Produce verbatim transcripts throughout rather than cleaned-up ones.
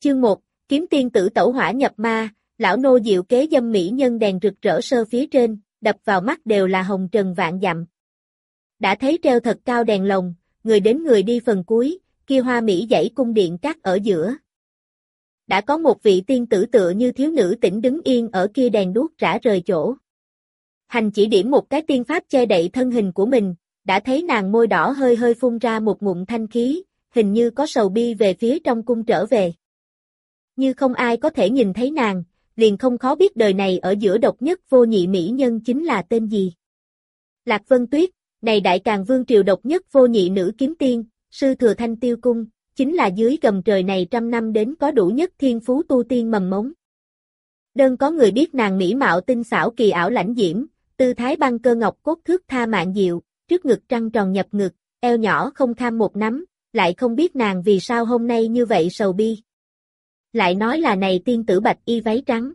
Chương một, kiếm tiên tử tẩu hỏa nhập ma, lão nô diệu kế dâm mỹ nhân đèn rực rỡ sơ phía trên, đập vào mắt đều là hồng trần vạn dặm. Đã thấy treo thật cao đèn lồng, người đến người đi phần cuối, kia hoa mỹ dãy cung điện cát ở giữa. Đã có một vị tiên tử tựa như thiếu nữ tĩnh đứng yên ở kia đèn đuốc rã rời chỗ. Hành chỉ điểm một cái tiên pháp che đậy thân hình của mình, đã thấy nàng môi đỏ hơi hơi phun ra một ngụm thanh khí, hình như có sầu bi về phía trong cung trở về. Như không ai có thể nhìn thấy nàng, liền không khó biết đời này ở giữa độc nhất vô nhị mỹ nhân chính là tên gì. Lạc Vân Tuyết, này đại càn vương triều độc nhất vô nhị nữ kiếm tiên, sư thừa Thanh Tiêu Cung, chính là dưới gầm trời này trăm năm đến có đủ nhất thiên phú tu tiên mầm mống. Đơn có người biết nàng mỹ mạo tinh xảo kỳ ảo lãnh diễm, tư thái băng cơ ngọc cốt thước tha mạn diệu, trước ngực trăng tròn nhập ngực, eo nhỏ không kham một nắm, lại không biết nàng vì sao hôm nay như vậy sầu bi. Lại nói là này tiên tử bạch y váy trắng.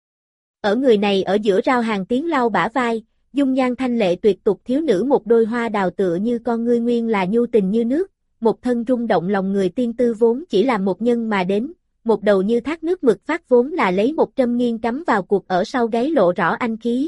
Ở người này ở giữa rao hàng tiếng lau bả vai, dung nhan thanh lệ tuyệt tục thiếu nữ một đôi hoa đào tựa như con ngươi nguyên là nhu tình như nước, một thân rung động lòng người tiên tư vốn chỉ là một nhân mà đến, một đầu như thác nước mực phát vốn là lấy một trâm nghiêng cắm vào cuộc ở sau gáy lộ rõ anh khí.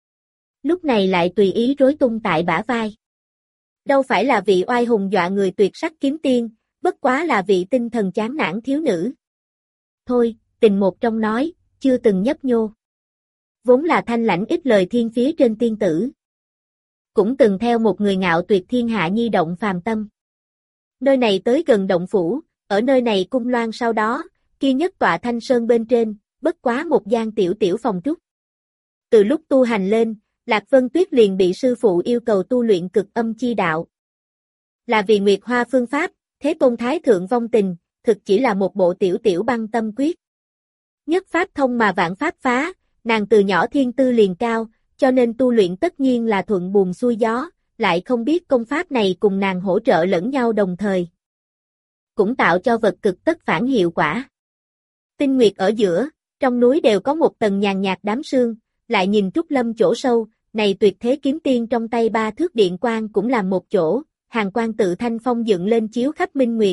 Lúc này lại tùy ý rối tung tại bả vai. Đâu phải là vị oai hùng dọa người tuyệt sắc kiếm tiên, bất quá là vị tinh thần chán nản thiếu nữ. Thôi, tình một trong nói, chưa từng nhấp nhô. Vốn là thanh lãnh ít lời thiên phía trên tiên tử. Cũng từng theo một người ngạo tuyệt thiên hạ nhi động phàm tâm. Nơi này tới gần động phủ, ở nơi này cung loan sau đó, kia nhất tọa thanh sơn bên trên, bất quá một gian tiểu tiểu phòng trúc. Từ lúc tu hành lên, Lạc Vân Tuyết liền bị sư phụ yêu cầu tu luyện cực âm chi đạo. Là vì Nguyệt Hoa phương pháp, Thế Tôn Thái Thượng vong tình, thực chỉ là một bộ tiểu tiểu băng tâm quyết. Nhất pháp thông mà vạn pháp phá, nàng từ nhỏ thiên tư liền cao, cho nên tu luyện tất nhiên là thuận buồm xuôi gió, lại không biết công pháp này cùng nàng hỗ trợ lẫn nhau đồng thời. Cũng tạo cho vật cực tất phản hiệu quả. Tinh nguyệt ở giữa, trong núi đều có một tầng nhàn nhạt đám sương, lại nhìn trúc lâm chỗ sâu, này tuyệt thế kiếm tiên trong tay ba thước điện quang cũng làm một chỗ, hàng quang tự thanh phong dựng lên chiếu khắp minh nguyệt.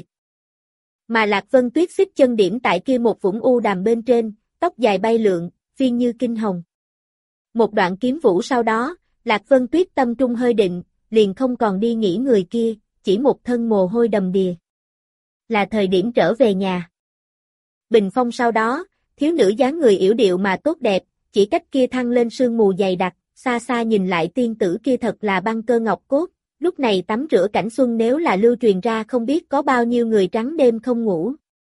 Mà Lạc Vân Tuyết xích chân điểm tại kia một vũng u đàm bên trên, tóc dài bay lượn, phiên như kinh hồng. Một đoạn kiếm vũ sau đó, Lạc Vân Tuyết tâm trung hơi định, liền không còn đi nghĩ người kia, chỉ một thân mồ hôi đầm đìa. Là thời điểm trở về nhà. Bình phong sau đó, thiếu nữ dáng người yểu điệu mà tốt đẹp, chỉ cách kia thăng lên sương mù dày đặc, xa xa nhìn lại tiên tử kia thật là băng cơ ngọc cốt, lúc này tắm rửa cảnh xuân nếu là lưu truyền ra không biết có bao nhiêu người trắng đêm không ngủ.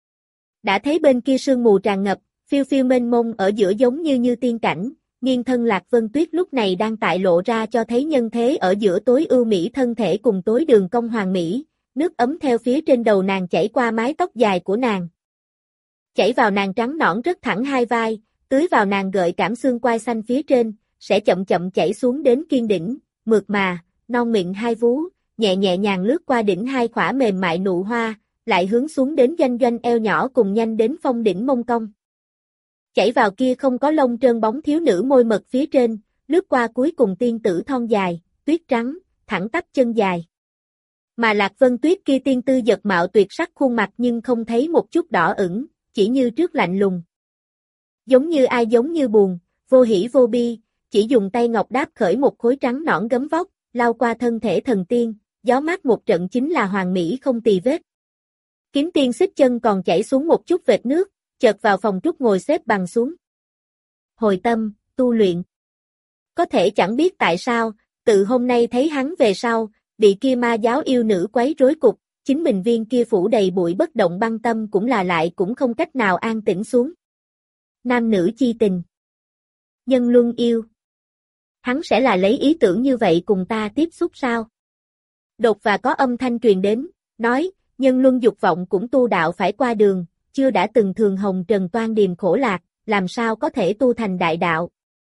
Đã thấy bên kia sương mù tràn ngập, phiêu phiêu mênh mông ở giữa giống như như tiên cảnh, nghiêng thân Lạc Vân Tuyết lúc này đang tại lộ ra cho thấy nhân thế ở giữa tối ưu mỹ thân thể cùng tối đường cong hoàng mỹ, nước ấm theo phía trên đầu nàng chảy qua mái tóc dài của nàng. Chảy vào nàng trắng nõn rất thẳng hai vai, tưới vào nàng gợi cảm xương quai xanh phía trên, sẽ chậm chậm chảy xuống đến kiên đỉnh, mượt mà, non mịn hai vú, nhẹ nhẹ nhàng lướt qua đỉnh hai khỏa mềm mại nụ hoa, lại hướng xuống đến doanh doanh eo nhỏ cùng nhanh đến phong đỉnh mông cong. Chảy vào kia không có lông trơn bóng thiếu nữ môi mật phía trên, lướt qua cuối cùng tiên tử thon dài, tuyết trắng, thẳng tắp chân dài. Mà Lạc Vân Tuyết kia tiên tư giật mạo tuyệt sắc khuôn mặt nhưng không thấy một chút đỏ ửng, chỉ như trước lạnh lùng. Giống như ai giống như buồn, vô hỉ vô bi, chỉ dùng tay ngọc đáp khởi một khối trắng nõn gấm vóc, lao qua thân thể thần tiên, gió mát một trận chính là hoàng mỹ không tì vết. Kiếm tiên xích chân còn chảy xuống một chút vệt nước, chợt vào phòng trúc ngồi xếp bằng xuống. Hồi tâm, tu luyện. Có thể chẳng biết tại sao, tự hôm nay thấy hắn về sau, bị kia ma giáo yêu nữ quấy rối cục, chính mình viên kia phủ đầy bụi bất động băng tâm cũng là lại cũng không cách nào an tĩnh xuống. Nam nữ chi tình. Nhân luân yêu. Hắn sẽ là lấy ý tưởng như vậy cùng ta tiếp xúc sao? Đột và có âm thanh truyền đến, nói, nhân luân dục vọng cũng tu đạo phải qua đường, chưa đã từng thường hồng trần toan điềm khổ lạc, làm sao có thể tu thành đại đạo?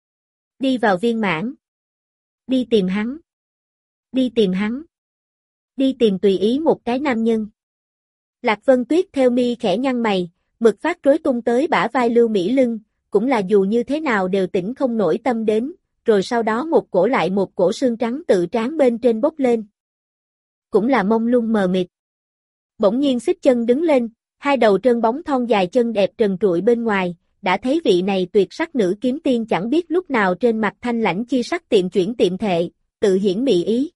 Đi vào viên mãn. Đi tìm hắn. Đi tìm hắn. Đi tìm tùy ý một cái nam nhân. Lạc Vân Tuyết theo mi khẽ nhăn mày, mực phát rối tung tới bả vai Lưu Mỹ Lưng, cũng là dù như thế nào đều tỉnh không nổi tâm đến, rồi sau đó một cổ lại một cổ xương trắng tự trán bên trên bốc lên. Cũng là mông lung mờ mịt. Bỗng nhiên xích chân đứng lên, Hai đầu trơn bóng thon dài chân đẹp trần trụi bên ngoài, đã thấy vị này tuyệt sắc nữ kiếm tiên chẳng biết lúc nào trên mặt thanh lãnh chi sắc tiệm chuyển tiệm thệ, tự hiển mị ý.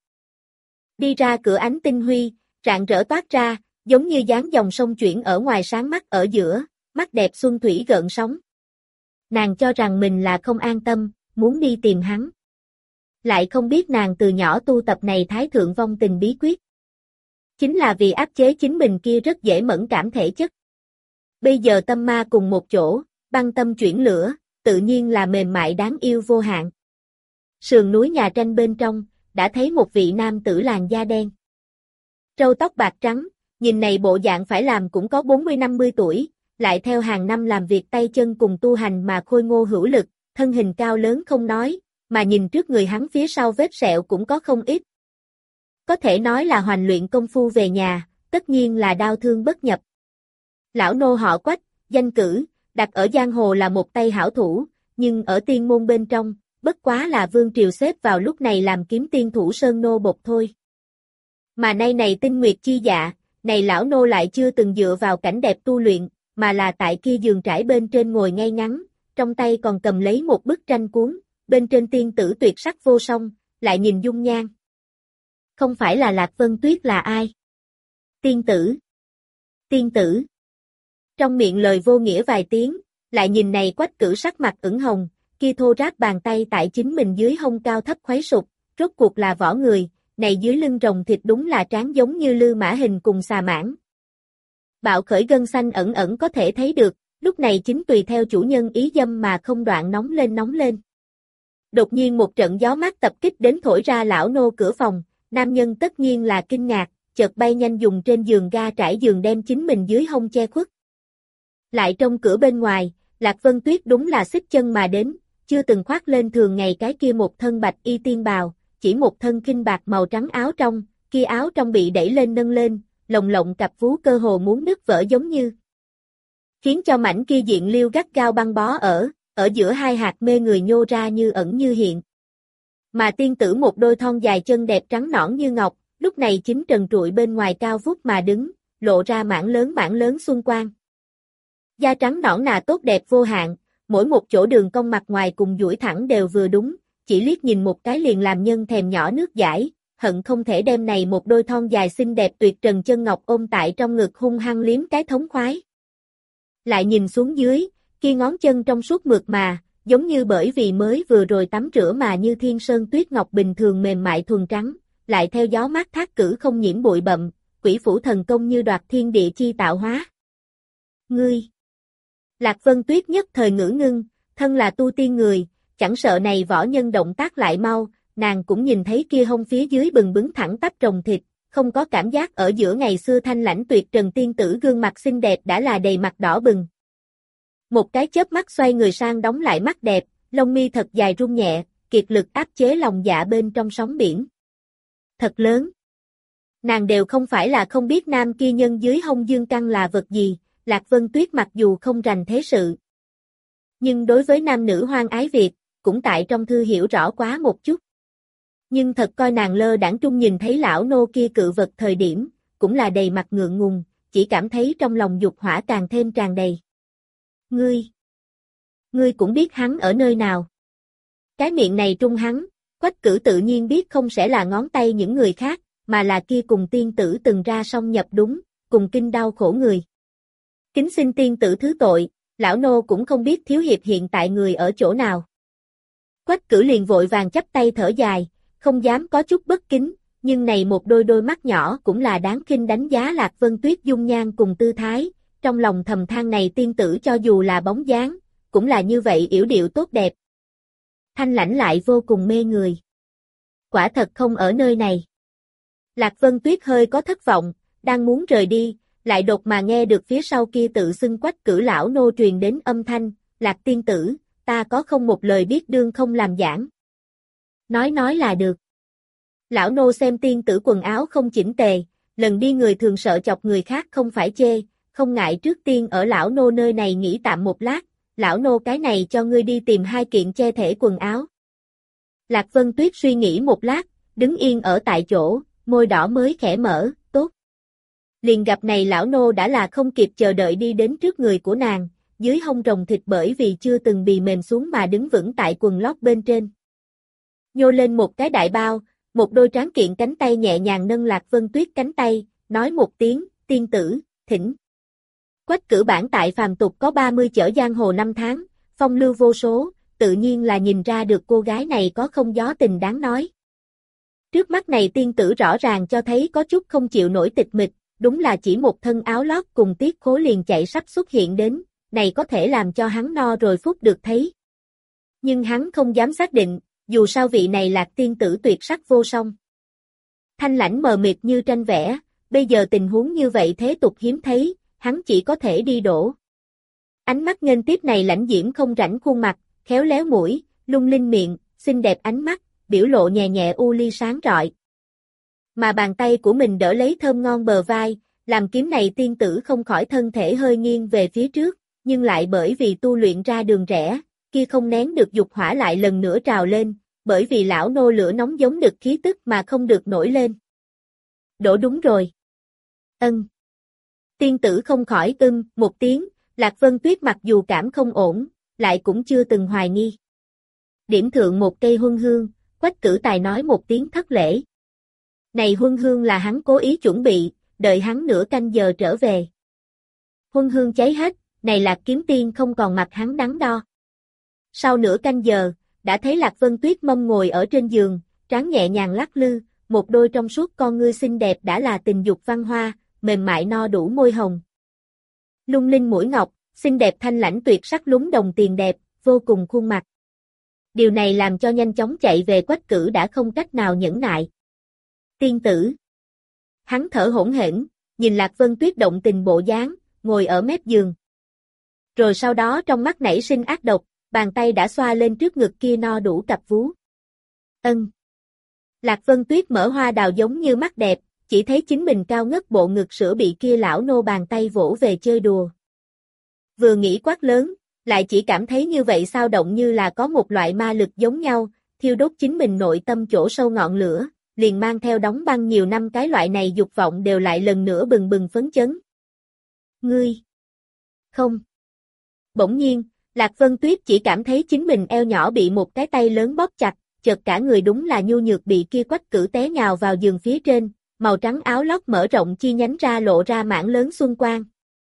Đi ra cửa ánh tinh huy, rạng rỡ toát ra, giống như dáng dòng sông chuyển ở ngoài sáng mắt ở giữa, mắt đẹp xuân thủy gợn sóng. Nàng cho rằng mình là không an tâm, muốn đi tìm hắn. Lại không biết nàng từ nhỏ tu tập này thái thượng vong tình bí quyết. Chính là vì áp chế chính mình kia rất dễ mẫn cảm thể chất. Bây giờ tâm ma cùng một chỗ, băng tâm chuyển lửa, tự nhiên là mềm mại đáng yêu vô hạn. Sườn núi nhà tranh bên trong, đã thấy một vị nam tử làn da đen. Râu tóc bạc trắng, nhìn này bộ dạng phải làm cũng có bốn mươi năm mươi tuổi, lại theo hàng năm làm việc tay chân cùng tu hành mà khôi ngô hữu lực, thân hình cao lớn không nói, mà nhìn trước người hắn phía sau vết sẹo cũng có không ít. Có thể nói là hoành luyện công phu về nhà, tất nhiên là đau thương bất nhập. Lão nô họ Quách, danh Cử, đặt ở giang hồ là một tay hảo thủ, nhưng ở tiên môn bên trong, bất quá là vương triều xếp vào lúc này làm kiếm tiên thủ sơn nô bộc thôi. Mà nay này tinh nguyệt chi dạ, này lão nô lại chưa từng dựa vào cảnh đẹp tu luyện, mà là tại kia giường trải bên trên ngồi ngay ngắn, trong tay còn cầm lấy một bức tranh cuốn, bên trên tiên tử tuyệt sắc vô song, lại nhìn dung nhan. Không phải là Lạc Vân Tuyết là ai? Tiên tử. Tiên tử. Trong miệng lời vô nghĩa vài tiếng, lại nhìn này Quách Cử sắc mặt ửng hồng, kia thô ráp bàn tay tại chính mình dưới hông cao thấp khuấy sụp, rốt cuộc là võ người, này dưới lưng rồng thịt đúng là tráng giống như lư mã hình cùng xà mãng. Bạo khởi gân xanh ẩn ẩn có thể thấy được, lúc này chính tùy theo chủ nhân ý dâm mà không đoạn nóng lên nóng lên. Đột nhiên một trận gió mát tập kích đến thổi ra lão nô cửa phòng, nam nhân tất nhiên là kinh ngạc, chợt bay nhanh dùng trên giường ga trải giường đem chính mình dưới hông che khuất. Lại trong cửa bên ngoài, Lạc Vân Tuyết đúng là xích chân mà đến, chưa từng khoác lên thường ngày cái kia một thân bạch y tiên bào, chỉ một thân kinh bạc màu trắng áo trong, kia áo trong bị đẩy lên nâng lên, lồng lộng cặp vú cơ hồ muốn nứt vỡ giống như. Khiến cho mảnh kia diện liêu gắt gao băng bó ở, ở giữa hai hạt mê người nhô ra như ẩn như hiện. Mà tiên tử một đôi thon dài chân đẹp trắng nõn như ngọc, lúc này chính trần trụi bên ngoài cao vút mà đứng, lộ ra mảng lớn mảng lớn xuân quang. Da trắng nõn nà tốt đẹp vô hạn, mỗi một chỗ đường cong mặt ngoài cùng duỗi thẳng đều vừa đúng, chỉ liếc nhìn một cái liền làm nhân thèm nhỏ nước dãi, hận không thể đem này một đôi thon dài xinh đẹp tuyệt trần chân ngọc ôm tại trong ngực hung hăng liếm cái thống khoái. Lại nhìn xuống dưới, kia ngón chân trong suốt mượt mà, giống như bởi vì mới vừa rồi tắm rửa mà như thiên sơn tuyết ngọc bình thường mềm mại thuần trắng, lại theo gió mát thác cử không nhiễm bụi bặm, quỷ phủ thần công như đoạt thiên địa chi tạo hóa. Ngươi! Lạc Vân Tuyết nhất thời ngữ ngưng, thân là tu tiên người, chẳng sợ này võ nhân động tác lại mau, nàng cũng nhìn thấy kia hông phía dưới bừng bứng thẳng tắp rồng thịt, không có cảm giác ở giữa ngày xưa thanh lãnh tuyệt trần tiên tử gương mặt xinh đẹp đã là đầy mặt đỏ bừng. Một cái chớp mắt xoay người sang đóng lại mắt đẹp, lông mi thật dài rung nhẹ, kiệt lực áp chế lòng dạ bên trong sóng biển. Thật lớn. Nàng đều không phải là không biết nam kia nhân dưới hông dương căn là vật gì, Lạc Vân Tuyết mặc dù không rành thế sự. Nhưng đối với nam nữ hoang ái Việt, cũng tại trong thư hiểu rõ quá một chút. Nhưng thật coi nàng lơ đãng trung nhìn thấy lão nô kia cự vật thời điểm, cũng là đầy mặt ngượng ngùng, chỉ cảm thấy trong lòng dục hỏa càng thêm tràn đầy. Ngươi! Ngươi cũng biết hắn ở nơi nào. Cái miệng này trung hắn, Quách Cử tự nhiên biết không sẽ là ngón tay những người khác, mà là kia cùng tiên tử từng ra song nhập đúng, cùng kinh đau khổ người. Kính xin tiên tử thứ tội, lão nô cũng không biết thiếu hiệp hiện tại người ở chỗ nào. Quách Cử liền vội vàng chắp tay thở dài, không dám có chút bất kính, nhưng này một đôi đôi mắt nhỏ cũng là đáng khinh đánh giá Lạc Vân Tuyết dung nhan cùng tư thái, trong lòng thầm than này tiên tử cho dù là bóng dáng, cũng là như vậy yểu điệu tốt đẹp. Thanh lãnh lại vô cùng mê người. Quả thật không ở nơi này. Lạc Vân Tuyết hơi có thất vọng, đang muốn rời đi, lại đột mà nghe được phía sau kia tự xưng Quách Cử lão nô truyền đến âm thanh, Lạc tiên tử, ta có không một lời biết đương không làm giảng. Nói nói là được. Lão nô xem tiên tử quần áo không chỉnh tề, lần đi người thường sợ chọc người khác không phải chê, không ngại trước tiên ở lão nô nơi này nghỉ tạm một lát, lão nô cái này cho ngươi đi tìm hai kiện che thể quần áo. Lạc Vân Tuyết suy nghĩ một lát, đứng yên ở tại chỗ, môi đỏ mới khẽ mở, tốt. Liền gặp này lão nô đã là không kịp chờ đợi đi đến trước người của nàng, dưới hông rồng thịt bởi vì chưa từng bị mềm xuống mà đứng vững tại quần lót bên trên. Nhô lên một cái đại bao, một đôi tráng kiện cánh tay nhẹ nhàng nâng Lạc Vân Tuyết cánh tay, nói một tiếng, tiên tử, thỉnh. Quách Cử bản tại phàm tục có ba mươi chở giang hồ năm tháng, phong lưu vô số, tự nhiên là nhìn ra được cô gái này có không gió tình đáng nói. Trước mắt này tiên tử rõ ràng cho thấy có chút không chịu nổi tịch mịch, đúng là chỉ một thân áo lót cùng tiết khố liền chạy sắp xuất hiện đến, này có thể làm cho hắn no rồi phút được thấy. Nhưng hắn không dám xác định, dù sao vị này Lạc tiên tử tuyệt sắc vô song. Thanh lãnh mờ mịt như tranh vẽ, bây giờ tình huống như vậy thế tục hiếm thấy, hắn chỉ có thể đi đổ. Ánh mắt nghênh tiếp này lãnh diễm không rảnh khuôn mặt, khéo léo mũi, lung linh miệng, xinh đẹp ánh mắt, biểu lộ nhẹ nhẹ u ly sáng rọi. Mà bàn tay của mình đỡ lấy thơm ngon bờ vai, làm kiếm này tiên tử không khỏi thân thể hơi nghiêng về phía trước, nhưng lại bởi vì tu luyện ra đường rẽ, kia không nén được dục hỏa lại lần nữa trào lên, bởi vì lão nô lửa nóng giống được khí tức mà không được nổi lên. Đổ đúng rồi. Ân. Tiên tử không khỏi ưm một tiếng, Lạc Vân Tuyết mặc dù cảm không ổn, lại cũng chưa từng hoài nghi. Điểm thượng một cây huân hương, Quách Cử tài nói một tiếng thất lễ. Này huân hương là hắn cố ý chuẩn bị, đợi hắn nửa canh giờ trở về. Huân hương cháy hết, này Lạc kiếm tiên không còn mặt hắn đắn đo. Sau nửa canh giờ, đã thấy Lạc Vân Tuyết mông ngồi ở trên giường, trán nhẹ nhàng lắc lư, một đôi trong suốt con ngươi xinh đẹp đã là tình dục văn hoa, mềm mại no đủ môi hồng. Lung linh mũi ngọc, xinh đẹp thanh lãnh tuyệt sắc lúng đồng tiền đẹp, vô cùng khuôn mặt. Điều này làm cho nhanh chóng chạy về Quách Cử đã không cách nào nhẫn nại. Tiên tử. Hắn thở hổn hển, nhìn Lạc Vân Tuyết động tình bộ dáng, ngồi ở mép giường. Rồi sau đó trong mắt nảy sinh ác độc, bàn tay đã xoa lên trước ngực kia no đủ cặp vú. Ân. Lạc Vân Tuyết mở hoa đào giống như mắt đẹp, chỉ thấy chính mình cao ngất bộ ngực sữa bị kia lão nô bàn tay vỗ về chơi đùa. Vừa nghĩ quát lớn, lại chỉ cảm thấy như vậy sao động như là có một loại ma lực giống nhau, thiêu đốt chính mình nội tâm chỗ sâu ngọn lửa, liền mang theo đóng băng nhiều năm cái loại này dục vọng đều lại lần nữa bừng bừng phấn chấn. Ngươi! Không! Bỗng nhiên, Lạc Vân Tuyết chỉ cảm thấy chính mình eo nhỏ bị một cái tay lớn bóp chặt, chợt cả người đúng là nhu nhược bị kia Quách Cử té nhào vào giường phía trên, màu trắng áo lót mở rộng chi nhánh ra lộ ra mảng lớn xuân quang.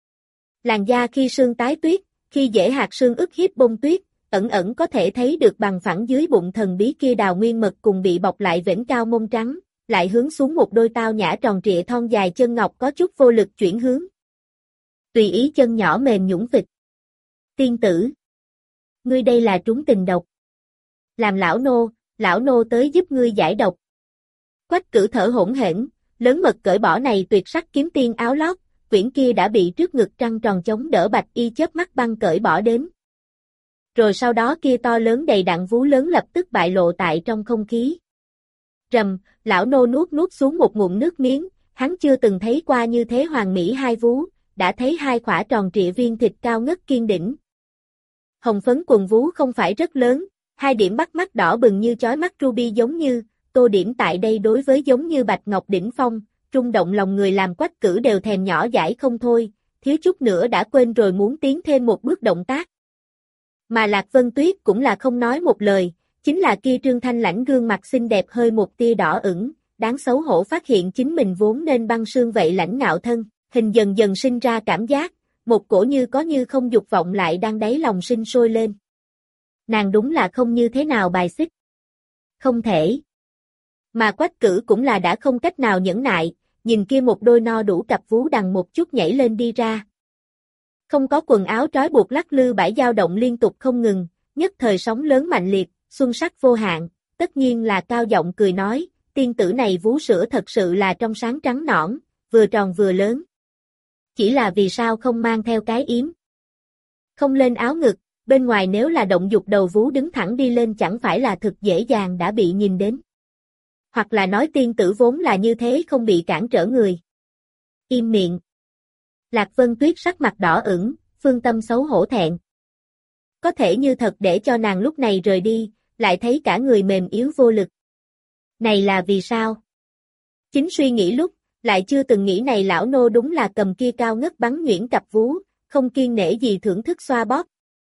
Làn da khi sương tái tuyết, khi dễ hạt sương ức hiếp bông tuyết, ẩn ẩn có thể thấy được bằng phẳng dưới bụng thần bí kia đào nguyên mật cùng bị bọc lại vểnh cao mông trắng, lại hướng xuống một đôi tao nhã tròn trịa thon dài chân ngọc có chút vô lực chuyển hướng. Tùy ý chân nhỏ mềm nhũn vịt. Tiên tử. Ngươi đây là trúng tình độc. Làm lão nô, lão nô tới giúp ngươi giải độc. Quách Cử thở hổn hển, lớn mật cởi bỏ này tuyệt sắc kiếm tiên áo lót, quyển kia đã bị trước ngực trăng tròn chống đỡ bạch y chớp mắt băng cởi bỏ đến. Rồi sau đó kia to lớn đầy đặn vú lớn lập tức bại lộ tại trong không khí. Rầm, lão nô nuốt nuốt xuống một ngụm nước miếng, hắn chưa từng thấy qua như thế hoàn mỹ hai vú, đã thấy hai khỏa tròn trịa viên thịt cao ngất kiên đỉnh. Hồng phấn quần vú không phải rất lớn, hai điểm bắt mắt đỏ bừng như chói mắt ruby giống như, tô điểm tại đây đối với giống như bạch ngọc đỉnh phong, rung động lòng người làm Quách Cử đều thèm nhỏ dãi không thôi, thiếu chút nữa đã quên rồi muốn tiến thêm một bước động tác. Mà Lạc Vân Tuyết cũng là không nói một lời, chính là kia trương thanh lãnh gương mặt xinh đẹp hơi một tia đỏ ửng, đáng xấu hổ phát hiện chính mình vốn nên băng sương vậy lãnh ngạo thân, hình dần dần sinh ra cảm giác, một cổ như có như không dục vọng lại đang đáy lòng sinh sôi lên. Nàng đúng là không như thế nào bài xích. Không thể. Mà Quách Cử cũng là đã không cách nào nhẫn nại, nhìn kia một đôi no đủ cặp vú đằng một chút nhảy lên đi ra. Không có quần áo trói buộc lắc lư bãi dao động liên tục không ngừng, nhất thời sóng lớn mạnh liệt, xuân sắc vô hạn, tất nhiên là cao giọng cười nói, tiên tử này vú sữa thật sự là trong sáng trắng nõn, vừa tròn vừa lớn. Chỉ là vì sao không mang theo cái yếm. Không lên áo ngực, bên ngoài nếu là động dục đầu vú đứng thẳng đi lên chẳng phải là thực dễ dàng đã bị nhìn đến. Hoặc là nói tiên tử vốn là như thế không bị cản trở người. Im miệng. Lạc Vân Tuyết sắc mặt đỏ ửng, phương tâm xấu hổ thẹn. Có thể như thật để cho nàng lúc này rời đi, lại thấy cả người mềm yếu vô lực. Này là vì sao? Chính suy nghĩ lúc, lại chưa từng nghĩ này lão nô đúng là cầm kia cao ngất bắn nhuyễn cặp vú, không kiêng nể gì thưởng thức xoa bóp.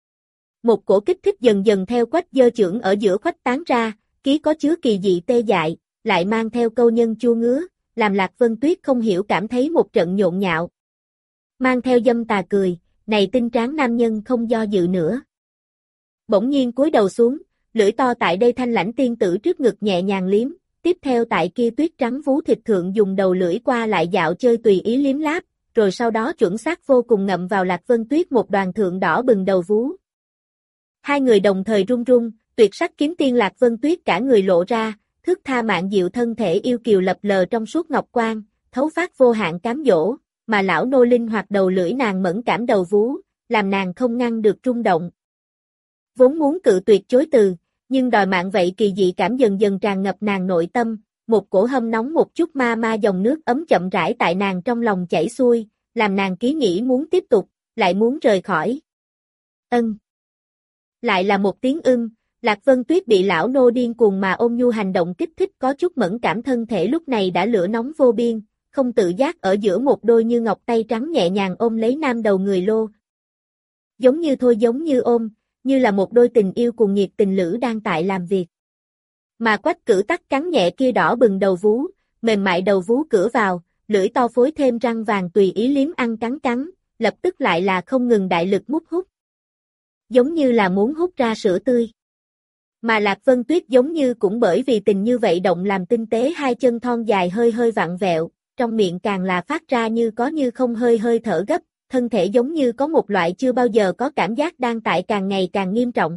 Một cổ kích thích dần dần theo quách dơ chưởng ở giữa khuếch tán ra, ký có chứa kỳ dị tê dại, lại mang theo câu nhân chua ngứa, làm Lạc Vân Tuyết không hiểu cảm thấy một trận nhộn nhạo. Mang theo dâm tà cười, này tinh tráng nam nhân không do dự nữa. Bỗng nhiên cúi đầu xuống, lưỡi to tại đây thanh lãnh tiên tử trước ngực nhẹ nhàng liếm, tiếp theo tại kia tuyết trắng vú thịt thượng dùng đầu lưỡi qua lại dạo chơi tùy ý liếm láp, rồi sau đó chuẩn xác vô cùng ngậm vào Lạc Vân Tuyết một đoàn thượng đỏ bừng đầu vú. Hai người đồng thời run run, tuyệt sắc kiếm tiên Lạc Vân Tuyết cả người lộ ra, thước tha mạn diệu thân thể yêu kiều lập lờ trong suốt ngọc quang, thấu phát vô hạn cám dỗ, mà lão nô linh hoạt đầu lưỡi nàng mẫn cảm đầu vú, làm nàng không ngăn được rung động. Vốn muốn cự tuyệt chối từ, nhưng đòi mạng vậy kỳ dị cảm dần dần tràn ngập nàng nội tâm, một cổ hâm nóng một chút ma ma dòng nước ấm chậm rãi tại nàng trong lòng chảy xuôi, làm nàng ký nghĩ muốn tiếp tục, lại muốn rời khỏi. Ân. Lại là một tiếng ưng, Lạc Vân Tuyết bị lão nô điên cuồng mà ôm nhu hành động kích thích có chút mẫn cảm thân thể lúc này đã lửa nóng vô biên, không tự giác ở giữa một đôi như ngọc tay trắng nhẹ nhàng ôm lấy nam đầu người lô. Giống như thôi giống như ôm, như là một đôi tình yêu cùng nhiệt tình lữ đang tại làm việc. Mà quách cử tắc cắn nhẹ kia đỏ bừng đầu vú, mềm mại đầu vú cửa vào, lưỡi to phối thêm răng vàng tùy ý liếm ăn cắn cắn, lập tức lại là không ngừng đại lực mút hút. Giống như là muốn hút ra sữa tươi. Mà Lạc Vân Tuyết giống như cũng bởi vì tình như vậy động làm tinh tế hai chân thon dài hơi hơi vặn vẹo, trong miệng càng là phát ra như có như không hơi hơi thở gấp, thân thể giống như có một loại chưa bao giờ có cảm giác đang tại càng ngày càng nghiêm trọng.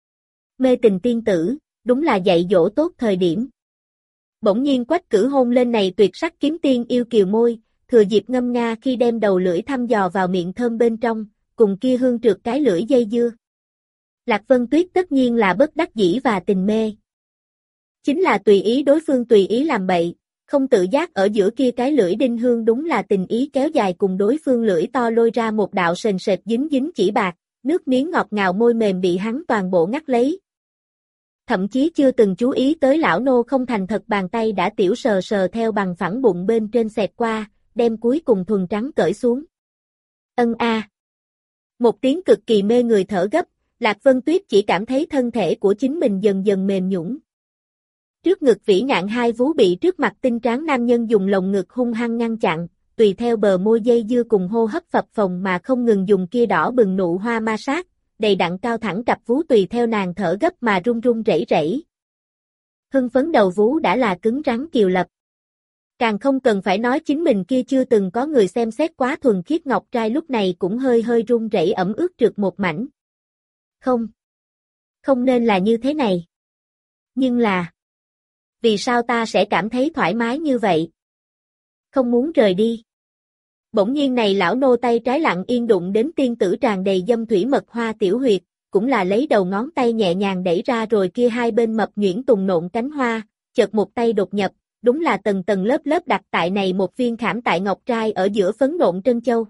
Mê tình tiên tử, đúng là dạy dỗ tốt thời điểm. Bỗng nhiên quách cử hôn lên này tuyệt sắc kiếm tiên yêu kiều môi, thừa dịp ngâm nga khi đem đầu lưỡi thăm dò vào miệng thơm bên trong, cùng kia hương trượt cái lưỡi dây dưa. Lạc Vân Tuyết tất nhiên là bất đắc dĩ và tình mê. Chính là tùy ý đối phương tùy ý làm bậy, không tự giác ở giữa kia cái lưỡi đinh hương đúng là tình ý kéo dài cùng đối phương lưỡi to lôi ra một đạo sền sệt dính dính chỉ bạc, nước miếng ngọt ngào môi mềm bị hắn toàn bộ ngắt lấy. Thậm chí chưa từng chú ý tới lão nô không thành thật bàn tay đã tiểu sờ sờ theo bằng phẳng bụng bên trên xẹt qua, đem cuối cùng thuần trắng cởi xuống. Ân a. Một tiếng cực kỳ mê người thở gấp, Lạc Vân Tuyết chỉ cảm thấy thân thể của chính mình dần dần mềm nhũn. Trước ngực vĩ ngạn hai vú bị trước mặt tinh tráng nam nhân dùng lồng ngực hung hăng ngăn chặn, tùy theo bờ môi dây dưa cùng hô hấp phập phồng mà không ngừng dùng kia đỏ bừng nụ hoa ma sát, đầy đặn cao thẳng cặp vú tùy theo nàng thở gấp mà run run rẩy rẩy. Hưng phấn đầu vú đã là cứng rắn kiều lập. Càng không cần phải nói chính mình kia chưa từng có người xem xét quá thuần khiết ngọc trai lúc này cũng hơi hơi run rẩy ẩm ướt trượt một mảnh. Không. Không nên là như thế này. Nhưng là. Vì sao ta sẽ cảm thấy thoải mái như vậy? Không muốn rời đi. Bỗng nhiên này lão nô tay trái lặng yên đụng đến tiên tử tràn đầy dâm thủy mật hoa tiểu huyệt, cũng là lấy đầu ngón tay nhẹ nhàng đẩy ra rồi kia hai bên mập nhuyễn tùng nộn cánh hoa, chợt một tay đột nhập, đúng là tầng tầng lớp lớp đặt tại này một viên khảm tại ngọc trai ở giữa phấn nộn trân châu.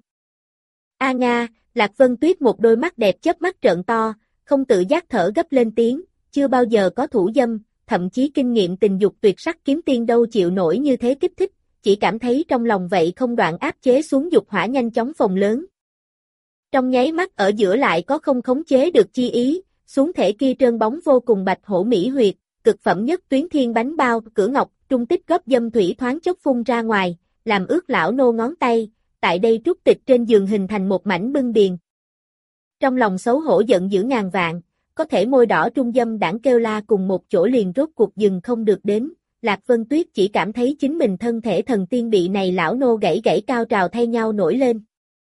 A Nga, Lạc Vân Tuyết một đôi mắt đẹp chớp mắt trợn to, không tự giác thở gấp lên tiếng, chưa bao giờ có thủ dâm, thậm chí kinh nghiệm tình dục tuyệt sắc kiếm tiên đâu chịu nổi như thế kích thích, chỉ cảm thấy trong lòng vậy không đoạn áp chế xuống dục hỏa nhanh chóng phồng lớn. Trong nháy mắt ở giữa lại có không khống chế được chi ý, xuống thể kia trơn bóng vô cùng bạch hổ mỹ huyệt, cực phẩm nhất tuyến thiên bánh bao, cửa ngọc, trung tích góp dâm thủy thoáng chốc phun ra ngoài, làm ướt lão nô ngón tay, tại đây trúc tịch trên giường hình thành một mảnh bưng điền. Trong lòng xấu hổ giận dữ ngàn vạn, có thể môi đỏ trung dâm đảng kêu la cùng một chỗ liền rốt cuộc dừng không được đến, Lạc Vân Tuyết chỉ cảm thấy chính mình thân thể thần tiên bị này lão nô gãy gãy cao trào thay nhau nổi lên.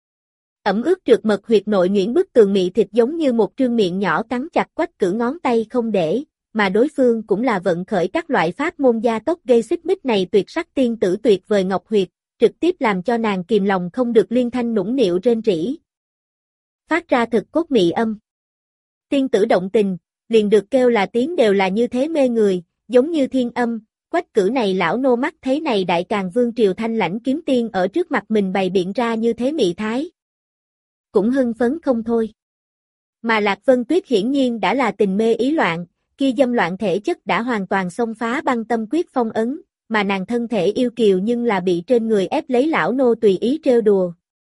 Ẩm ướt trượt mật huyệt nội nhuyễn bức tường mị thịt giống như một trương miệng nhỏ cắn chặt quách cử ngón tay không để, mà đối phương cũng là vận khởi các loại pháp môn gia tốc gây xích mích này tuyệt sắc tiên tử tuyệt vời ngọc huyệt, trực tiếp làm cho nàng kìm lòng không được liên thanh nũng nịu rên rỉ. Phát ra thực cốt mị âm. Tiên tử động tình, liền được kêu là tiếng đều là như thế mê người, giống như thiên âm, quách cử này lão nô mắt thấy này đại càng vương triều thanh lãnh kiếm tiên ở trước mặt mình bày biện ra như thế mị thái. Cũng hưng phấn không thôi. Mà Lạc Vân Tuyết hiển nhiên đã là tình mê ý loạn, kia dâm loạn thể chất đã hoàn toàn xông phá băng tâm quyết phong ấn, mà nàng thân thể yêu kiều nhưng là bị trên người ép lấy lão nô tùy ý trêu đùa.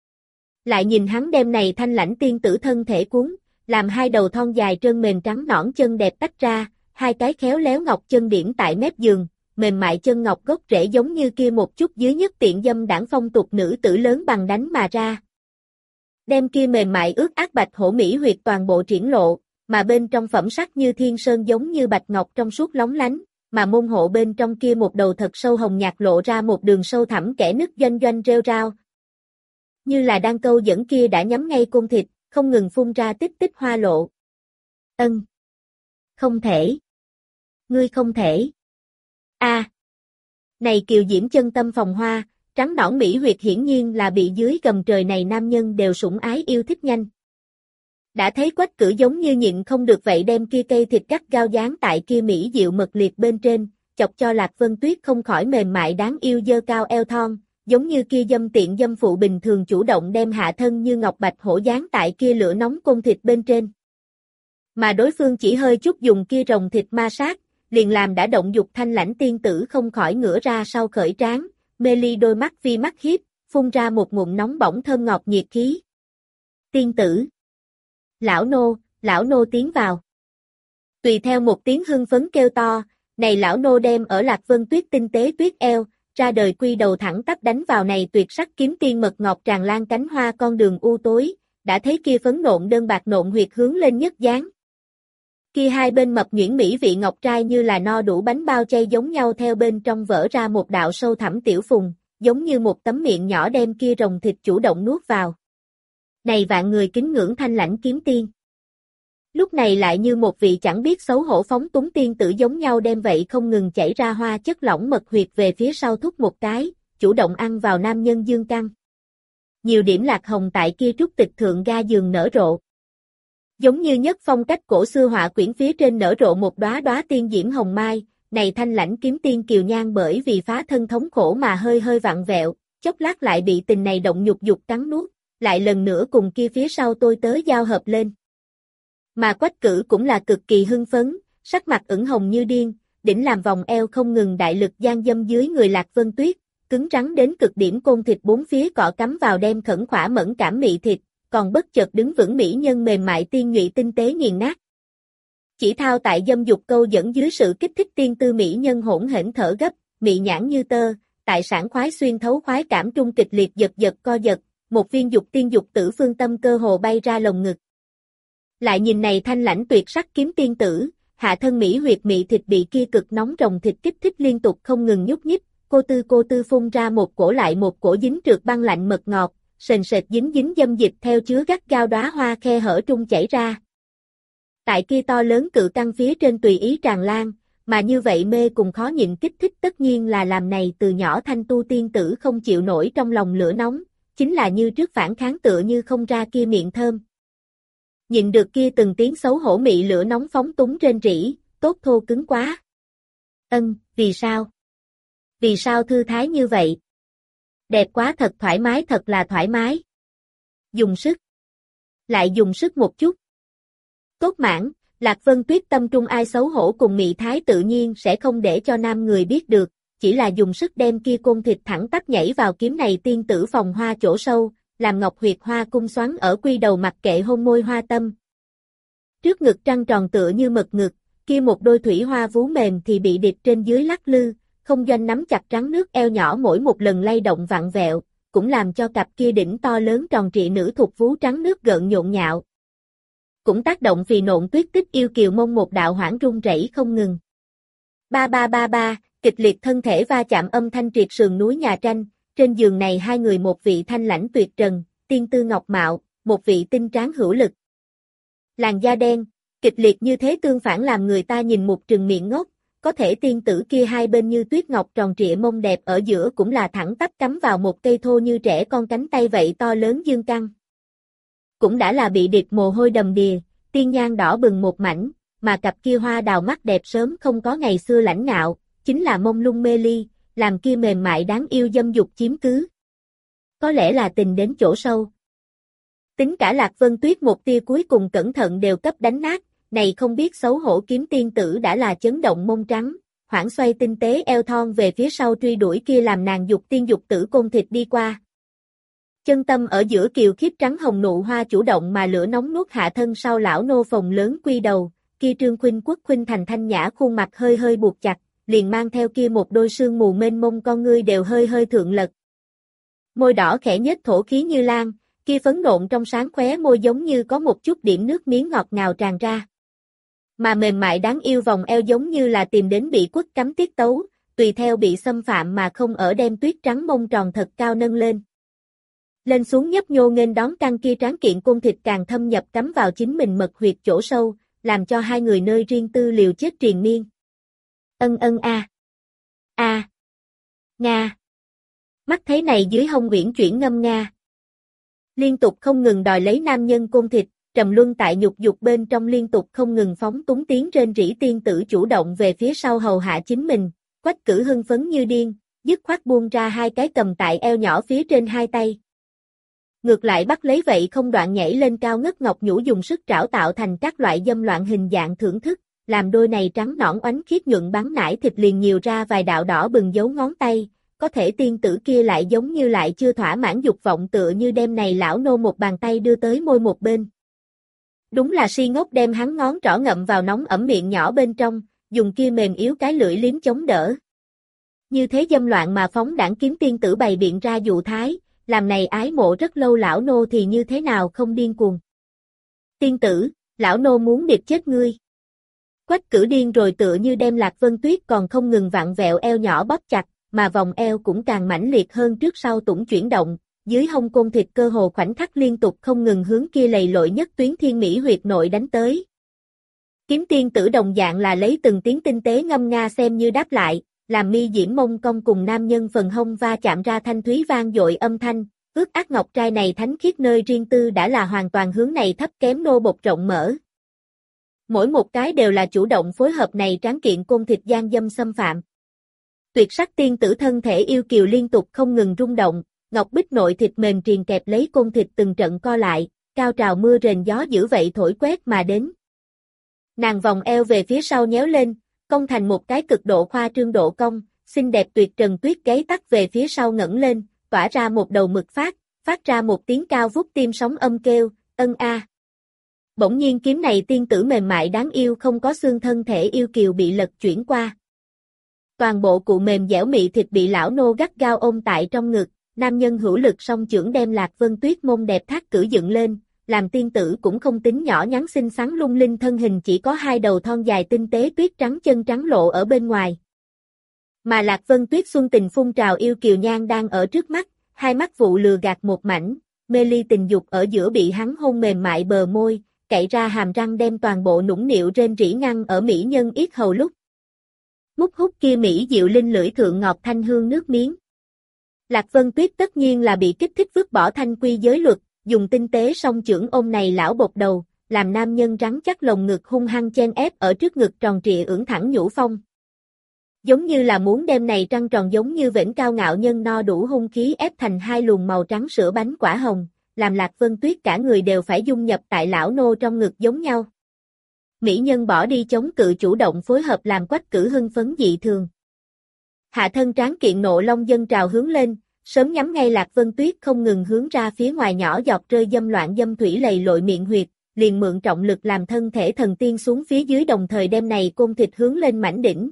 Lại nhìn hắn đem này thanh lãnh tiên tử thân thể cuốn, làm hai đầu thon dài trơn mềm trắng nõn chân đẹp tách ra, hai cái khéo léo ngọc chân điểm tại mép giường, mềm mại chân ngọc gốc rễ giống như kia một chút dưới nhất tiện dâm đảng phong tục nữ tử lớn bằng đánh mà ra. Đem kia mềm mại ướt át bạch hổ mỹ huyệt toàn bộ triển lộ, mà bên trong phẩm sắc như thiên sơn giống như bạch ngọc trong suốt lóng lánh, mà môn hộ bên trong kia một đầu thật sâu hồng nhạt lộ ra một đường sâu thẳm kẽ nứt doanh doanh rêu rao. Như là đang câu dẫn kia đã nhắm ngay côn thịt, không ngừng phun ra tích tích hoa lộ. Ân. Không thể. Ngươi không thể. A. À. Này kiều diễm chân tâm phòng hoa, trắng nõn mỹ huyệt hiển nhiên là bị dưới gầm trời này nam nhân đều sủng ái yêu thích nhanh. Đã thấy Quách Cử giống như nhịn không được vậy đem kia cây thịt cắt gao dán tại kia mỹ diệu mật liệt bên trên, chọc cho Lạc Vân Tuyết không khỏi mềm mại đáng yêu dơ cao eo thon, giống như kia dâm tiện dâm phụ bình thường chủ động đem hạ thân như ngọc bạch hổ dán tại kia lửa nóng côn thịt bên trên. Mà đối phương chỉ hơi chút dùng kia rồng thịt ma sát, liền làm đã động dục thanh lãnh tiên tử không khỏi ngửa ra sau khởi trán, mê ly đôi mắt vi mắt hiếp, phun ra một ngụm nóng bỏng thơm ngọt nhiệt khí. Tiên tử. Lão nô, lão nô tiến vào. Tùy theo một tiếng hưng phấn kêu to, này lão nô đem ở Lạc Vân Tuyết tinh tế tuyết eo, ra đời quy đầu thẳng tắp đánh vào này tuyệt sắc kiếm tiên mật ngọt tràn lan cánh hoa con đường u tối, đã thấy kia phấn nộn đơn bạc nộn huyệt hướng lên nhất dáng. Kia hai bên mập nhuyễn mỹ vị ngọc trai như là no đủ bánh bao chay giống nhau theo bên trong vỡ ra một đạo sâu thẳm tiểu phùng, giống như một tấm miệng nhỏ đem kia rồng thịt chủ động nuốt vào. Này vạn người kính ngưỡng thanh lãnh kiếm tiên. Lúc này lại như một vị chẳng biết xấu hổ phóng túng tiên tử giống nhau đem vậy không ngừng chảy ra hoa chất lỏng mật huyệt về phía sau thúc một cái, chủ động ăn vào nam nhân dương căn. Nhiều điểm lạc hồng tại kia trúc tịch thượng ga giường nở rộ. Giống như nhất phong cách cổ xưa họa quyển phía trên nở rộ một đóa đóa tiên diễm hồng mai, này thanh lãnh kiếm tiên kiều nhan bởi vì phá thân thống khổ mà hơi hơi vặn vẹo, chốc lát lại bị tình này động nhục dục cắn nuốt, lại lần nữa cùng kia phía sau tôi tới giao hợp lên. Mà Quách Cử cũng là cực kỳ hưng phấn, sắc mặt ửng hồng như điên, đỉnh làm vòng eo không ngừng đại lực gian dâm dưới người Lạc Vân Tuyết, cứng rắn đến cực điểm côn thịt bốn phía cọ cắm vào đem khẩn khỏa mẫn cảm mị thịt, còn bất chợt đứng vững mỹ nhân mềm mại tiên nhụy tinh tế nghiền nát. Chỉ thao tại dâm dục câu dẫn dưới sự kích thích tiên tư mỹ nhân hỗn hển thở gấp, mị nhãn như tơ, tại sản khoái xuyên thấu khoái cảm trung kịch liệt giật giật co giật, một viên dục tiên dục tử phương tâm cơ hồ bay ra lồng ngực. Lại nhìn này thanh lãnh tuyệt sắc kiếm tiên tử, hạ thân mỹ huyệt mị thịt bị kia cực nóng rồng thịt kích thích liên tục không ngừng nhúc nhích, cô tư cô tư phun ra một cổ lại một cổ dính trượt băng lạnh mật ngọt, sền sệt dính dính dâm dịch theo chứa gắt gao đóa hoa khe hở trung chảy ra. Tại kia to lớn cự căn phía trên tùy ý tràn lan, mà như vậy mê cùng khó nhịn kích thích tất nhiên là làm này từ nhỏ thanh tu tiên tử không chịu nổi trong lòng lửa nóng, chính là như trước phản kháng tựa như không ra kia miệng thơm. Nhìn được kia từng tiếng xấu hổ mị lửa nóng phóng túng rên rỉ, tốt thô cứng quá. Ân, vì sao? Vì sao thư thái như vậy? Đẹp quá thật thoải mái thật là thoải mái. Dùng sức. Lại dùng sức một chút. Tốt mãn, Lạc Vân Tuyết tâm trung ai xấu hổ cùng mị thái tự nhiên sẽ không để cho nam người biết được, chỉ là dùng sức đem kia côn thịt thẳng tắp nhảy vào kiếm này tiên tử phòng hoa chỗ sâu, làm ngọc huyệt hoa cung xoắn ở quy đầu mặc kệ hôn môi hoa tâm. Trước ngực trăng tròn tựa như mật ngực, kia một đôi thủy hoa vú mềm thì bị điệp trên dưới lắc lư, không doanh nắm chặt trắng nước eo nhỏ mỗi một lần lay động vặn vẹo, cũng làm cho cặp kia đỉnh to lớn tròn trịa nữ thục vú trắng nước gợn nhộn nhạo. Cũng tác động vì nộn tuyết tích yêu kiều mông một đạo hoảng rung rẩy không ngừng. Ba ba ba ba, kịch liệt thân thể va chạm âm thanh triệt sườn núi nhà tranh, trên giường này hai người một vị thanh lãnh tuyệt trần, tiên tư ngọc mạo, một vị tinh tráng hữu lực. Làn da đen, kịch liệt như thế tương phản làm người ta nhìn một trừng miệng ngốc, có thể tiên tử kia hai bên như tuyết ngọc tròn trịa mông đẹp ở giữa cũng là thẳng tắp cắm vào một cây thô như trẻ con cánh tay vậy to lớn dương căng. Cũng đã là bị điệp mồ hôi đầm đìa, tiên nhang đỏ bừng một mảnh, mà cặp kia hoa đào mắt đẹp sớm không có ngày xưa lãnh ngạo, chính là mông lung mê ly, làm kia mềm mại đáng yêu dâm dục chiếm cứ. Có lẽ là tình đến chỗ sâu. Tính cả Lạc Vân Tuyết một tia cuối cùng cẩn thận đều cấp đánh nát, này không biết xấu hổ kiếm tiên tử đã là chấn động mông trắng, hoảng xoay tinh tế eo thon về phía sau truy đuổi kia làm nàng dục tiên dục tử côn thịt đi qua. Chân tâm ở giữa kiều khiếp trắng hồng nụ hoa chủ động mà lửa nóng nuốt hạ thân sau lão nô phồng lớn quy đầu, kia Trương Khuynh Quốc khuynh thành thanh nhã khuôn mặt hơi hơi buộc chặt, liền mang theo kia một đôi sương mù mênh mông con ngươi đều hơi hơi thượng lật. Môi đỏ khẽ nhếch thổ khí như lan, kia phấn nộn trong sáng khóe môi giống như có một chút điểm nước miếng ngọt ngào tràn ra. Mà mềm mại đáng yêu vòng eo giống như là tìm đến bị quất cắm tiết tấu, tùy theo bị xâm phạm mà không ở đem tuyết trắng mông tròn thật cao nâng lên. Lên xuống nhấp nhô nghênh đón căng kia tráng kiện côn thịt càng thâm nhập cắm vào chính mình mật huyệt chỗ sâu, làm cho hai người nơi riêng tư liều chết triền miên. Ân ân a. A. Nga. Mắt thấy này dưới hông uyển chuyển ngâm nga. Liên tục không ngừng đòi lấy nam nhân côn thịt, trầm luân tại nhục dục bên trong liên tục không ngừng phóng túng tiếng rên rỉ tiên tử chủ động về phía sau hầu hạ chính mình, Quách Cử hưng phấn như điên, dứt khoát buông ra hai cái cầm tại eo nhỏ phía trên hai tay. Ngược lại bắt lấy vậy không đoạn nhảy lên cao ngất ngọc nhũ dùng sức trảo tạo thành các loại dâm loạn hình dạng thưởng thức, làm đôi này trắng nõn oánh khiết nhuận bắn nải thịt liền nhiều ra vài đạo đỏ bừng dấu ngón tay, có thể tiên tử kia lại giống như lại chưa thỏa mãn dục vọng tựa như đem này lão nô một bàn tay đưa tới môi một bên. Đúng là si ngốc đem hắn ngón trỏ ngậm vào nóng ẩm miệng nhỏ bên trong, dùng kia mềm yếu cái lưỡi liếm chống đỡ. Như thế dâm loạn mà phóng đảng kiếm tiên tử bày biện ra dụ thái, làm này ái mộ rất lâu lão nô thì như thế nào không điên cuồng. Tiên tử, lão nô muốn điệp chết ngươi. Quách Cử điên rồi tựa như đem Lạc Vân Tuyết còn không ngừng vặn vẹo eo nhỏ bóp chặt, mà vòng eo cũng càng mãnh liệt hơn trước sau tủng chuyển động, dưới hông côn thịt cơ hồ khoảnh khắc liên tục không ngừng hướng kia lầy lội nhất tuyến thiên mỹ huyệt nội đánh tới. Kiếm tiên tử đồng dạng là lấy từng tiếng tinh tế ngâm nga xem như đáp lại, làm mi diễm mông cong cùng nam nhân phần hông va chạm ra thanh thúy vang dội âm thanh, ước ác ngọc trai này thánh khiết nơi riêng tư đã là hoàn toàn hướng này thấp kém nô bột rộng mở. Mỗi một cái đều là chủ động phối hợp này tráng kiện côn thịt gian dâm xâm phạm. Tuyệt sắc tiên tử thân thể yêu kiều liên tục không ngừng rung động, ngọc bích nội thịt mềm triền kẹp lấy côn thịt từng trận co lại, cao trào mưa rền gió dữ vậy thổi quét mà đến. Nàng vòng eo về phía sau nhéo lên, cong thành một cái cực độ khoa trương độ cong, xinh đẹp tuyệt trần tuyết gáy tắt về phía sau ngẩng lên, tỏa ra một đầu mực phát, phát ra một tiếng cao vút tim sóng âm kêu, ân a. Bỗng nhiên kiếm này tiên tử mềm mại đáng yêu không có xương thân thể yêu kiều bị lật chuyển qua. Toàn bộ cụ mềm dẻo mị thịt bị lão nô gắt gao ôm tại trong ngực, nam nhân hữu lực song chưởng đem Lạc Vân Tuyết mông đẹp thác cử dựng lên, làm tiên tử cũng không tính nhỏ nhắn xinh xắn lung linh thân hình chỉ có hai đầu thon dài tinh tế tuyết trắng chân trắng lộ ở bên ngoài. Mà Lạc Vân Tuyết xuân tình phun trào yêu kiều nhan đang ở trước mắt, hai mắt vụ lừa gạt một mảnh, mê ly tình dục ở giữa bị hắn hôn mềm mại bờ môi, cậy ra hàm răng đem toàn bộ nũng nịu rên rỉ ngăn ở mỹ nhân yết hầu lúc. Mút hút kia mỹ diệu linh lưỡi thượng ngọt thanh hương nước miếng. Lạc Vân Tuyết tất nhiên là bị kích thích vứt bỏ thanh quy giới luật, dùng tinh tế song chưởng ôm này lão bột đầu, làm nam nhân rắn chắc lồng ngực hung hăng chen ép ở trước ngực tròn trịa ưỡn thẳng nhũ phong. Giống như là muốn đem này trăng tròn giống như vĩnh cao ngạo nhân no đủ hung khí ép thành hai luồng màu trắng sữa bánh quả hồng, làm Lạc Vân Tuyết cả người đều phải dung nhập tại lão nô trong ngực giống nhau. Mỹ nhân bỏ đi chống cự chủ động phối hợp làm Quách Cử hưng phấn dị thường. Hạ thân tráng kiện nộ long dân trào hướng lên, sớm nhắm ngay Lạc Vân Tuyết không ngừng hướng ra phía ngoài nhỏ giọt rơi dâm loạn dâm thủy lầy lội miệng huyệt, liền mượn trọng lực làm thân thể thần tiên xuống phía dưới đồng thời đem này côn thịt hướng lên mảnh đỉnh.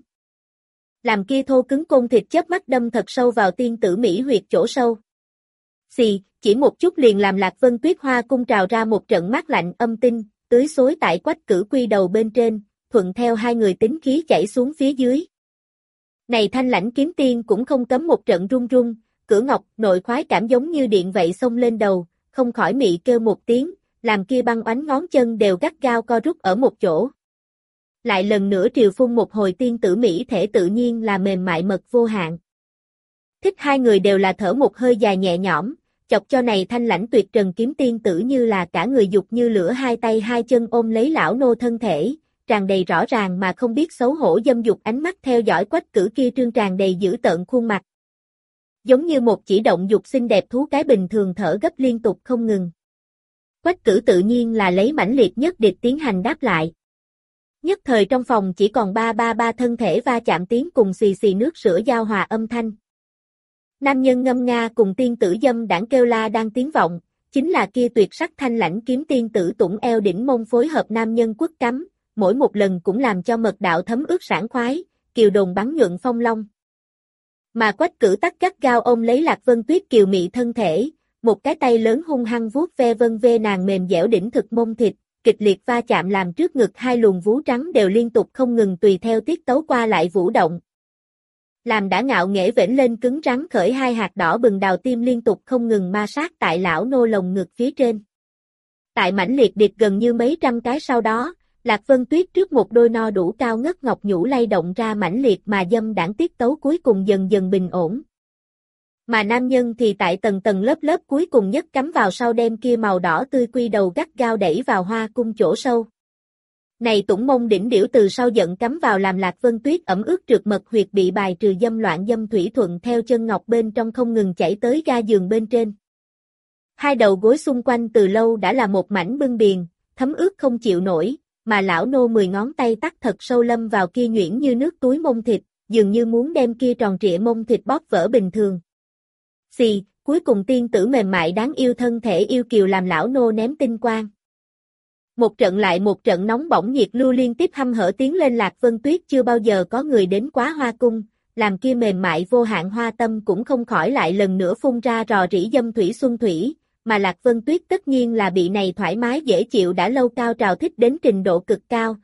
Làm kia thô cứng côn thịt chớp mắt đâm thật sâu vào tiên tử mỹ huyệt chỗ sâu. Xì, chỉ một chút liền làm Lạc Vân Tuyết hoa cung trào ra một trận mát lạnh âm tinh, tưới xối tại Quách Cử quy đầu bên trên, thuận theo hai người tính khí chảy xuống phía dưới. Này thanh lãnh kiếm tiên cũng không cấm một trận run run, cửa ngọc nội khoái cảm giống như điện vậy xông lên đầu, không khỏi mị kêu một tiếng, làm kia băng oánh ngón chân đều gắt gao co rút ở một chỗ. Lại lần nữa triều phun một hồi tiên tử mỹ thể tự nhiên là mềm mại mật vô hạn. Thích hai người đều là thở một hơi dài nhẹ nhõm, chọc cho này thanh lãnh tuyệt trần kiếm tiên tử như là cả người dục như lửa hai tay hai chân ôm lấy lão nô thân thể, tràn đầy rõ ràng mà không biết xấu hổ dâm dục ánh mắt theo dõi Quách Cử kia trương tràn đầy dữ tợn khuôn mặt. Giống như một chỉ động dục xinh đẹp thú cái bình thường thở gấp liên tục không ngừng. Quách Cử tự nhiên là lấy mãnh liệt nhất địch tiến hành đáp lại. Nhất thời trong phòng chỉ còn ba ba ba thân thể va chạm tiếng cùng xì xì nước sữa giao hòa âm thanh. Nam nhân ngâm nga cùng tiên tử dâm đãng kêu la đang tiếng vọng, chính là kia tuyệt sắc thanh lãnh kiếm tiên tử tủng eo đỉnh mông phối hợp nam nhân quất cắm, mỗi một lần cũng làm cho mật đạo thấm ướt sảng khoái, kiều đồn bắn nhuận phong long. Mà Quách Cử tắc gắt gao ôm lấy Lạc Vân Tuyết kiều mị thân thể, một cái tay lớn hung hăng vuốt ve vân ve nàng mềm dẻo đỉnh thực mông thịt, kịch liệt va chạm làm trước ngực hai luồng vú trắng đều liên tục không ngừng tùy theo tiết tấu qua lại vũ động. Làm đã ngạo nghễ vểnh lên cứng rắn khởi hai hạt đỏ bừng đào tim liên tục không ngừng ma sát tại lão nô lồng ngực phía trên. Tại mãnh liệt điệt gần như mấy trăm cái sau đó, Lạc Vân Tuyết trước một đôi no đủ cao ngất ngọc nhũ lay động ra mãnh liệt mà dâm đãng tiết tấu cuối cùng dần dần bình ổn. Mà nam nhân thì tại tầng tầng lớp lớp cuối cùng nhất cắm vào sau đem kia màu đỏ tươi quy đầu gắt gao đẩy vào hoa cung chỗ sâu. Này tủng mông đỉnh điểu từ sau giận cắm vào làm Lạc Vân Tuyết ẩm ướt trượt mật huyệt bị bài trừ dâm loạn dâm thủy thuận theo chân ngọc bên trong không ngừng chảy tới ga giường bên trên. Hai đầu gối xung quanh từ lâu đã là một mảnh bưng biền, thấm ướt không chịu nổi, mà lão nô mười ngón tay tắc thật sâu lâm vào kia nhuyễn như nước túi mông thịt, dường như muốn đem kia tròn trịa mông thịt bóp vỡ bình thường. Xì, cuối cùng tiên tử mềm mại đáng yêu thân thể yêu kiều làm lão nô ném tinh quang. Một trận lại một trận nóng bỏng nhiệt lưu liên tiếp hăm hở tiến lên Lạc Vân Tuyết chưa bao giờ có người đến quá hoa cung, làm kia mềm mại vô hạn hoa tâm cũng không khỏi lại lần nữa phun ra rò rỉ dâm thủy xuân thủy, mà Lạc Vân Tuyết tất nhiên là bị này thoải mái dễ chịu đã lâu cao trào thích đến trình độ cực cao.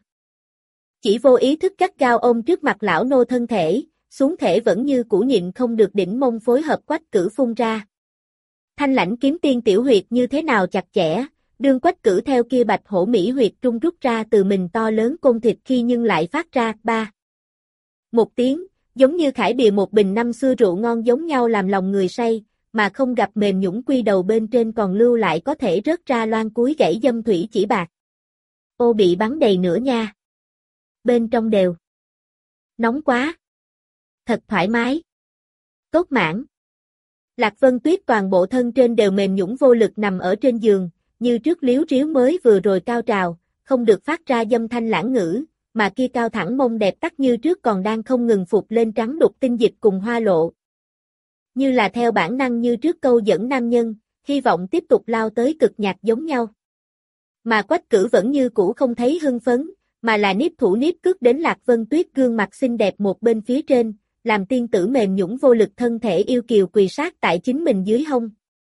Chỉ vô ý thức gắt gao ôm trước mặt lão nô thân thể, xuống thể vẫn như cũ nhịn không được đỉnh mông phối hợp Quách Cử phun ra. Thanh lãnh kiếm tiên tiểu huyệt như thế nào chặt chẽ, đương Quách Cử theo kia bạch hổ mỹ huyệt trung rút ra từ mình to lớn côn thịt khi nhưng lại phát ra ba. Một tiếng, giống như khải bìa một bình năm xưa rượu ngon giống nhau làm lòng người say, mà không gặp mềm nhũng quy đầu bên trên còn lưu lại có thể rớt ra loan cuối gãy dâm thủy chỉ bạc. Ô bị bắn đầy nửa nha. Bên trong đều. Nóng quá. Thật thoải mái. Tốt mãn. Lạc Vân Tuyết toàn bộ thân trên đều mềm nhũng vô lực nằm ở trên giường, như trước liếu riếu mới vừa rồi cao trào, không được phát ra dâm thanh lãng ngữ, mà kia cao thẳng mông đẹp tắc như trước còn đang không ngừng phục lên trắng đục tinh dịch cùng hoa lộ. Như là theo bản năng như trước câu dẫn nam nhân, hy vọng tiếp tục lao tới cực nhạc giống nhau. Mà Quách Cử vẫn như cũ không thấy hưng phấn, mà là niếp thủ niếp cước đến Lạc Vân Tuyết gương mặt xinh đẹp một bên phía trên, làm tiên tử mềm nhũng vô lực thân thể yêu kiều quỳ sát tại chính mình dưới hông.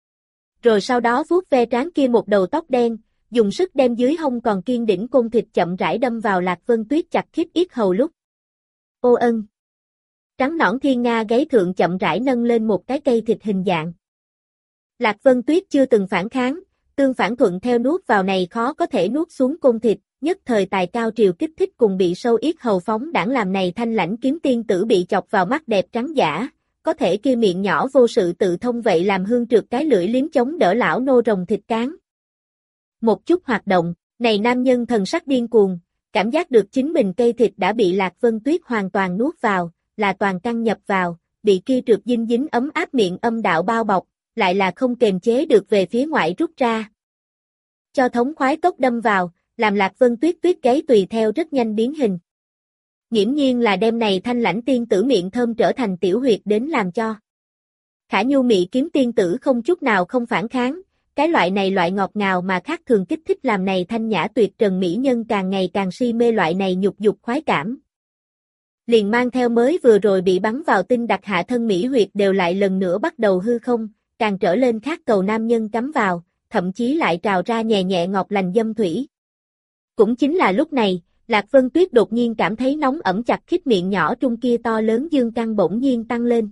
Rồi sau đó vuốt ve trán kia một đầu tóc đen, dùng sức đem dưới hông còn kiên đỉnh côn thịt chậm rãi đâm vào Lạc Vân Tuyết chặt khít yết hầu lúc. Ô ân! Trắng nõn thiên nga gáy thượng chậm rãi nâng lên một cái cây thịt hình dạng. Lạc Vân Tuyết chưa từng phản kháng, tương phản thuận theo nuốt vào này khó có thể nuốt xuống côn thịt, nhất thời tài cao triều kích thích cùng bị sâu yết hầu phóng đảng làm này thanh lãnh kiếm tiên tử bị chọc vào mắt đẹp trắng giả, có thể kia miệng nhỏ vô sự tự thông vậy làm hương trượt cái lưỡi liếm chống đỡ lão nô rồng thịt cán. Một chút hoạt động, này nam nhân thần sắc điên cuồng, cảm giác được chính mình cây thịt đã bị Lạc Vân Tuyết hoàn toàn nuốt vào, là toàn căn nhập vào, bị kia trượt dinh dính ấm áp miệng âm đạo bao bọc, lại là không kềm chế được về phía ngoại rút ra. Cho thống khoái cốc đâm vào, làm Lạc Vân Tuyết tuyết gáy tùy theo rất nhanh biến hình. Nghiễm nhiên là đêm này thanh lãnh tiên tử miệng thơm trở thành tiểu huyệt đến làm cho. Khả nhu mị kiếm tiên tử không chút nào không phản kháng, cái loại này loại ngọt ngào mà khác thường kích thích làm này thanh nhã tuyệt trần mỹ nhân càng ngày càng si mê loại này nhục dục khoái cảm. Liền mang theo mới vừa rồi bị bắn vào tinh đặc hạ thân mỹ huyệt đều lại lần nữa bắt đầu hư không, càng trở lên khác cầu nam nhân cắm vào, thậm chí lại trào ra nhẹ nhẹ ngọt lành dâm thủy. Cũng chính là lúc này, Lạc Vân Tuyết đột nhiên cảm thấy nóng ẩm chặt khít miệng nhỏ trung kia to lớn dương căn bỗng nhiên tăng lên.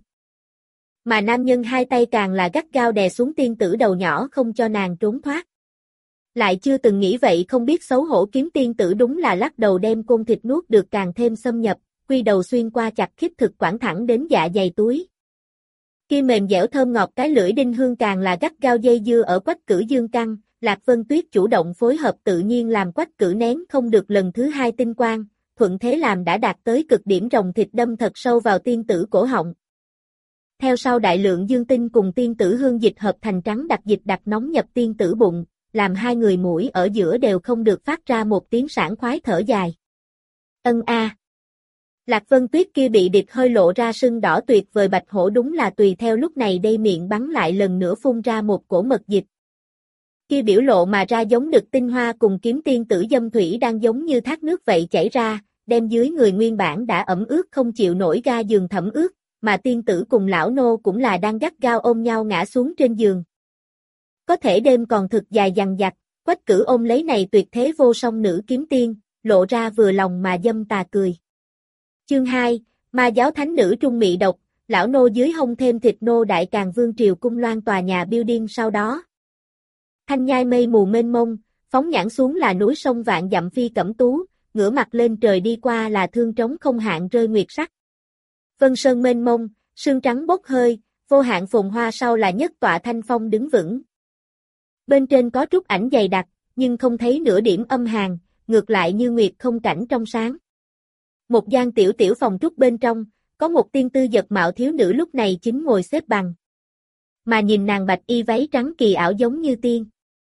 Mà nam nhân hai tay càng là gắt gao đè xuống tiên tử đầu nhỏ không cho nàng trốn thoát. Lại chưa từng nghĩ vậy không biết xấu hổ kiếm tiên tử đúng là lắc đầu đem côn thịt nuốt được càng thêm xâm nhập, quy đầu xuyên qua chặt khít thực quản thẳng đến dạ dày túi. Kia mềm dẻo thơm ngọt cái lưỡi đinh hương càng là gắt gao dây dưa ở Quách Cử dương căn, Lạc Vân Tuyết chủ động phối hợp tự nhiên làm Quách Cử nén không được lần thứ hai tinh quang, thuận thế làm đã đạt tới cực điểm rồng thịt đâm thật sâu vào tiên tử cổ họng. Theo sau đại lượng dương tinh cùng tiên tử hương dịch hợp thành trắng đặc dịch đặc nóng nhập tiên tử bụng, làm hai người mũi ở giữa đều không được phát ra một tiếng sảng khoái thở dài. Ân a. Lạc Vân Tuyết kia bị địch hơi lộ ra sưng đỏ tuyệt vời bạch hổ đúng là tùy theo lúc này đây miệng bắn lại lần nữa phun ra một cổ mật dịch. Kia biểu lộ mà ra giống đực tinh hoa cùng kiếm tiên tử dâm thủy đang giống như thác nước vậy chảy ra, đem dưới người nguyên bản đã ẩm ướt không chịu nổi ga giường thẩm ướt, mà tiên tử cùng lão nô cũng là đang gắt gao ôm nhau ngã xuống trên giường. Có thể đêm còn thực dài dằng dặc, Quách Cử ôm lấy này tuyệt thế vô song nữ kiếm tiên, lộ ra vừa lòng mà dâm tà cười. Chương hai, Ma giáo thánh nữ trung mị độc, lão nô dưới hông thêm thịt nô đại càng vương triều cung loan tòa nhà building sau đó. Thanh nhai mây mù mênh mông, phóng nhãn xuống là núi sông vạn dặm phi cẩm tú, ngửa mặt lên trời đi qua là thương trống không hạn rơi nguyệt sắc. Vân sơn mênh mông, sương trắng bốc hơi, vô hạn phồn hoa sau là nhất tọa thanh phong đứng vững. Bên trên có trúc ảnh dày đặc, nhưng không thấy nửa điểm âm hàn, ngược lại như nguyệt không cảnh trong sáng. Một gian tiểu tiểu phòng trúc bên trong, có một tiên tư giật mạo thiếu nữ lúc này chính ngồi xếp bằng. Mà nhìn nàng bạch y váy trắng kỳ ảo giống như tiên.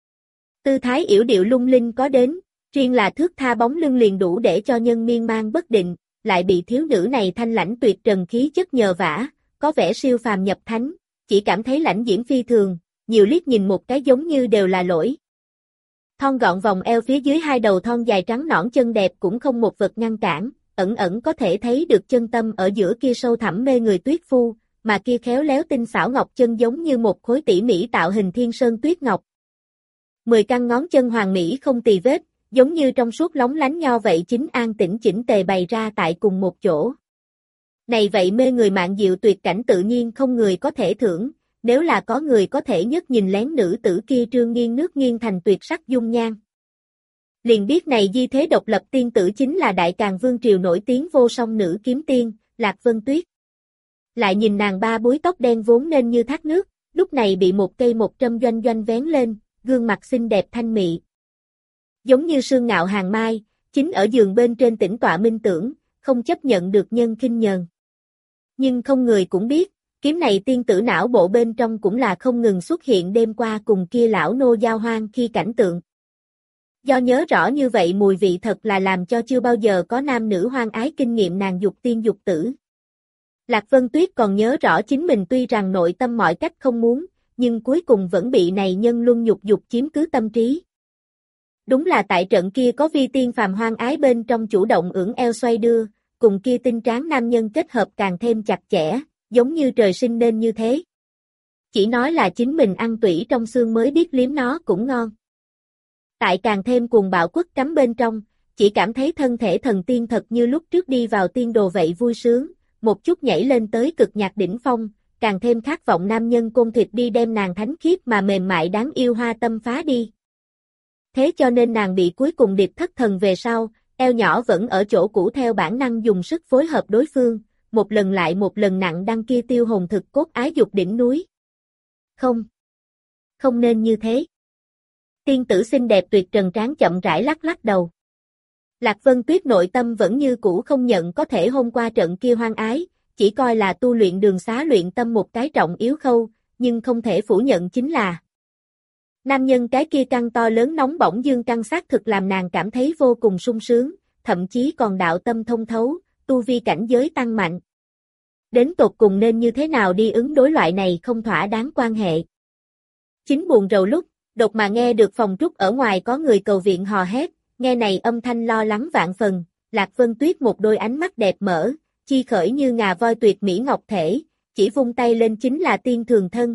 Tư thái yểu điệu lung linh có đến, riêng là thước tha bóng lưng liền đủ để cho nhân miên man bất định, lại bị thiếu nữ này thanh lãnh tuyệt trần khí chất nhờ vả, có vẻ siêu phàm nhập thánh, chỉ cảm thấy lãnh diễm phi thường, nhiều liếc nhìn một cái giống như đều là lỗi. Thon gọn vòng eo phía dưới hai đầu thon dài trắng nõn chân đẹp cũng không một vật ngăn cản, ẩn ẩn có thể thấy được chân tâm ở giữa kia sâu thẳm mê người tuyết phu, mà kia khéo léo tinh xảo ngọc chân giống như một khối tỉ mỉ tạo hình thiên sơn tuyết ngọc. Mười căn ngón chân hoàng mỹ không tì vết, giống như trong suốt lóng lánh nho vậy chính an tĩnh chỉnh tề bày ra tại cùng một chỗ. Này vậy mê người mạn diệu tuyệt cảnh tự nhiên không người có thể thưởng, nếu là có người có thể nhất nhìn lén nữ tử kia trương nghiêng nước nghiêng thành tuyệt sắc dung nhan. Liền biết này di thế độc lập tiên tử chính là đại càng vương triều nổi tiếng vô song nữ kiếm tiên, Lạc Vân Tuyết. Lại nhìn nàng ba búi tóc đen vốn nên như thác nước, lúc này bị một cây một trâm doanh doanh vén lên, gương mặt xinh đẹp thanh mị. Giống như sương ngạo hàng mai, chính ở giường bên trên tĩnh tọa minh tưởng, không chấp nhận được nhân khinh nhờn. Nhưng không người cũng biết, kiếm này tiên tử não bộ bên trong cũng là không ngừng xuất hiện đêm qua cùng kia lão nô giao hoang khi cảnh tượng. Do nhớ rõ như vậy mùi vị thật là làm cho chưa bao giờ có nam nữ hoang ái kinh nghiệm nàng dục tiên dục tử. Lạc Vân Tuyết còn nhớ rõ chính mình tuy rằng nội tâm mọi cách không muốn, nhưng cuối cùng vẫn bị này nhân luân nhục dục chiếm cứ tâm trí. Đúng là tại trận kia có vi tiên phàm hoang ái bên trong chủ động ưỡn eo xoay đưa, cùng kia tinh tráng nam nhân kết hợp càng thêm chặt chẽ, giống như trời sinh nên như thế. Chỉ nói là chính mình ăn tủy trong xương mới biết liếm nó cũng ngon. Tại càng thêm cuồng bạo quất cắm bên trong, chỉ cảm thấy thân thể thần tiên thật như lúc trước đi vào tiên đồ vậy vui sướng, một chút nhảy lên tới cực nhạc đỉnh phong, càng thêm khát vọng nam nhân côn thịt đi đem nàng thánh khiết mà mềm mại đáng yêu hoa tâm phá đi. Thế cho nên nàng bị cuối cùng điệp thất thần về sau, eo nhỏ vẫn ở chỗ cũ theo bản năng dùng sức phối hợp đối phương, một lần lại một lần nặng đăng kia tiêu hồn thực cốt ái dục đỉnh núi. Không. Không nên như thế. Tiên tử xinh đẹp tuyệt trần tráng chậm rãi lắc lắc đầu. Lạc Vân Tuyết nội tâm vẫn như cũ không nhận có thể hôm qua trận kia hoang ái, chỉ coi là tu luyện đường xá luyện tâm một cái trọng yếu khâu, nhưng không thể phủ nhận chính là nam nhân cái kia căng to lớn nóng bỏng dương căng xác thực làm nàng cảm thấy vô cùng sung sướng, thậm chí còn đạo tâm thông thấu, tu vi cảnh giới tăng mạnh. Đến tột cùng nên như thế nào đi ứng đối loại này không thỏa đáng quan hệ. Chính buồn rầu lúc, đột mà nghe được phòng trúc ở ngoài có người cầu viện hò hét, nghe này âm thanh lo lắng vạn phần, Lạc Vân Tuyết một đôi ánh mắt đẹp mở, chi khởi như ngà voi tuyệt mỹ ngọc thể, chỉ vung tay lên chính là tiên thường thân.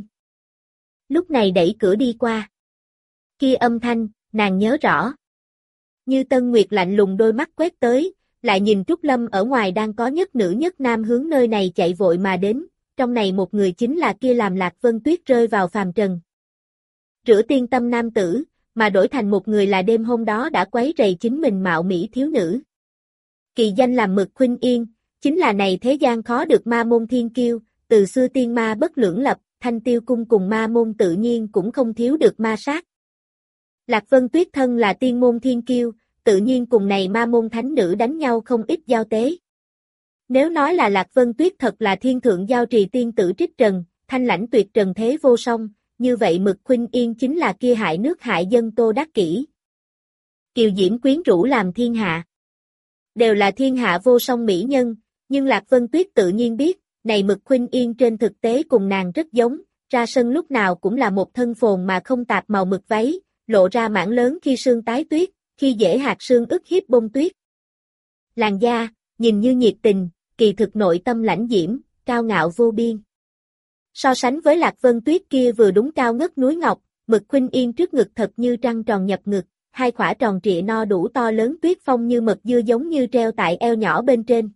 Lúc này đẩy cửa đi qua. Kia âm thanh, nàng nhớ rõ. Như Tân Nguyệt lạnh lùng đôi mắt quét tới, lại nhìn Trúc Lâm ở ngoài đang có nhất nữ nhất nam hướng nơi này chạy vội mà đến, trong này một người chính là kia làm Lạc Vân Tuyết rơi vào phàm trần. Rửa tiên tâm nam tử, mà đổi thành một người là đêm hôm đó đã quấy rầy chính mình mạo mỹ thiếu nữ. Kỳ danh làm Mực Khuynh Yên, chính là này thế gian khó được ma môn thiên kiêu, từ xưa tiên ma bất lưỡng lập, Thanh Tiêu cung cùng ma môn tự nhiên cũng không thiếu được ma sát. Lạc Vân Tuyết thân là tiên môn thiên kiêu, tự nhiên cùng này ma môn thánh nữ đánh nhau không ít giao tế. Nếu nói là Lạc Vân Tuyết thật là thiên thượng giao trì tiên tử trích trần, thanh lãnh tuyệt trần thế vô song, như vậy Mực Khuynh Yên chính là kia hại nước hại dân Tô Đắc Kỷ. Kiều diễm quyến rũ làm thiên hạ. đều là thiên hạ vô song mỹ nhân, nhưng Lạc Vân Tuyết tự nhiên biết, này Mực Khuynh Yên trên thực tế cùng nàng rất giống, ra sân lúc nào cũng là một thân phồn mà không tạp màu mực váy, lộ ra mảng lớn khi sương tái tuyết, khi dễ hạt sương ức hiếp bông tuyết. Làn da, nhìn như nhiệt tình, kỳ thực nội tâm lãnh diễm, cao ngạo vô biên. So sánh với Lạc Vân Tuyết kia vừa đúng cao ngất núi ngọc, Mực Khuynh Yên trước ngực thật như trăng tròn nhập ngực, hai khỏa tròn trịa no đủ to lớn tuyết phong như mật dưa giống như treo tại eo nhỏ bên trên.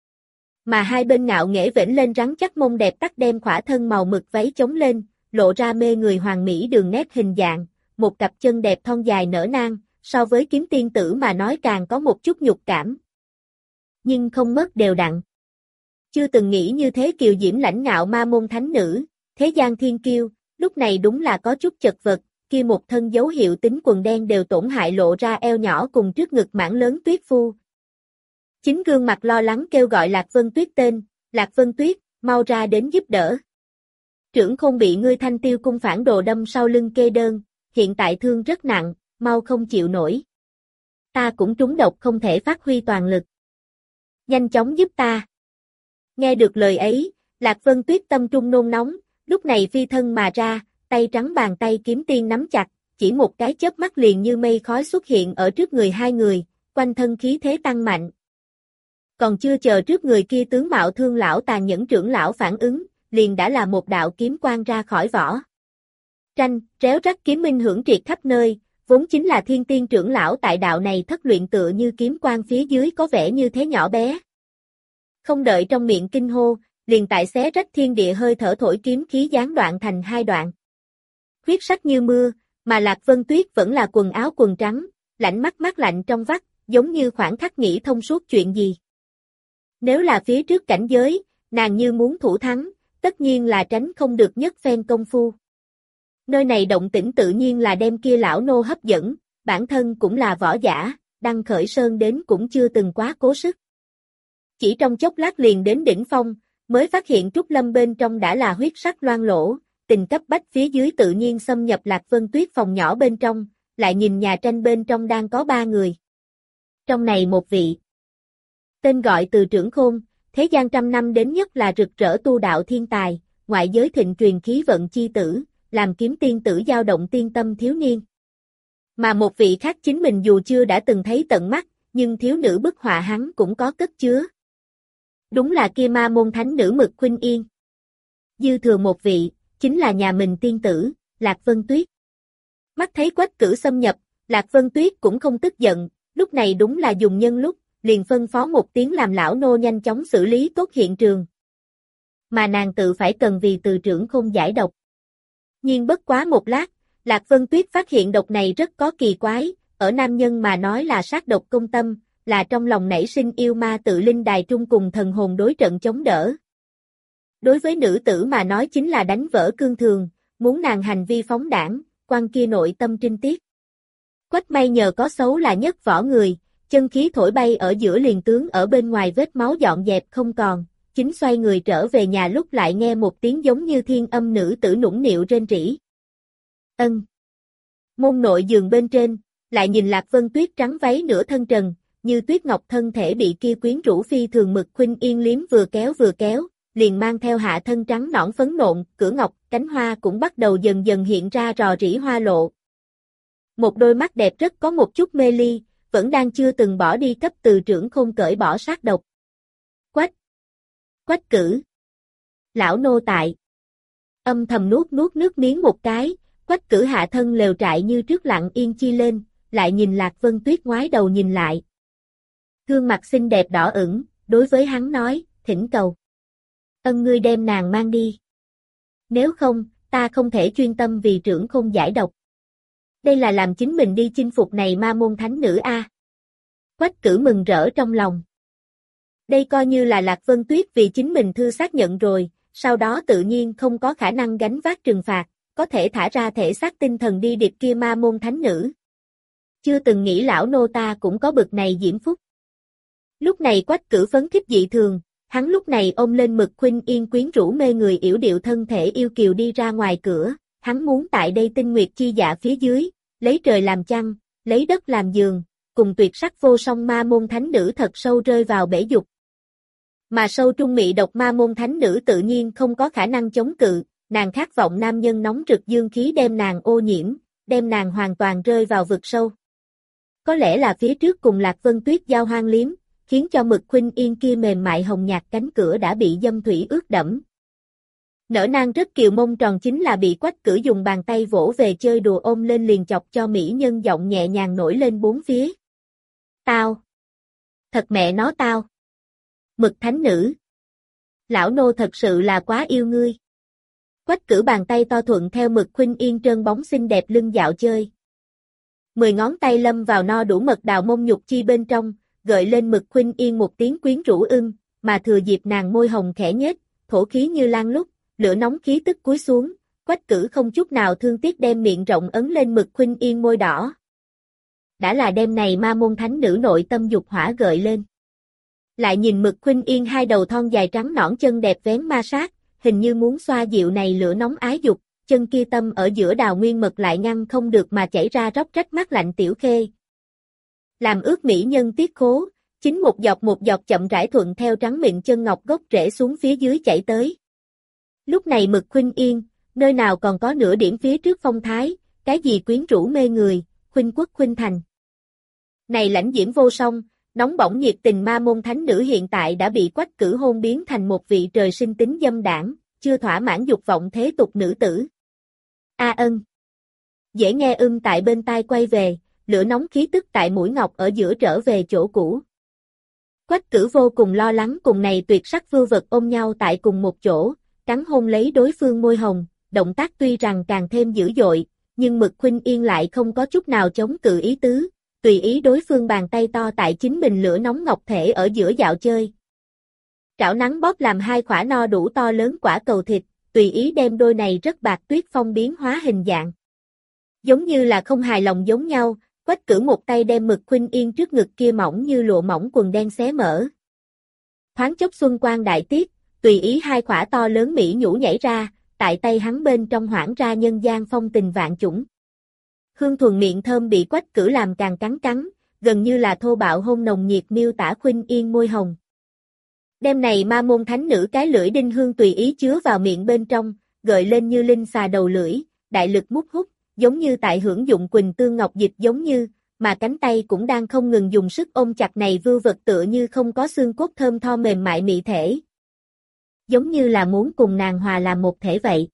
Mà hai bên ngạo nghễ vểnh lên rắn chắc mông đẹp tắt đem khỏa thân màu mực váy chống lên, lộ ra mê người hoàng mỹ đường nét hình dạng, một cặp chân đẹp thon dài nở nang, so với kiếm tiên tử mà nói càng có một chút nhục cảm. Nhưng không mất đều đặn. Chưa từng nghĩ như thế kiều diễm lãnh ngạo ma môn thánh nữ, thế gian thiên kiêu, lúc này đúng là có chút chật vật, kia một thân dấu hiệu tính quần đen đều tổn hại lộ ra eo nhỏ cùng trước ngực mảng lớn tuyết phu. Chính gương mặt lo lắng kêu gọi Lạc Vân Tuyết tên, Lạc Vân Tuyết, mau ra đến giúp đỡ. Trưởng Khôn bị ngươi Thanh Tiêu cung phản đồ đâm sau lưng kê đơn, hiện tại thương rất nặng, mau không chịu nổi. Ta cũng trúng độc không thể phát huy toàn lực. Nhanh chóng giúp ta. Nghe được lời ấy, Lạc Vân Tuyết tâm trung nôn nóng, lúc này phi thân mà ra, tay trắng bàn tay kiếm tiên nắm chặt, chỉ một cái chớp mắt liền như mây khói xuất hiện ở trước người hai người, quanh thân khí thế tăng mạnh. Còn chưa chờ trước người kia tướng mạo thương lão tàn nhẫn trưởng lão phản ứng, liền đã là một đạo kiếm quang ra khỏi vỏ. Tranh, réo rắt kiếm minh hưởng triệt khắp nơi, vốn chính là thiên tiên trưởng lão tại đạo này thất luyện tựa như kiếm quang phía dưới có vẻ như thế nhỏ bé. Không đợi trong miệng kinh hô, liền tại xé rách thiên địa hơi thở thổi kiếm khí gián đoạn thành hai đoạn. Huyết sắc như mưa, mà Lạc Vân Tuyết vẫn là quần áo quần trắng, lạnh mắt mắt lạnh trong vắt, giống như khoảng khắc nghĩ thông suốt chuyện gì. Nếu là phía trước cảnh giới, nàng như muốn thủ thắng, tất nhiên là tránh không được nhất phen công phu. Nơi này động tĩnh tự nhiên là đem kia lão nô hấp dẫn, bản thân cũng là võ giả, đăng khởi sơn đến cũng chưa từng quá cố sức. Chỉ trong chốc lát liền đến đỉnh phong, mới phát hiện Trúc Lâm bên trong đã là huyết sắc loang lỗ, tình cấp bách phía dưới tự nhiên xâm nhập Lạc Vân Tuyết phòng nhỏ bên trong, lại nhìn nhà tranh bên trong đang có ba người. Trong này một vị tên gọi Từ Trưởng Khôn, thế gian trăm năm đến nhất là rực rỡ tu đạo thiên tài, ngoại giới thịnh truyền khí vận chi tử, làm kiếm tiên tử dao động tiên tâm thiếu niên. Mà một vị khác chính mình dù chưa đã từng thấy tận mắt, nhưng thiếu nữ bức họa hắn cũng có cất chứa. Đúng là kia ma môn thánh nữ Mực Khuynh Yên. Dư thừa một vị, chính là nhà mình tiên tử, Lạc Vân Tuyết. Mắt thấy Quách Cử xâm nhập, Lạc Vân Tuyết cũng không tức giận, lúc này đúng là dùng nhân lúc, liền phân phó một tiếng làm lão nô nhanh chóng xử lý tốt hiện trường. Mà nàng tự phải cần vì Từ Trưởng Khôn giải độc. Nhưng bất quá một lát, Lạc Vân Tuyết phát hiện độc này rất có kỳ quái, ở nam nhân mà nói là sát độc công tâm, là trong lòng nảy sinh yêu ma tự linh đài trung cùng thần hồn đối trận chống đỡ. Đối với nữ tử mà nói chính là đánh vỡ cương thường, muốn nàng hành vi phóng đảng, quan kia nội tâm trinh tiết. Quách may nhờ có xấu là nhất võ người, chân khí thổi bay ở giữa liền tướng ở bên ngoài vết máu dọn dẹp không còn, chính xoay người trở về nhà lúc lại nghe một tiếng giống như thiên âm nữ tử nũng nịu rên rỉ. Ân. Môn nội giường bên trên, lại nhìn Lạc Vân Tuyết trắng váy nửa thân trần, như tuyết ngọc thân thể bị kia quyến rũ phi thường Mực Khuynh Yên liếm vừa kéo vừa kéo, liền mang theo hạ thân trắng nõn phấn nộn, cửa ngọc, cánh hoa cũng bắt đầu dần dần hiện ra rò rỉ hoa lộ. Một đôi mắt đẹp rất có một chút mê ly, vẫn đang chưa từng bỏ đi cấp Từ Trưởng Khôn cởi bỏ sát độc. Quách! Quách Cử! Lão nô tại! Âm thầm nuốt nuốt nước miếng một cái, Quách Cử hạ thân lều trại như trước lặng yên chi lên, lại nhìn Lạc Vân Tuyết ngoái đầu nhìn lại. Gương mặt xinh đẹp đỏ ửng, đối với hắn nói, thỉnh cầu. Ân ngươi đem nàng mang đi. Nếu không, ta không thể chuyên tâm vì Trưởng Khôn giải độc. Đây là làm chính mình đi chinh phục này ma môn thánh nữ a. Quách Cử mừng rỡ trong lòng. Đây coi như là Lạc Vân Tuyết vì chính mình thư xác nhận rồi, sau đó tự nhiên không có khả năng gánh vác trừng phạt, có thể thả ra thể xác tinh thần đi điệp kia ma môn thánh nữ. Chưa từng nghĩ lão nô ta cũng có bực này diễm phúc. Lúc này Quách Cử phấn khích dị thường, hắn lúc này ôm lên Mực Khuynh Yên quyến rũ mê người yểu điệu thân thể yêu kiều đi ra ngoài cửa, hắn muốn tại đây tinh nguyệt chi dạ phía dưới, lấy trời làm chăn, lấy đất làm giường, cùng tuyệt sắc vô song ma môn thánh nữ thật sâu rơi vào bể dục. Mà sâu trung mị độc ma môn thánh nữ tự nhiên không có khả năng chống cự, nàng khát vọng nam nhân nóng rực dương khí đem nàng ô nhiễm, đem nàng hoàn toàn rơi vào vực sâu. Có lẽ là phía trước cùng Lạc Vân Tuyết giao hoang liếm, khiến cho Mực Khuynh Yên kia mềm mại hồng nhạt cánh cửa đã bị dâm thủy ướt đẫm. Nở nang rất kiều mông tròn chính là bị Quách Cử dùng bàn tay vỗ về chơi đùa ôm lên liền chọc cho mỹ nhân giọng nhẹ nhàng nổi lên bốn phía. Tao! Thật mẹ nó tao! Mực thánh nữ! Lão nô thật sự là quá yêu ngươi! Quách Cử bàn tay to thuận theo Mực Khuynh Yên trơn bóng xinh đẹp lưng dạo chơi. Mười ngón tay lâm vào no đủ mật đào mông nhục chi bên trong, gợi lên Mực Khuynh Yên một tiếng quyến rũ ưng, mà thừa dịp nàng môi hồng khẽ nhếch, thổ khí như lan lúc, lửa nóng khí tức cúi xuống, Quách Cử không chút nào thương tiếc đem miệng rộng ấn lên Mực Khuynh Yên môi đỏ. Đã là đêm này ma môn thánh nữ nội tâm dục hỏa gợi lên. Lại nhìn Mực Khuynh Yên hai đầu thon dài trắng nõn chân đẹp vén ma sát, hình như muốn xoa dịu này lửa nóng ái dục, chân kia tâm ở giữa đào nguyên mật lại ngăn không được mà chảy ra róc rách mắt lạnh tiểu khê. Làm ướt mỹ nhân tiết khố, chính một giọt một giọt chậm rãi thuận theo trắng mịn chân ngọc gốc rễ xuống phía dưới chảy tới. Lúc này Mực Khuynh Yên, nơi nào còn có nửa điểm phía trước phong thái, cái gì quyến rũ mê người, khuynh quốc khuynh thành. Này lãnh diễm vô song, nóng bỏng nhiệt tình ma môn thánh nữ hiện tại đã bị Quách Cử hôn biến thành một vị trời sinh tính dâm đảng, chưa thỏa mãn dục vọng thế tục nữ tử. A ân. Dễ nghe ưm tại bên tai quay về, lửa nóng khí tức tại mũi ngọc ở giữa trở về chỗ cũ. Quách Cử vô cùng lo lắng cùng này tuyệt sắc vưu vật ôm nhau tại cùng một chỗ, cắn hôn lấy đối phương môi hồng, động tác tuy rằng càng thêm dữ dội, nhưng Mực Khuynh Yên lại không có chút nào chống cự ý tứ, tùy ý đối phương bàn tay to tại chính mình lửa nóng ngọc thể ở giữa dạo chơi. Trảo nắng bóp làm hai khỏa no đủ to lớn quả cầu thịt, tùy ý đem đôi này rất bạc tuyết phong biến hóa hình dạng. Giống như là không hài lòng giống nhau, Quách Cử một tay đem Mực Khuynh Yên trước ngực kia mỏng như lụa mỏng quần đen xé mở. Thoáng chốc xuân quang đại tiết, tùy ý hai khỏa to lớn mỹ nhũ nhảy ra, tại tay hắn bên trong hoảng ra nhân gian phong tình vạn chủng. Hương thuần miệng thơm bị Quách Cử làm càng cắn cắn, gần như là thô bạo hôn nồng nhiệt miêu tả Khuynh Yên môi hồng. Đêm này ma môn thánh nữ cái lưỡi đinh hương tùy ý chứa vào miệng bên trong, gợi lên như linh xà đầu lưỡi, đại lực mút hút, giống như tại hưởng dụng quỳnh tương ngọc dịch giống như, mà cánh tay cũng đang không ngừng dùng sức ôm chặt này vưu vật tựa như không có xương cốt thơm tho mềm mại mị thể. Giống như là muốn cùng nàng hòa làm một thể vậy.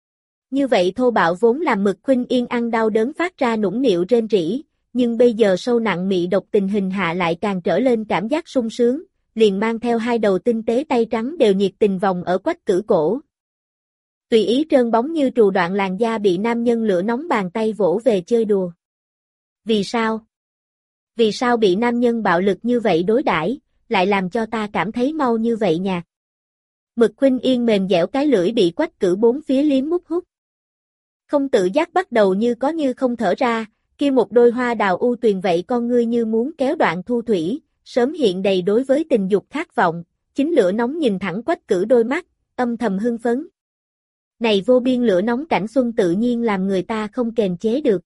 Như vậy thô bạo vốn làm Mực Khuynh Yên ăn đau đớn phát ra nũng nịu rên rỉ, nhưng bây giờ sâu nặng mị độc tình hình hạ lại càng trở lên cảm giác sung sướng, liền mang theo hai đầu tinh tế tay trắng đều nhiệt tình vòng ở Quách Cử cổ. Tùy ý trơn bóng như trù đoạn làn da bị nam nhân lửa nóng bàn tay vỗ về chơi đùa. Vì sao? Vì sao bị nam nhân bạo lực như vậy đối đãi, lại làm cho ta cảm thấy mau như vậy nhạt? Mực Khuynh Yên mềm dẻo cái lưỡi bị Quách Cử bốn phía liếm mút hút. Không tự giác bắt đầu như có như không thở ra, kia một đôi hoa đào u tuyền vậy con ngươi như muốn kéo đoạn thu thủy, sớm hiện đầy đối với tình dục khát vọng, chính lửa nóng nhìn thẳng Quách Cử đôi mắt, âm thầm hưng phấn. Này vô biên lửa nóng cảnh xuân tự nhiên làm người ta không kềm chế được.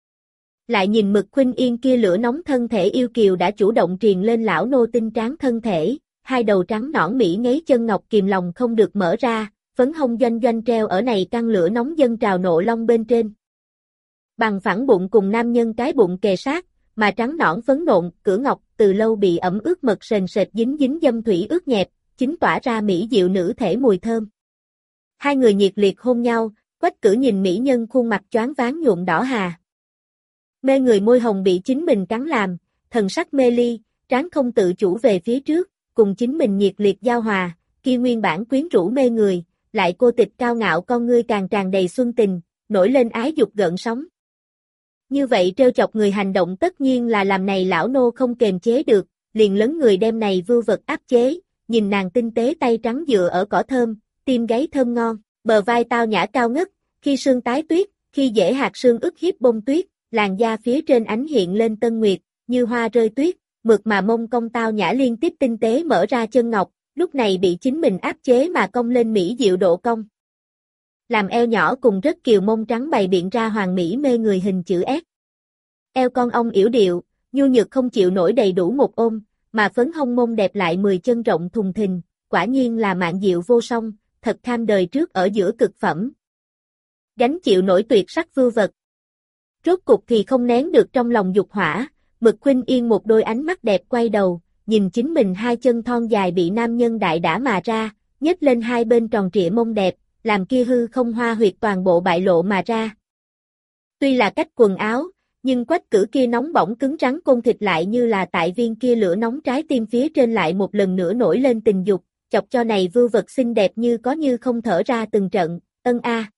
Lại nhìn Mực Khuynh Yên kia lửa nóng thân thể yêu kiều đã chủ động truyền lên lão nô tinh tráng thân thể, hai đầu trắng nõn mỹ ngấy chân ngọc kìm lòng không được mở ra, phấn hông doanh doanh treo ở này căng lửa nóng dân trào nộ long bên trên. Bằng phẳng bụng cùng nam nhân cái bụng kề sát, mà trắng nõn phấn nộn, cửa ngọc từ lâu bị ẩm ướt mật sền sệt dính dính dâm thủy ướt nhẹp, chính tỏa ra mỹ diệu nữ thể mùi thơm. Hai người nhiệt liệt hôn nhau, Quách Cử nhìn mỹ nhân khuôn mặt choáng váng nhuộm đỏ hà. Mê người môi hồng bị chính mình cắn làm, thần sắc mê ly, trán không tự chủ về phía trước, cùng chính mình nhiệt liệt giao hòa, kia nguyên bản quyến rũ mê người, lại cô tịch cao ngạo con ngươi càng tràn đầy xuân tình, nổi lên ái dục gợn sóng. Như vậy trêu chọc người hành động tất nhiên là làm này lão nô không kềm chế được, liền lớn người đem này vưu vật áp chế, nhìn nàng tinh tế tay trắng dựa ở cỏ thơm, tim gáy thơm ngon, bờ vai tao nhã cao ngất, khi sương tái tuyết, khi dễ hạt sương ức hiếp bông tuyết, làn da phía trên ánh hiện lên tân nguyệt, như hoa rơi tuyết, mượt mà mông cong tao nhã liên tiếp tinh tế mở ra chân ngọc, lúc này bị chính mình áp chế mà cong lên mỹ diệu độ cong. Làm eo nhỏ cùng rất kiều mông trắng bày biện ra hoàng mỹ mê người hình chữ S. Eo con ong yểu điệu, nhu nhược không chịu nổi đầy đủ một ôm, mà phấn hông mông đẹp lại mười chân rộng thùng thình, quả nhiên là mạn diệu vô song, thật kham đời trước ở giữa cực phẩm. Gánh chịu nổi tuyệt sắc vưu vật. Rốt cục thì không nén được trong lòng dục hỏa, Mực Khuynh Yên một đôi ánh mắt đẹp quay đầu, nhìn chính mình hai chân thon dài bị nam nhân đại đả mà ra, nhếch lên hai bên tròn trịa mông đẹp, làm kia hư không hoa huyệt toàn bộ bại lộ mà ra. Tuy là cách quần áo, nhưng Quách Cử kia nóng bỏng cứng rắn côn thịt lại như là tại viên kia lửa nóng trái tim phía trên lại một lần nữa nổi lên tình dục, chọc cho này vưu vật xinh đẹp như có như không thở ra từng trận, ân a.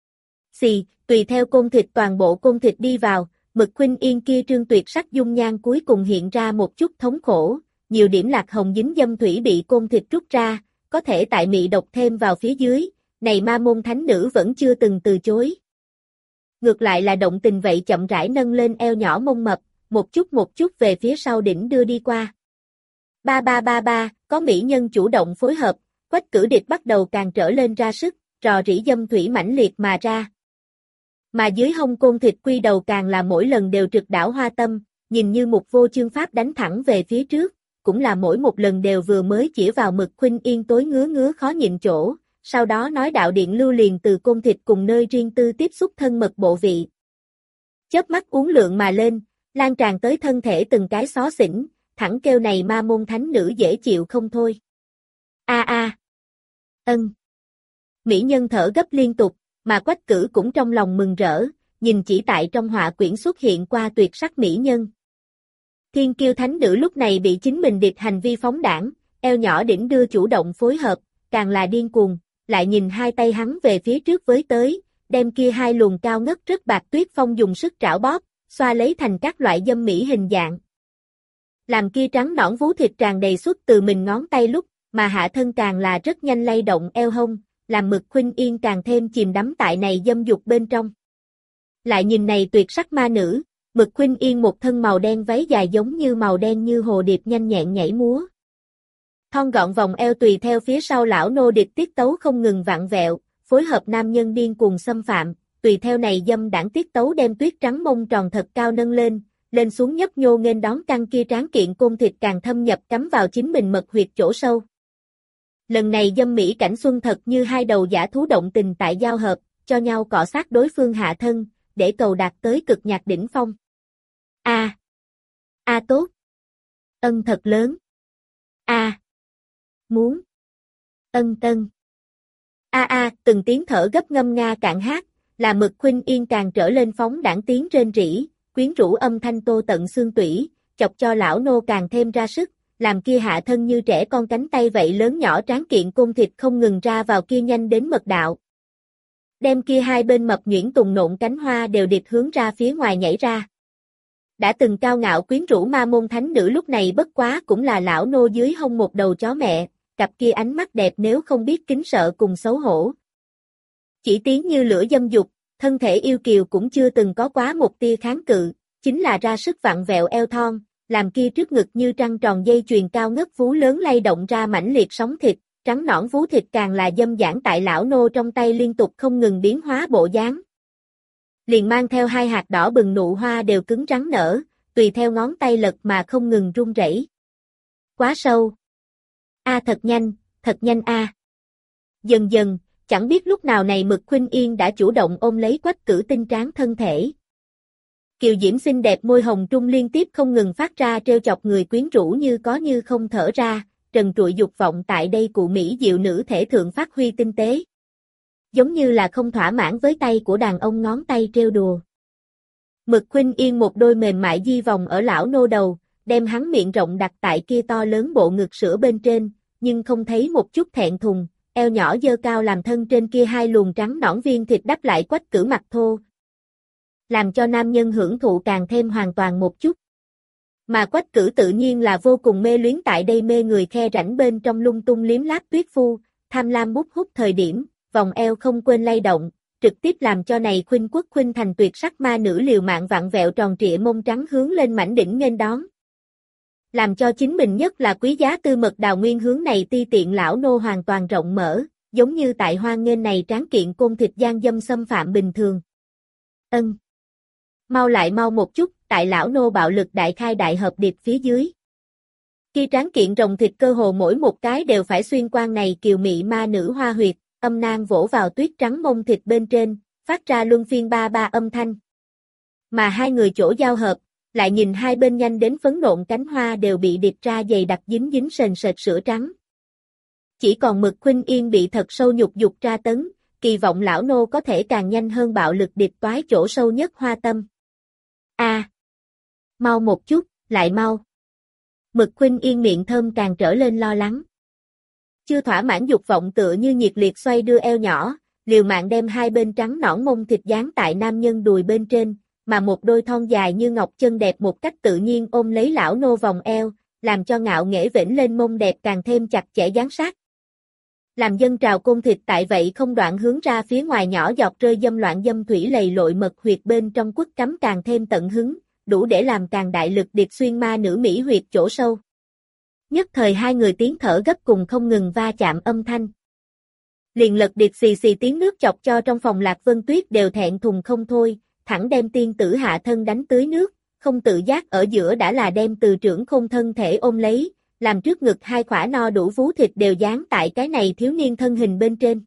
Xì, tùy theo côn thịt toàn bộ côn thịt đi vào, Mực Khuynh Yên kia trương tuyệt sắc dung nhan cuối cùng hiện ra một chút thống khổ, nhiều điểm lạc hồng dính dâm thủy bị côn thịt rút ra, có thể tại mị độc thêm vào phía dưới, này ma môn thánh nữ vẫn chưa từng từ chối. Ngược lại là động tình vậy chậm rãi nâng lên eo nhỏ mông mập, một chút một chút về phía sau đỉnh đưa đi qua. Ba ba ba ba, có mỹ nhân chủ động phối hợp, Quách Cử địch bắt đầu càng trở lên ra sức, rò rỉ dâm thủy mãnh liệt mà ra. Mà dưới hông côn thịt quy đầu càng là mỗi lần đều trực đảo hoa tâm, nhìn như một vô chương pháp đánh thẳng về phía trước, cũng là mỗi một lần đều vừa mới chỉ vào Mực Khuynh Yên tối ngứa ngứa khó nhịn chỗ, sau đó nói đạo điện lưu liền từ côn thịt cùng nơi riêng tư tiếp xúc thân mật bộ vị. Chớp mắt uốn lượn mà lên, lan tràn tới thân thể từng cái xó xỉnh, thẳng kêu này ma môn thánh nữ dễ chịu không thôi. A a. Ân. Mỹ nhân thở gấp liên tục, mà Quách Cử cũng trong lòng mừng rỡ, nhìn chỉ tại trong họa quyển xuất hiện qua tuyệt sắc mỹ nhân. Thiên kiêu thánh nữ lúc này bị chính mình địch hành vi phóng đảng, eo nhỏ đỉnh đưa chủ động phối hợp, càng là điên cuồng, lại nhìn hai tay hắn về phía trước với tới, đem kia hai luồng cao ngất rất bạc tuyết phong dùng sức trảo bóp, xoa lấy thành các loại dâm mỹ hình dạng. Làm kia trắng nõn vú thịt tràn đầy xuất từ mình ngón tay lúc, mà hạ thân càng là rất nhanh lay động eo hông, làm Mực Khuynh Yên càng thêm chìm đắm tại này dâm dục bên trong. Lại nhìn này tuyệt sắc ma nữ, Mực Khuynh Yên một thân màu đen váy dài giống như màu đen như hồ điệp nhanh nhẹn nhảy múa. Thon gọn vòng eo tùy theo phía sau lão nô địch tiết tấu không ngừng vặn vẹo, phối hợp nam nhân điên cuồng xâm phạm, tùy theo này dâm đảng tiết tấu đem tuyết trắng mông tròn thật cao nâng lên, lên xuống nhấp nhô nghênh đón căng kia tráng kiện côn thịt càng thâm nhập cắm vào chính mình mật huyệt chỗ sâu. Lần này dâm mỹ cảnh xuân thật như hai đầu dã thú động tình tại giao hợp, cho nhau cọ sát đối phương hạ thân, để cầu đạt tới cực nhạc đỉnh phong. A. A tốt. Ân thật lớn. A. Muốn. Ân tân. A a, từng tiếng thở gấp ngâm nga cạn hát, là Mực Khuynh Yên càng trở lên phóng đảng tiếng rên rỉ, quyến rũ âm thanh tô tận xương tủy, chọc cho lão nô càng thêm ra sức, làm kia hạ thân như trẻ con cánh tay vậy lớn nhỏ tráng kiện côn thịt không ngừng ra vào kia nhanh đến mật đạo. Đem kia hai bên mập nhuyễn tùng nộn cánh hoa đều địch hướng ra phía ngoài nhảy ra. Đã từng cao ngạo quyến rũ ma môn thánh nữ lúc này bất quá cũng là lão nô dưới hông một đầu chó mẹ, cặp kia ánh mắt đẹp nếu không biết kính sợ cùng xấu hổ. Chỉ tiếng như lửa dâm dục, thân thể yêu kiều cũng chưa từng có quá một tia kháng cự, chính là ra sức vặn vẹo eo thon, làm kia trước ngực như trăng tròn dây chuyền cao ngất vú lớn lay động ra mãnh liệt sóng thịt, trắng nõn vú thịt càng là dâm dãn tại lão nô trong tay liên tục không ngừng biến hóa bộ dáng. Liền mang theo hai hạt đỏ bừng nụ hoa đều cứng rắn nở, tùy theo ngón tay lật mà không ngừng run rẩy. Quá sâu. A thật nhanh, thật nhanh a. Dần dần, chẳng biết lúc nào này Mực Khuynh Yên đã chủ động ôm lấy Quách Cử tinh tráng thân thể. Kiều diễm xinh đẹp môi hồng trung liên tiếp không ngừng phát ra trêu chọc người quyến rũ như có như không thở ra, trần trụi dục vọng tại đây cụ mỹ diệu nữ thể thượng phát huy tinh tế. Giống như là không thỏa mãn với tay của đàn ông ngón tay trêu đùa. Mực Khuynh Yên một đôi mềm mại di vòng ở lão nô đầu, đem hắn miệng rộng đặt tại kia to lớn bộ ngực sữa bên trên, nhưng không thấy một chút thẹn thùng, eo nhỏ dơ cao làm thân trên kia hai luồng trắng nõn viên thịt đắp lại Quách Cử mặt thô. Làm cho nam nhân hưởng thụ càng thêm hoàn toàn một chút. Mà Quách Cử tự nhiên là vô cùng mê luyến tại đây mê người khe rãnh bên trong lung tung liếm láp tuyết phu, tham lam bút hút thời điểm, vòng eo không quên lay động, trực tiếp làm cho này Khuynh Quốc Khuynh thành tuyệt sắc ma nữ liều mạng vặn vẹo tròn trịa mông trắng hướng lên mảnh đỉnh nghênh đón. Làm cho chính mình nhất là quý giá tư mật đào nguyên hướng này ti tiện lão nô hoàn toàn rộng mở, giống như tại hoang nghênh này tráng kiện côn thịt gian dâm xâm phạm bình thường. Ân. Mau lại mau một chút, tại lão nô bạo lực đại khai đại hợp điệp phía dưới. Khi tráng kiện rồng thịt cơ hồ mỗi một cái đều phải xuyên qua này kiều mị ma nữ hoa huyệt, âm nang vỗ vào tuyết trắng mông thịt bên trên, phát ra luân phiên ba ba âm thanh. Mà hai người chỗ giao hợp, lại nhìn hai bên nhanh đến phấn nộn cánh hoa đều bị điệp ra dày đặc dính dính sền sệt sữa trắng. Chỉ còn Mực Khuynh Yên bị thật sâu nhục dục tra tấn, kỳ vọng lão nô có thể càng nhanh hơn bạo lực điệp toái chỗ sâu nhất hoa tâm. A, à, mau một chút, lại mau. Mực Khuynh Yên miệng thơm càng trở lên lo lắng. Chưa thỏa mãn dục vọng tựa như nhiệt liệt xoay đưa eo nhỏ, liều mạng đem hai bên trắng nõn mông thịt dán tại nam nhân đùi bên trên, mà một đôi thon dài như ngọc chân đẹp một cách tự nhiên ôm lấy lão nô vòng eo, làm cho ngạo nghễ vểnh lên mông đẹp càng thêm chặt chẽ dán sát. Làm dân trào côn thịt tại vậy không đoạn hướng ra phía ngoài nhỏ giọt rơi dâm loạn dâm thủy lầy lội mật huyệt bên trong quất cắm càng thêm tận hứng, đủ để làm càng đại lực điệp xuyên ma nữ mỹ huyệt chỗ sâu. Nhất thời hai người tiếng thở gấp cùng không ngừng va chạm âm thanh. Liền lật điệp xì xì tiếng nước chọc cho trong phòng Lạc Vân Tuyết đều thẹn thùng không thôi, thẳng đem tiên tử hạ thân đánh tưới nước, không tự giác ở giữa đã là đem từ trưởng khôn thân thể ôm lấy, làm trước ngực hai khỏa no đủ vú thịt đều dán tại cái này thiếu niên thân hình bên trên.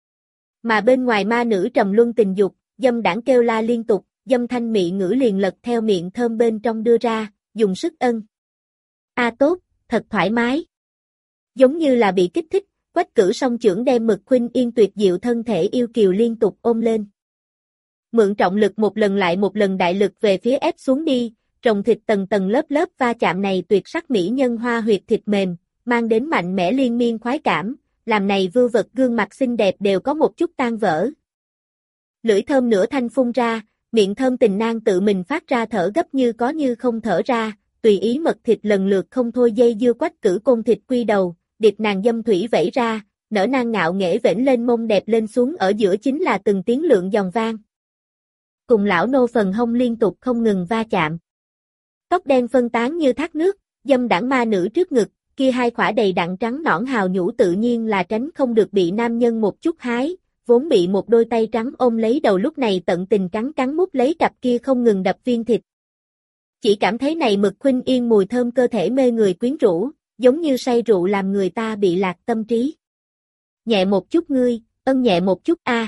Mà bên ngoài ma nữ trầm luân tình dục, dâm đảng kêu la liên tục, dâm thanh mị ngữ liền lật theo miệng thơm bên trong đưa ra, dùng sức ân. A à, tốt, thật thoải mái. Giống như là bị kích thích, Quách Cử song chưởng đem Mực Khuynh Yên tuyệt diệu thân thể yêu kiều liên tục ôm lên. Mượn trọng lực một lần lại một lần đại lực về phía ép xuống đi, rồng thịt tầng tầng lớp lớp va chạm này tuyệt sắc mỹ nhân hoa huyệt thịt mềm, mang đến mạnh mẽ liên miên khoái cảm, làm này vưu vật gương mặt xinh đẹp đều có một chút tan vỡ. Lưỡi thơm nửa thanh phun ra, miệng thơm tình nang tự mình phát ra thở gấp như có như không thở ra, tùy ý mật thịt lần lượt không thôi dây dưa Quách Cử côn thịt quy đầu, điệp nàng dâm thủy vẩy ra, nở nang ngạo nghễ vểnh lên mông đẹp lên xuống ở giữa chính là từng tiếng lượng giòn vang. Cùng lão nô phần hông liên tục không ngừng va chạm. Tóc đen phân tán như thác nước, dâm đảng ma nữ trước ngực, kia hai khỏa đầy đặn trắng nõn hào nhũ tự nhiên là tránh không được bị nam nhân một chút hái, vốn bị một đôi tay trắng ôm lấy đầu lúc này tận tình cắn cắn mút lấy cặp kia không ngừng đập viên thịt. Chỉ cảm thấy này Mực Khuynh Yên mùi thơm cơ thể mê người quyến rũ, giống như say rượu làm người ta bị lạc tâm trí. Nhẹ một chút ngươi, ân nhẹ một chút a.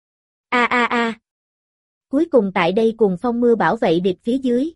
A a a. Cuối cùng tại đây cùng phong mưa bảo vệ điệp phía dưới.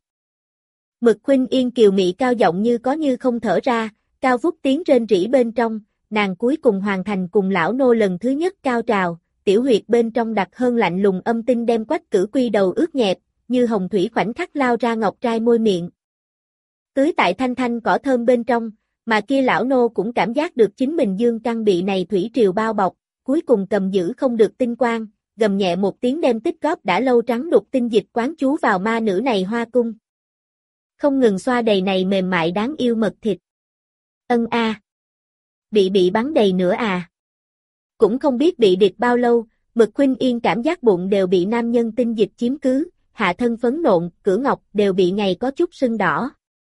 Mực Khuynh Yên kiều mị cao giọng như có như không thở ra, cao vút tiếng rên rỉ bên trong, nàng cuối cùng hoàn thành cùng lão nô lần thứ nhất cao trào, tiểu huyệt bên trong đặc hơn lạnh lùng âm tinh đem Quách Cử quy đầu ướt nhẹp, như hồng thủy khoảnh khắc lao ra ngọc trai môi miệng. Tưới tại thanh thanh cỏ thơm bên trong, mà kia lão nô cũng cảm giác được chính mình dương căn bị này thủy triều bao bọc, cuối cùng cầm giữ không được tinh quang, gầm nhẹ một tiếng đem tích góp đã lâu trắng đục tinh dịch quán chú vào ma nữ này hoa cung. Không ngừng xoa đầy này mềm mại đáng yêu mật thịt. Ân a. À. Bị bị bắn đầy nữa à. Cũng không biết bị địch bao lâu, Mực Khuynh Yên cảm giác bụng đều bị nam nhân tinh dịch chiếm cứ, hạ thân phấn nộn, cửa ngọc đều bị ngày có chút sưng đỏ.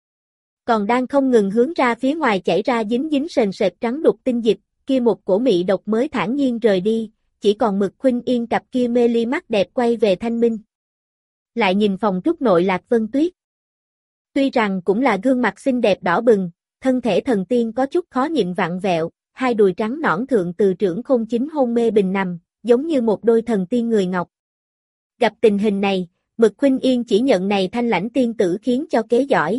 Còn đang không ngừng hướng ra phía ngoài chảy ra dính dính sền sệt trắng đục tinh dịch, kia một cổ mị độc mới thản nhiên rời đi, chỉ còn Mực Khuynh Yên cặp kia mê ly mắt đẹp quay về thanh minh. Lại nhìn phòng trúc nội Lạc Vân Tuyết. Tuy rằng cũng là gương mặt xinh đẹp đỏ bừng, thân thể thần tiên có chút khó nhịn vặn vẹo, hai đùi trắng nõn thượng từ trưởng khôn chính hôn mê bình nằm, giống như một đôi thần tiên người ngọc. Gặp tình hình này, Mực Khuynh Yên chỉ nhận này thanh lãnh tiên tử khiến cho kế giỏi.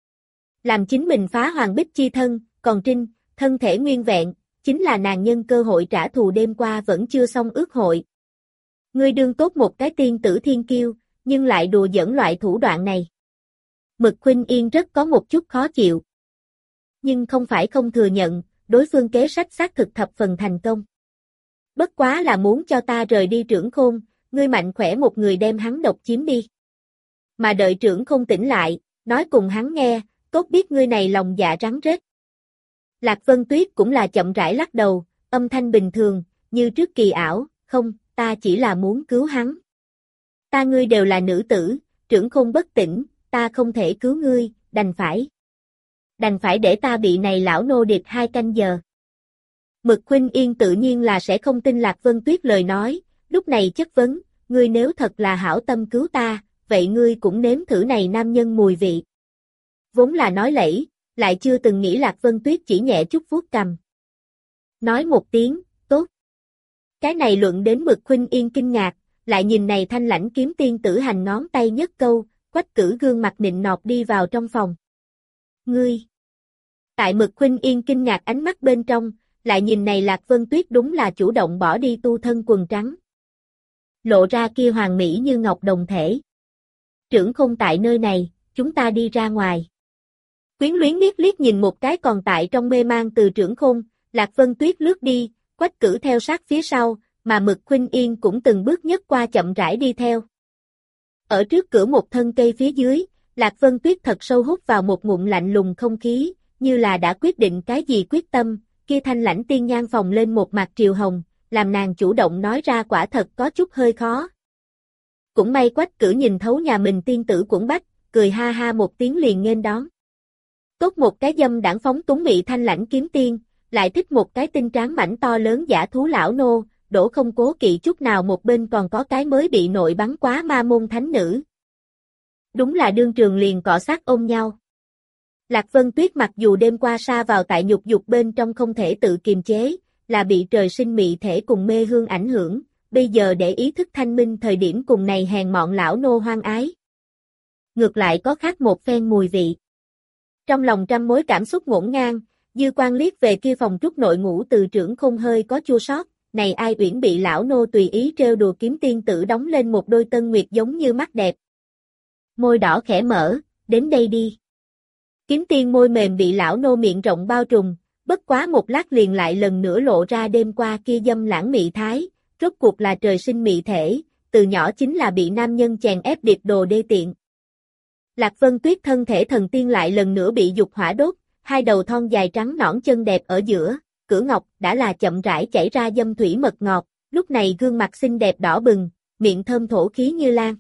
Làm chính mình phá hoàng bích chi thân, còn Trinh, thân thể nguyên vẹn, chính là nàng nhân cơ hội trả thù đêm qua vẫn chưa xong ước hội. Ngươi đương tốt một cái tiên tử thiên kiêu, nhưng lại đùa giỡn loại thủ đoạn này. Mực Khuynh Yên rất có một chút khó chịu. Nhưng không phải không thừa nhận, đối phương kế sách xác thực thập phần thành công. Bất quá là muốn cho ta rời đi trưởng khôn, ngươi mạnh khỏe một người đem hắn độc chiếm đi. Mà đợi trưởng khôn tỉnh lại, nói cùng hắn nghe, tốt biết ngươi này lòng dạ rắn rết. Lạc Vân Tuyết cũng là chậm rãi lắc đầu, âm thanh bình thường, như trước kỳ ảo, không, ta chỉ là muốn cứu hắn. Ta ngươi đều là nữ tử, trưởng khôn bất tỉnh, ta không thể cứu ngươi, đành phải. Đành phải để ta bị này lão nô điệp hai canh giờ. Mực Khuynh Yên tự nhiên là sẽ không tin Lạc Vân Tuyết lời nói, lúc này chất vấn, ngươi nếu thật là hảo tâm cứu ta, vậy ngươi cũng nếm thử này nam nhân mùi vị. Vốn là nói lẫy, lại chưa từng nghĩ Lạc Vân Tuyết chỉ nhẹ chút vuốt cầm. Nói một tiếng, tốt. Cái này luận đến Mực Khuynh Yên kinh ngạc, lại nhìn này thanh lãnh kiếm tiên tử hành ngón tay nhất câu, Quách Cử gương mặt nịnh nọt đi vào trong phòng. Ngươi! Tại Mực Khuynh Yên kinh ngạc ánh mắt bên trong, lại nhìn này Lạc Vân Tuyết đúng là chủ động bỏ đi tu thân quần trắng. Lộ ra kia hoàng mỹ như ngọc đồng thể. Trưởng không tại nơi này, chúng ta đi ra ngoài. Quyến luyến liếc liếc nhìn một cái còn tại trong mê mang từ trưởng khôn, Lạc Vân Tuyết lướt đi, Quách Cử theo sát phía sau, mà Mực Khuynh Yên cũng từng bước nhất qua chậm rãi đi theo. Ở trước cửa một thân cây phía dưới, Lạc Vân Tuyết thật sâu hút vào một ngụm lạnh lùng không khí, như là đã quyết định cái gì quyết tâm, kia thanh lãnh tiên nhan phồng lên một mặt triều hồng, làm nàng chủ động nói ra quả thật có chút hơi khó. Cũng may Quách Cử nhìn thấu nhà mình tiên tử Quẩn Bách, cười ha ha một tiếng liền nghênh đón. Tốt một cái dâm đảng phóng túng mị thanh lãnh kiếm tiên, lại thích một cái tinh tráng mảnh to lớn giả thú lão nô, đổ không cố kỵ chút nào một bên còn có cái mới bị nội bắn quá ma môn thánh nữ. Đúng là đương trường liền cọ sát ôm nhau. Lạc Vân Tuyết mặc dù đêm qua sa vào tại nhục dục bên trong không thể tự kiềm chế, là bị trời sinh mị thể cùng mê hương ảnh hưởng, bây giờ để ý thức thanh minh thời điểm cùng này hèn mọn lão nô hoang ái. Ngược lại có khác một phen mùi vị. Trong lòng trăm mối cảm xúc ngổn ngang, dư quan liếc về kia phòng trúc nội ngủ từ trưởng không hơi có chua sót, này ai uyển bị lão nô tùy ý trêu đùa kiếm tiên tử đóng lên một đôi tân nguyệt giống như mắt đẹp. Môi đỏ khẽ mở, đến đây đi. Kiếm tiên môi mềm bị lão nô miệng rộng bao trùm, bất quá một lát liền lại lần nữa lộ ra đêm qua kia dâm lãng mị thái, rốt cuộc là trời sinh mị thể, từ nhỏ chính là bị nam nhân chèn ép điệp đồ đê tiện. Lạc Vân Tuyết thân thể thần tiên lại lần nữa bị dục hỏa đốt, hai đầu thon dài trắng nõn chân đẹp ở giữa, cửa ngọc đã là chậm rãi chảy ra dâm thủy mật ngọt, lúc này gương mặt xinh đẹp đỏ bừng, miệng thơm thổ khí như lan.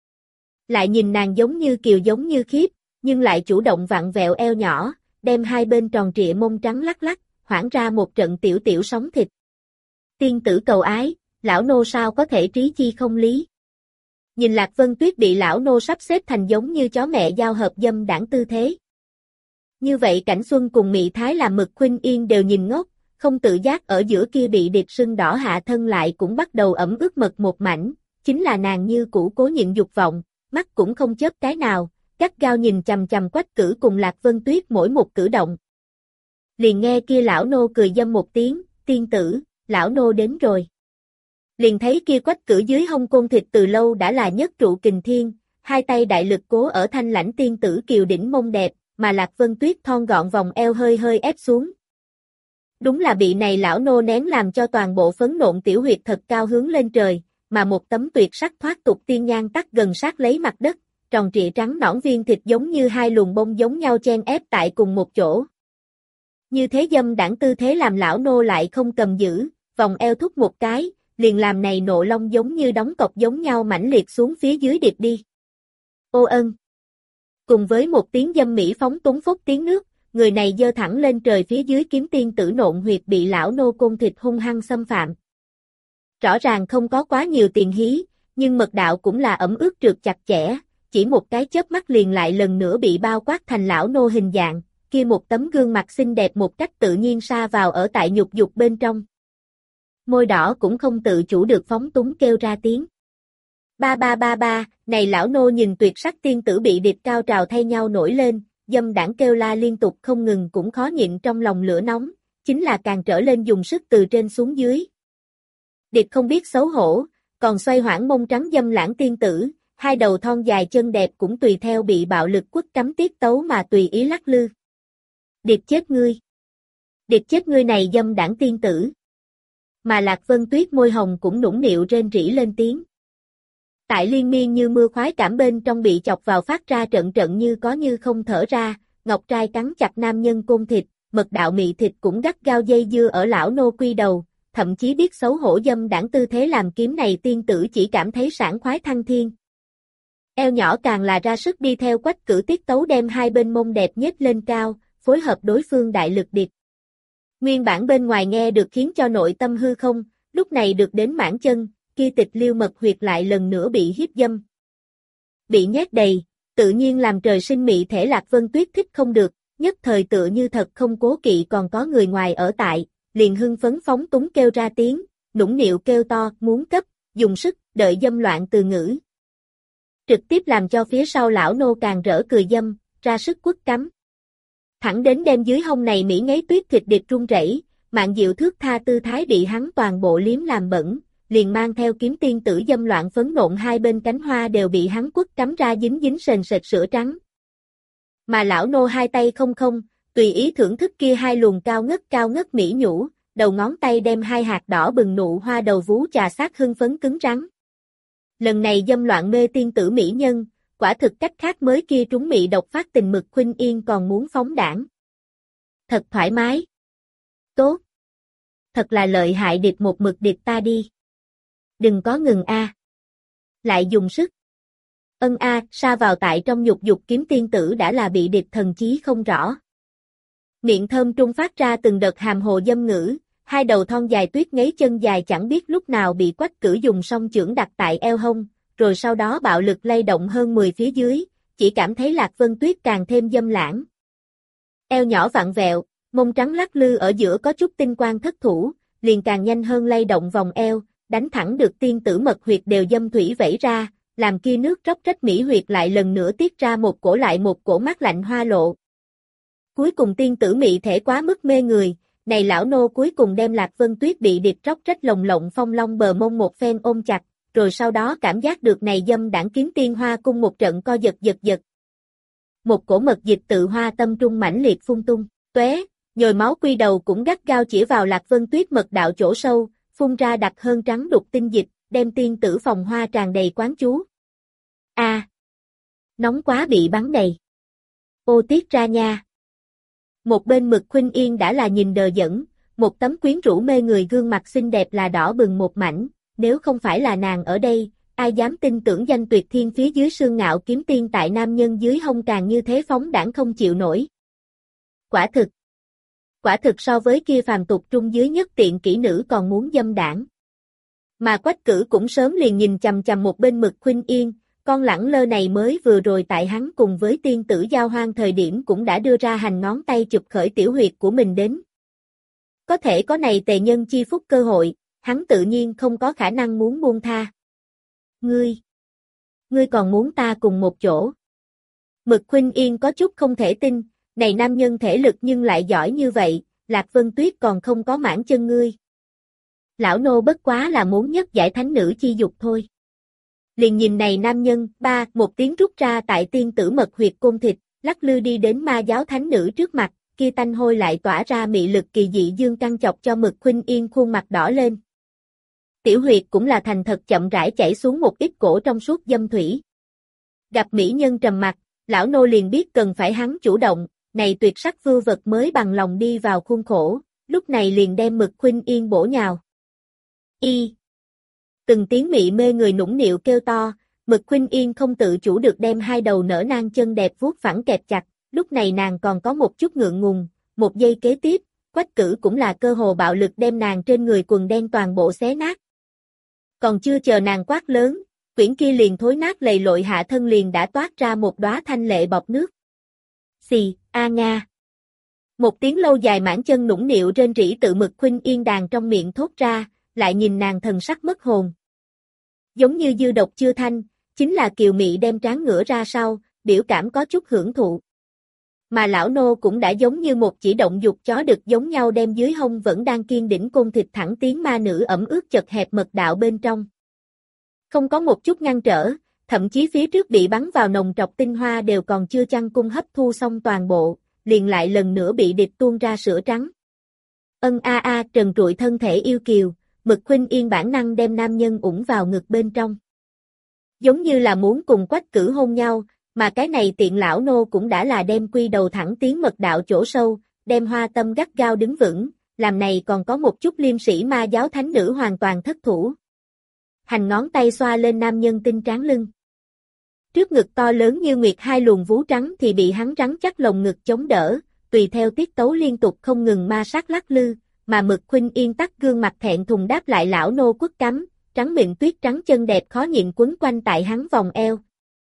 Lại nhìn nàng giống như kiều giống như khiếp, nhưng lại chủ động vặn vẹo eo nhỏ, đem hai bên tròn trịa mông trắng lắc lắc, hoảng ra một trận tiểu tiểu sóng thịt. Tiên tử cầu ái, lão nô sao có thể trí chi không lý. Nhìn Lạc Vân Tuyết bị lão nô sắp xếp thành giống như chó mẹ giao hợp dâm đảng tư thế. Như vậy Cảnh Xuân cùng Mị Thái làm Mực Khuynh Yên đều nhìn ngốc, không tự giác ở giữa kia bị điệp sưng đỏ hạ thân lại cũng bắt đầu ẩm ướt mật một mảnh, chính là nàng như cũ cố nhịn dục vọng, mắt cũng không chớp cái nào, gắt gao nhìn chằm chằm Quách Cử cùng Lạc Vân Tuyết mỗi một cử động. Liền nghe kia lão nô cười dâm một tiếng, tiên tử, lão nô đến rồi. Liền thấy kia Quách Cử dưới hông côn thịt từ lâu đã là nhất trụ kình thiên, hai tay đại lực cố ở thanh lãnh tiên tử kiều đỉnh mông đẹp, mà Lạc Vân Tuyết thon gọn vòng eo hơi hơi ép xuống. Đúng là bị này lão nô nén làm cho toàn bộ phấn nộn tiểu huyệt thật cao hướng lên trời, mà một tấm tuyệt sắc thoát tục tiên nhan tắt gần sát lấy mặt đất, tròn trịa trắng nõn viên thịt giống như hai luồng bông giống nhau chen ép tại cùng một chỗ. Như thế dâm đảng tư thế làm lão nô lại không cầm giữ, vòng eo thúc một cái, liền làm này nộ long giống như đóng cọc giống nhau mãnh liệt xuống phía dưới điệp đi. Ô ân! Cùng với một tiếng dâm mỹ phóng túng phốc tiếng nước, người này giơ thẳng lên trời phía dưới kiếm tiên tử nộn huyệt bị lão nô côn thịt hung hăng xâm phạm. Rõ ràng không có quá nhiều tiền hí, nhưng mật đạo cũng là ẩm ướt trượt chặt chẽ, chỉ một cái chớp mắt liền lại lần nữa bị bao quát thành lão nô hình dạng, kia một tấm gương mặt xinh đẹp một cách tự nhiên sa vào ở tại nhục dục bên trong. Môi đỏ cũng không tự chủ được phóng túng kêu ra tiếng. Ba ba ba ba, này lão nô nhìn tuyệt sắc tiên tử bị điệp cao trào thay nhau nổi lên, dâm đảng kêu la liên tục không ngừng cũng khó nhịn trong lòng lửa nóng, chính là càng trở lên dùng sức từ trên xuống dưới. Điệp không biết xấu hổ, còn xoay hoảng mông trắng dâm lãng tiên tử, hai đầu thon dài chân đẹp cũng tùy theo bị bạo lực quất cắm tiết tấu mà tùy ý lắc lư. Điệp chết ngươi! Điệp chết ngươi này dâm đảng tiên tử! Mà Lạc Vân Tuyết môi hồng cũng nũng nịu rên rỉ lên tiếng. Tại liên miên như mưa khoái cảm bên trong bị chọc vào phát ra trận trận như có như không thở ra, ngọc trai cắn chặt nam nhân côn thịt, mật đạo mị thịt cũng gắt gao dây dưa ở lão nô quy đầu, thậm chí biết xấu hổ dâm đảng tư thế làm kiếm này tiên tử chỉ cảm thấy sảng khoái thăng thiên. Eo nhỏ càng là ra sức đi theo Quách Cử tiết tấu đem hai bên mông đẹp nhếch lên cao, phối hợp đối phương đại lực điệp. Nguyên bản bên ngoài nghe được khiến cho nội tâm hư không, lúc này được đến mãn chân, kia tịch liêu mật huyệt lại lần nữa bị hiếp dâm. bị nhét đầy, tự nhiên làm trời sinh mị thể Lạc Vân Tuyết thích không được, nhất thời tựa như thật không cố kỵ còn có người ngoài ở tại, liền hưng phấn phóng túng kêu ra tiếng, nũng nịu kêu to, muốn cấp, dùng sức, đợi dâm loạn từ ngữ. Trực tiếp làm cho phía sau lão nô càng rỡ cười dâm, ra sức quất cắm. Thẳng đến đêm dưới hông này Mỹ ngấy tuyết thịt địch run rẩy, Mạn Diệu thước tha tư thái bị hắn toàn bộ liếm làm bẩn, liền mang theo kiếm tiên tử dâm loạn phấn nộn hai bên cánh hoa đều bị hắn quất cắm ra dính dính sền sệt sữa trắng. Mà lão nô hai tay không không, tùy ý thưởng thức kia hai luồng cao ngất cao ngất mỹ nhũ, đầu ngón tay đem hai hạt đỏ bừng nụ hoa đầu vú chà sát hưng phấn cứng rắn. Lần này dâm loạn mê tiên tử mỹ nhân, quả thực cách khác mới kia trúng mị độc phát tình Mực Khuynh Yên còn muốn phóng đảng. Thật thoải mái. Tốt. Thật là lợi hại điệp một mực điệp ta đi. Đừng có ngừng a. Lại dùng sức. Ân a, sa vào tại trong nhục dục kiếm tiên tử đã là bị điệp thần chí không rõ. Miệng thơm trung phát ra từng đợt hàm hồ dâm ngữ, hai đầu thon dài tuyết ngấy chân dài chẳng biết lúc nào bị Quách Cử dùng song chưởng đặt tại eo hông, rồi sau đó bạo lực lay động hơn mười phía dưới, chỉ cảm thấy Lạc Vân Tuyết càng thêm dâm lãng. Eo nhỏ vặn vẹo, mông trắng lắc lư ở giữa có chút tinh quang thất thủ, liền càng nhanh hơn lay động vòng eo, đánh thẳng được tiên tử mật huyệt đều dâm thủy vẩy ra, làm kia nước róc rách mỹ huyệt lại lần nữa tiết ra một cổ lại một cổ mát lạnh hoa lộ. Cuối cùng tiên tử mị thể quá mức mê người, này lão nô cuối cùng đem Lạc Vân Tuyết bị điệp róc rách lồng lộng phong long bờ mông một phen ôm chặt, rồi sau đó cảm giác được này dâm đảng kiếm tiên hoa cung một trận co giật giật giật. Một cổ mật dịch tự hoa tâm trung mãnh liệt phun tung, tóe, nhồi máu quy đầu cũng gắt gao chỉ vào Lạc Vân Tuyết mật đạo chỗ sâu, phun ra đặc hơn trắng đục tinh dịch, đem tiên tử phòng hoa tràn đầy quán chú. A, à, nóng quá bị bắn đầy. Ô tiết ra nha. Một bên Mực Khuynh Yên đã là nhìn đờ dẫn, một tấm quyến rũ mê người gương mặt xinh đẹp là đỏ bừng một mảnh, nếu không phải là nàng ở đây, ai dám tin tưởng danh tuyệt thiên phía dưới sương ngạo kiếm tiên tại nam nhân dưới hông càng như thế phóng đảng không chịu nổi. Quả thực, quả thực so với kia phàm tục trung dưới nhất tiện kỹ nữ còn muốn dâm đảng. Mà Quách Cử cũng sớm liền nhìn chằm chằm một bên Mực Khuynh Yên, con lẳng lơ này mới vừa rồi tại hắn cùng với tiên tử giao hoang thời điểm cũng đã đưa ra hành ngón tay chụp khởi tiểu huyệt của mình đến. Có thể có này tề nhân chi phúc cơ hội, hắn tự nhiên không có khả năng muốn buông tha. Ngươi, ngươi còn muốn ta cùng một chỗ. Mực Khuynh Yên có chút không thể tin, này nam nhân thể lực nhưng lại giỏi như vậy, Lạc Vân Tuyết còn không có mãn chân ngươi. Lão nô bất quá là muốn nhất giải thánh nữ chi dục thôi. Liền nhìn này nam nhân, ba, một tiếng rút ra tại tiên tử mật huyệt côn thịt, lắc lư đi đến ma giáo thánh nữ trước mặt, kia tanh hôi lại tỏa ra mị lực kỳ dị dương căng chọc cho Mực Khuynh Yên khuôn mặt đỏ lên. Tiểu huyệt cũng là thành thật chậm rãi chảy xuống một ít cổ trong suốt dâm thủy. Gặp mỹ nhân trầm mặt, lão nô liền biết cần phải hắn chủ động, này tuyệt sắc vưu vật mới bằng lòng đi vào khuôn khổ, lúc này liền đem Mực Khuynh Yên bổ nhào. Y. Từng tiếng mị mê người nũng nịu kêu to, Mực Khuynh Yên không tự chủ được đem hai đầu nở nang chân đẹp vuốt phẳng kẹp chặt, lúc này nàng còn có một chút ngượng ngùng, một giây kế tiếp, Quách Cử cũng là cơ hồ bạo lực đem nàng trên người quần đen toàn bộ xé nát. Còn chưa chờ nàng quát lớn, quyển kia liền thối nát lầy lội hạ thân liền đã toát ra một đóa thanh lệ bọt nước. Xì, a nga. Một tiếng lâu dài mãn chân nũng nịu rên rỉ tự Mực Khuynh Yên đàn trong miệng thốt ra, lại nhìn nàng thần sắc mất hồn. Giống như dư độc chưa thanh, chính là kiều mị đem trán ngửa ra sau, biểu cảm có chút hưởng thụ. Mà lão nô cũng đã giống như một chỉ động dục chó đực giống nhau đem dưới hông vẫn đang kiên đỉnh côn thịt thẳng tiến ma nữ ẩm ướt chật hẹp mật đạo bên trong. Không có một chút ngăn trở, thậm chí phía trước bị bắn vào nồng trọc tinh hoa đều còn chưa chăng cung hấp thu xong toàn bộ, liền lại lần nữa bị địch tuôn ra sữa trắng. Ân a a trần trụi thân thể yêu kiều, Mực Khuynh Yên bản năng đem nam nhân ủng vào ngực bên trong. Giống như là muốn cùng Quách Cử hôn nhau, mà cái này tiện lão nô cũng đã là đem quy đầu thẳng tiến mật đạo chỗ sâu, đem hoa tâm gắt gao đứng vững, làm này còn có một chút liêm sĩ ma giáo thánh nữ hoàn toàn thất thủ. Hành ngón tay xoa lên nam nhân tinh tráng lưng. Trước ngực to lớn như nguyệt hai luồng vú trắng thì bị hắn rắn chắc lồng ngực chống đỡ, tùy theo tiết tấu liên tục không ngừng ma sát lắc lư, mà Mực Khuynh Yên tắt gương mặt thẹn thùng đáp lại lão nô quất cắm, trắng miệng tuyết trắng chân đẹp khó nhịn quấn quanh tại hắn vòng eo.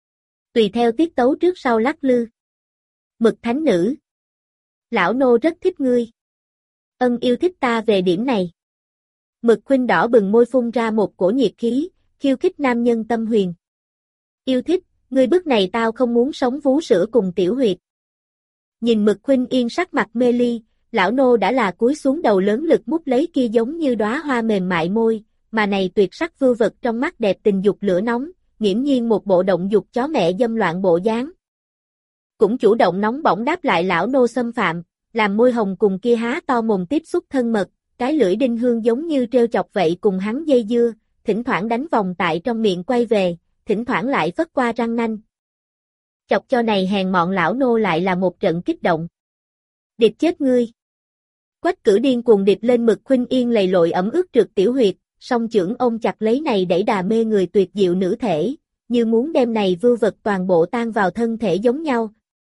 Tùy theo tiết tấu trước sau lắc lư. Mực thánh nữ. Lão nô rất thích ngươi. Ân yêu thích ta về điểm này. Mực khuynh đỏ bừng môi phun ra một cổ nhiệt khí, khiêu khích nam nhân tâm huyền. Yêu thích, ngươi bước này tao không muốn sống vú sữa cùng tiểu huyệt. Nhìn Mực khuynh yên sắc mặt mê ly, lão nô đã là cúi xuống đầu lớn lực mút lấy kia giống như đóa hoa mềm mại môi, mà này tuyệt sắc vưu vật trong mắt đẹp tình dục lửa nóng, nghiễm nhiên một bộ động dục chó mẹ dâm loạn bộ dáng. Cũng chủ động nóng bỏng đáp lại lão nô xâm phạm, làm môi hồng cùng kia há to mồm tiếp xúc thân mật, cái lưỡi đinh hương giống như treo chọc vậy cùng hắn dây dưa, thỉnh thoảng đánh vòng tại trong miệng quay về, thỉnh thoảng lại phất qua răng nanh. Chọc cho này hèn mọn lão nô lại là một trận kích động. Điệp chết ngươi. Quách cử điên cuồng điệp lên Mực khuynh yên lầy lội ẩm ướt trượt tiểu huyệt, song chưởng ôm chặt lấy này đẩy đà mê người tuyệt diệu nữ thể, như muốn đem này vưu vật toàn bộ tan vào thân thể giống nhau.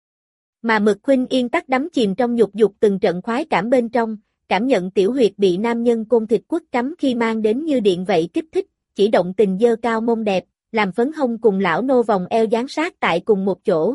Mà Mực khuynh yên tắc đắm chìm trong nhục dục từng trận khoái cảm bên trong, cảm nhận tiểu huyệt bị nam nhân côn thịt quất cắm khi mang đến như điện vậy kích thích, chỉ động tình dơ cao mông đẹp, làm phấn hông cùng lão nô vòng eo dán sát tại cùng một chỗ.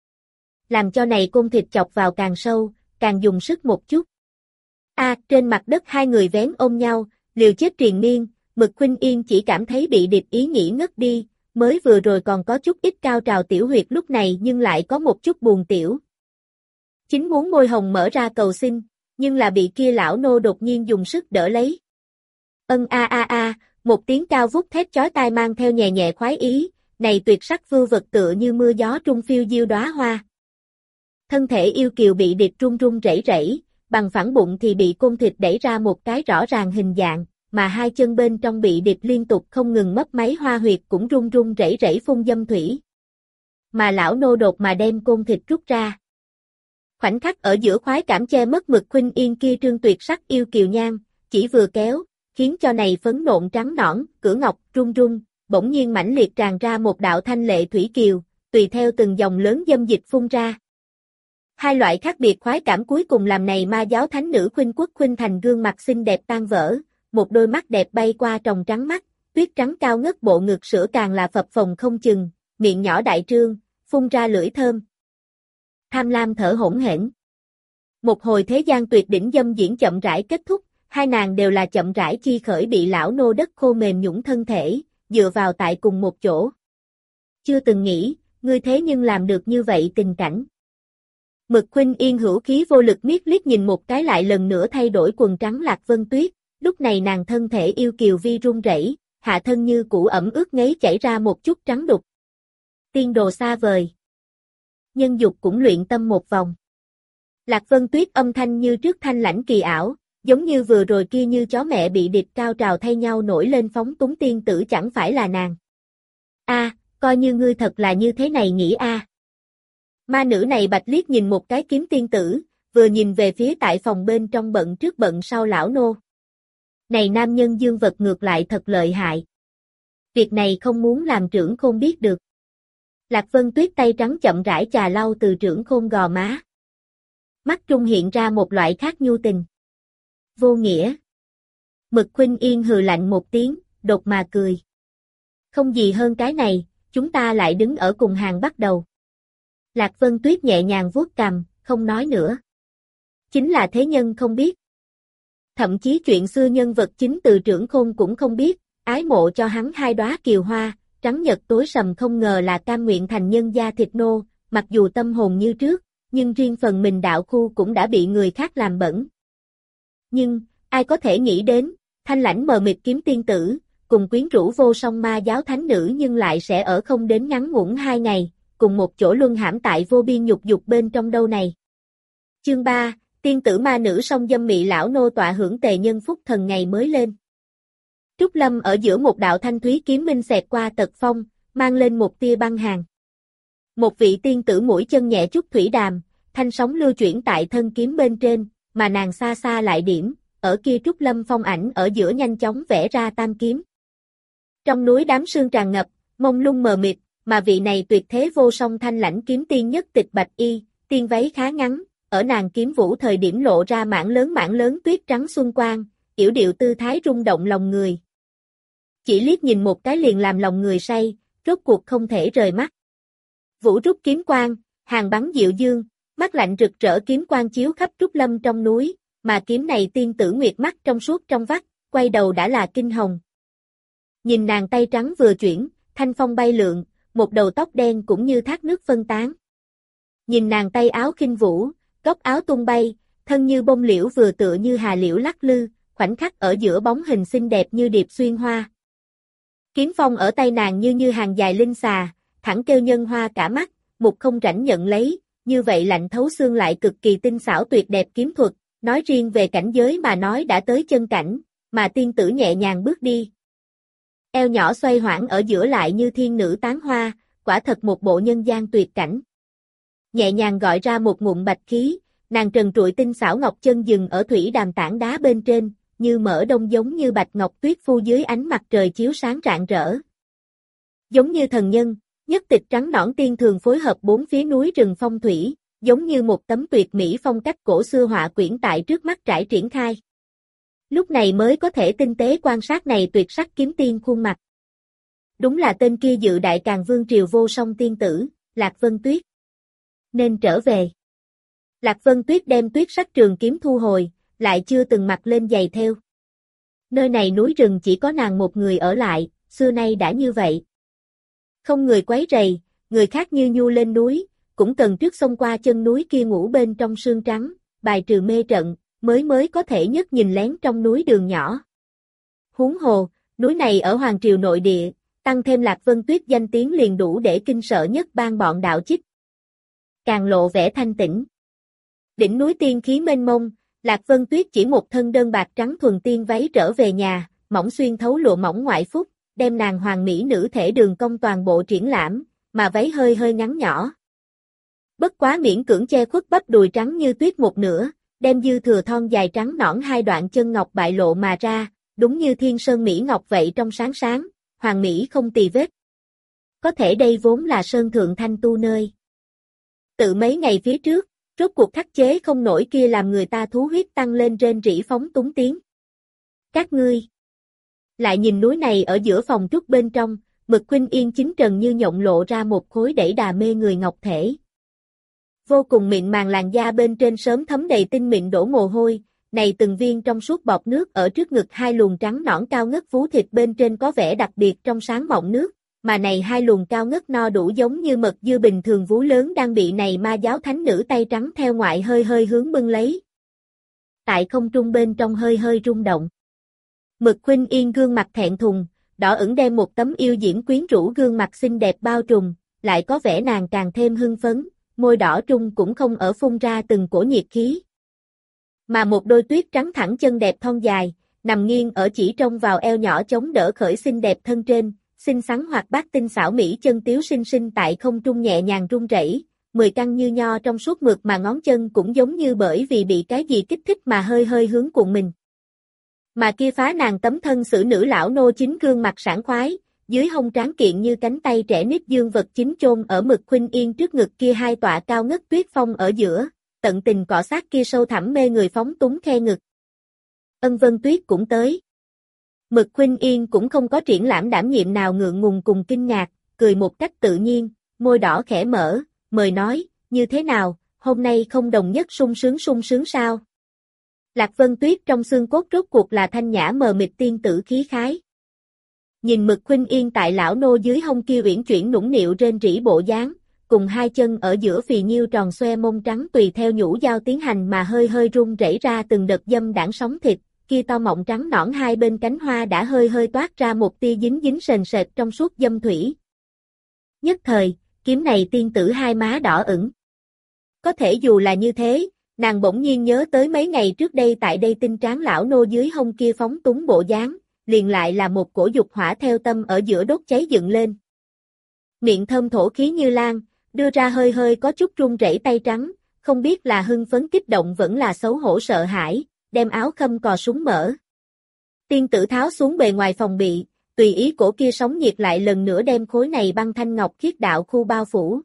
Làm cho này côn thịt chọc vào càng sâu, càng dùng sức một chút. A, trên mặt đất hai người vén ôm nhau, liều chết triền miên, Mực khuynh yên chỉ cảm thấy bị điệp ý nghĩ ngất đi, mới vừa rồi còn có chút ít cao trào tiểu huyệt lúc này nhưng lại có một chút buồn tiểu. Chính muốn môi hồng mở ra cầu xin, nhưng là bị kia lão nô đột nhiên dùng sức đỡ lấy. Ân a a a, một tiếng cao vút thét chói tai mang theo nhẹ nhẹ khoái ý, này tuyệt sắc vưu vật tựa như mưa gió trung phiêu diêu đóa hoa. Thân thể yêu kiều bị điệp run run rẩy rẩy, bằng phẳng bụng thì bị côn thịt đẩy ra một cái rõ ràng hình dạng, mà hai chân bên trong bị điệp liên tục không ngừng mấp máy hoa huyệt cũng run run rẩy rẩy phun dâm thủy. Mà lão nô đột mà đem côn thịt rút ra. Khoảnh khắc ở giữa khoái cảm che mất Mực khuynh yên kia trương tuyệt sắc yêu kiều nhan, chỉ vừa kéo, khiến cho này phấn nộn trắng nõn, cửa ngọc run run, bỗng nhiên mãnh liệt tràn ra một đạo thanh lệ thủy kiều, tùy theo từng dòng lớn dâm dịch phun ra. Hai loại khác biệt khoái cảm cuối cùng làm này ma giáo thánh nữ khuynh quốc khuynh thành gương mặt xinh đẹp tan vỡ, một đôi mắt đẹp bay qua tròng trắng mắt, tuyết trắng cao ngất bộ ngực sữa càng là phập phồng không chừng, miệng nhỏ đại trương, phun ra lưỡi thơm. Tham lam thở hổn hển. Một hồi thế gian tuyệt đỉnh dâm diễn chậm rãi kết thúc, hai nàng đều là chậm rãi chi khởi bị lão nô đất khô mềm nhũn thân thể, dựa vào tại cùng một chỗ. Chưa từng nghĩ, ngươi thế nhưng làm được như vậy tình cảnh. Mực khuynh yên hữu khí vô lực miết liếc nhìn một cái lại lần nữa thay đổi quần trắng Lạc Vân Tuyết, lúc này nàng thân thể yêu kiều vi run rẩy, hạ thân như cũ ẩm ướt ngấy chảy ra một chút trắng đục. Tiên đồ xa vời. Nhân dục cũng luyện tâm một vòng. Lạc Vân Tuyết âm thanh như trước thanh lãnh kỳ ảo, giống như vừa rồi kia như chó mẹ bị điệp cao trào thay nhau nổi lên phóng túng tiên tử chẳng phải là nàng. A, coi như ngươi thật là như thế này nghĩ a. À. Ma nữ này bạch liếc nhìn một cái kiếm tiên tử, vừa nhìn về phía tại phòng bên trong bận trước bận sau lão nô. Này nam nhân dương vật ngược lại thật lợi hại. Việc này không muốn làm trưởng khôn biết được. Lạc Vân Tuyết tay trắng chậm rãi chà lau từ trưởng khôn gò má. Mắt trung hiện ra một loại khác nhu tình. Vô nghĩa. Mực khuynh yên hừ lạnh một tiếng, đột mà cười. Không gì hơn cái này, chúng ta lại đứng ở cùng hàng bắt đầu. Lạc Vân Tuyết nhẹ nhàng vuốt cằm, không nói nữa. Chính là thế nhân không biết. Thậm chí chuyện xưa nhân vật chính từ trưởng khôn cũng không biết, ái mộ cho hắn hai đóa kiều hoa, trắng nhật tối sầm không ngờ là cam nguyện thành nhân gia thịt nô, mặc dù tâm hồn như trước, nhưng riêng phần mình đạo khu cũng đã bị người khác làm bẩn. Nhưng, ai có thể nghĩ đến, thanh lãnh mờ mịt kiếm tiên tử, cùng quyến rũ vô song ma giáo thánh nữ nhưng lại sẽ ở không đến ngắn ngủn hai ngày, cùng một chỗ luân hãm tại vô biên nhục dục bên trong đâu này. Chương ba, tiên tử ma nữ song dâm mị lão nô tọa hưởng tề nhân phúc thần ngày mới lên. Trúc Lâm ở giữa một đạo thanh thúy kiếm minh xẹt qua tật phong, mang lên một tia băng hàng. Một vị tiên tử mũi chân nhẹ chút thủy đàm, thanh sóng lưu chuyển tại thân kiếm bên trên, mà nàng xa xa lại điểm, ở kia Trúc Lâm phong ảnh ở giữa nhanh chóng vẽ ra tam kiếm. Trong núi đám sương tràn ngập, mông lung mờ mịt, mà vị này tuyệt thế vô song thanh lãnh kiếm tiên nhất tịch bạch y, tiên váy khá ngắn, ở nàng kiếm vũ thời điểm lộ ra mảng lớn mảng lớn tuyết trắng xuân quang, yểu điệu tư thái rung động lòng người. Chỉ liếc nhìn một cái liền làm lòng người say, rốt cuộc không thể rời mắt. Vũ rút kiếm quang, hàng bắn diệu dương, mắt lạnh rực rỡ kiếm quang chiếu khắp trúc lâm trong núi, mà kiếm này tiên tử nguyệt mắt trong suốt trong vắt, quay đầu đã là kinh hồng. Nhìn nàng tay trắng vừa chuyển, thanh phong bay lượn, một đầu tóc đen cũng như thác nước phân tán. Nhìn nàng tay áo khinh vũ, góc áo tung bay, thân như bông liễu vừa tựa như hà liễu lắc lư, khoảnh khắc ở giữa bóng hình xinh đẹp như điệp xuyên hoa. Kiếm phong ở tay nàng như như hàng dài linh xà, thẳng kêu nhân hoa cả mắt, mục không rảnh nhận lấy, như vậy lạnh thấu xương lại cực kỳ tinh xảo tuyệt đẹp kiếm thuật, nói riêng về cảnh giới mà nói đã tới chân cảnh, mà tiên tử nhẹ nhàng bước đi. Eo nhỏ xoay hoảng ở giữa lại như thiên nữ tán hoa, quả thật một bộ nhân gian tuyệt cảnh. Nhẹ nhàng gọi ra một ngụm bạch khí, nàng trần trụi tinh xảo ngọc chân dừng ở thủy đàm tảng đá bên trên, như mỡ đông giống như bạch ngọc tuyết phu dưới ánh mặt trời chiếu sáng rạng rỡ. Giống như thần nhân, nhất tịch trắng nõn tiên thường phối hợp bốn phía núi rừng phong thủy, giống như một tấm tuyệt mỹ phong cách cổ xưa họa quyển tại trước mắt trải triển khai. Lúc này mới có thể tinh tế quan sát này tuyệt sắc kiếm tiên khuôn mặt. Đúng là tên kia dự đại càn vương triều vô song tiên tử, Lạc Vân Tuyết. Nên trở về. Lạc Vân Tuyết đem tuyết sắc trường kiếm thu hồi, lại chưa từng mặc lên giày theo. Nơi này núi rừng chỉ có nàng một người ở lại, xưa nay đã như vậy. Không người quấy rầy, người khác như nhu lên núi, cũng cần trước xông qua chân núi kia ngủ bên trong sương trắng, bài trừ mê trận, mới mới có thể nhất nhìn lén trong núi đường nhỏ. Huống hồ, núi này ở Hoàng Triều nội địa, tăng thêm Lạc Vân Tuyết danh tiếng liền đủ để kinh sợ nhất ban bọn đạo chích. Càng lộ vẻ thanh tĩnh. Đỉnh núi tiên khí mênh mông, Lạc Vân Tuyết chỉ một thân đơn bạc trắng thuần tiên váy trở về nhà, mỏng xuyên thấu lụa mỏng ngoại phúc, đem nàng hoàng mỹ nữ thể đường cong toàn bộ triển lãm, mà váy hơi hơi ngắn nhỏ. Bất quá miễn cưỡng che khuất bắp đùi trắng như tuyết một nửa, đem dư thừa thon dài trắng nõn hai đoạn chân ngọc bại lộ mà ra, đúng như thiên sơn mỹ ngọc vậy trong sáng sáng, hoàng mỹ không tì vết. Có thể đây vốn là sơn thượng thanh tu nơi. Tự mấy ngày phía trước, rốt cuộc khắc chế không nổi kia làm người ta thú huyết tăng lên rên rỉ phóng túng tiếng. Các ngươi lại nhìn núi này ở giữa phòng trúc bên trong, Mực Khuynh Yên chính trần như nhộng lộ ra một khối đẩy đà mê người ngọc thể. Vô cùng mịn màng làn da bên trên sớm thấm đầy tinh mịn đổ mồ hôi, này từng viên trong suốt bọt nước ở trước ngực hai luồng trắng nõn cao ngất vú thịt bên trên có vẻ đặc biệt trong sáng mọng nước, mà này hai luồng cao ngất no đủ giống như mật dưa bình thường vú lớn đang bị này ma giáo thánh nữ tay trắng theo ngoại hơi hơi hướng bưng lấy. Tại không trung bên trong hơi hơi rung động. Mực Khuynh Yên gương mặt thẹn thùng, đỏ ửng đem một tấm yêu diễm quyến rũ gương mặt xinh đẹp bao trùm, lại có vẻ nàng càng thêm hưng phấn, môi đỏ trung cũng không ở phun ra từng cổ nhiệt khí. Mà một đôi tuyết trắng thẳng chân đẹp thon dài, nằm nghiêng ở chỉ trông vào eo nhỏ chống đỡ khởi xinh đẹp thân trên, xinh xắn hoạt bát tinh xảo mỹ chân tiếu xinh xinh tại không trung nhẹ nhàng rung rẩy, mười căn như nho trong suốt mượt mà ngón chân cũng giống như bởi vì bị cái gì kích thích mà hơi hơi hướng cuộn mình. Mà kia phá nàng tấm thân xử nữ lão nô chính gương mặt sảng khoái, dưới hông tráng kiện như cánh tay trẻ nít dương vật chính chôn ở Mực Khuynh Yên trước ngực kia hai tọa cao ngất tuyết phong ở giữa, tận tình cọ sát kia sâu thẳm mê người phóng túng khe ngực. Ân Vân Tuyết cũng tới. Mực Khuynh Yên cũng không có triển lãm đảm nhiệm nào ngượng ngùng cùng kinh ngạc, cười một cách tự nhiên, môi đỏ khẽ mở, mời nói, như thế nào, hôm nay không đồng nhất sung sướng sung sướng sao? Lạc Vân Tuyết trong xương cốt rốt cuộc là thanh nhã mờ mịt tiên tử khí khái. Nhìn Mực Khuynh Yên tại lão nô dưới hông kia uyển chuyển nũng nịu rên rỉ bộ dáng, cùng hai chân ở giữa phì nhiêu tròn xoe mông trắng tùy theo nhũ dao tiến hành mà hơi hơi rung rẩy ra từng đợt dâm đãng sóng thịt, kia to mọng trắng nõn hai bên cánh hoa đã hơi hơi toát ra một tia dính dính sền sệt trong suốt dâm thủy. Nhất thời, kiếm này tiên tử hai má đỏ ửng. Có thể dù là như thế, nàng bỗng nhiên nhớ tới mấy ngày trước đây tại đây tinh tráng lão nô dưới hông kia phóng túng bộ dáng, liền lại là một cổ dục hỏa theo tâm ở giữa đốt cháy dựng lên. Miệng thơm thổ khí như lan, đưa ra hơi hơi có chút run rẩy tay trắng, không biết là hưng phấn kích động vẫn là xấu hổ sợ hãi, đem áo khâm cò súng mở. Tiên tử tháo xuống bề ngoài phòng bị, tùy ý cổ kia sóng nhiệt lại lần nữa đem khối này băng thanh ngọc khiết đạo khu bao phủ.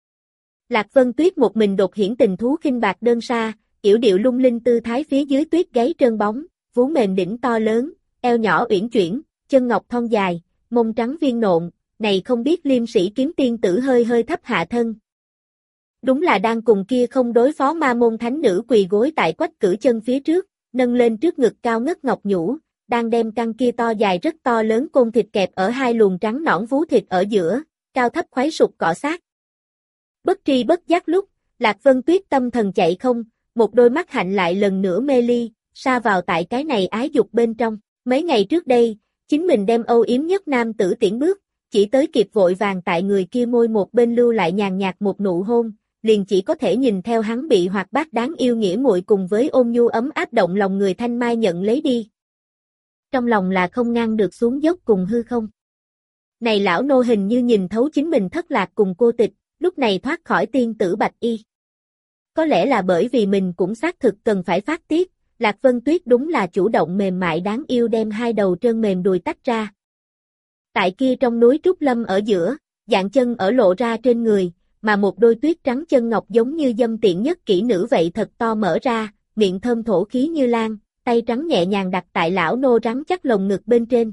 Lạc Vân Tuyết một mình đột hiển tình thú khinh bạc đơn sa, yểu điệu lung linh tư thái phía dưới tuyết gáy trơn bóng, vú mềm đỉnh to lớn, eo nhỏ uyển chuyển, chân ngọc thon dài, mông trắng viên nộn, này không biết liêm sĩ kiếm tiên tử hơi hơi thấp hạ thân. Đúng là đang cùng kia không đối phó ma môn thánh nữ quỳ gối tại quách cử chân phía trước, nâng lên trước ngực cao ngất ngọc nhũ, đang đem căn kia to dài rất to lớn côn thịt kẹp ở hai luồng trắng nõn vú thịt ở giữa, cao thấp khoái sụp cọ sát. Bất tri bất giác lúc, Lạc Vân Tuyết tâm thần chạy không, một đôi mắt hạnh lại lần nữa mê ly, sa vào tại cái này ái dục bên trong. Mấy ngày trước đây, chính mình đem âu yếm nhất nam tử tiễn bước, chỉ tới kịp vội vàng tại người kia môi một bên lưu lại nhàn nhạt một nụ hôn, liền chỉ có thể nhìn theo hắn bị hoạt bát đáng yêu nghĩa muội cùng với ôn nhu ấm áp động lòng người thanh mai nhận lấy đi. Trong lòng là không ngăn được xuống dốc cùng hư không. Này lão nô hình như nhìn thấu chính mình thất lạc cùng cô tịch, lúc này thoát khỏi tiên tử bạch y. Có lẽ là bởi vì mình cũng xác thực cần phải phát tiết, Lạc Vân Tuyết đúng là chủ động mềm mại đáng yêu đem hai đầu trơn mềm đùi tách ra. Tại kia trong núi Trúc Lâm ở giữa, dạng chân ở lộ ra trên người, mà một đôi tuyết trắng chân ngọc giống như dâm tiện nhất kỹ nữ vậy thật to mở ra, miệng thơm thổ khí như lan, tay trắng nhẹ nhàng đặt tại lão nô rắn chắc lồng ngực bên trên.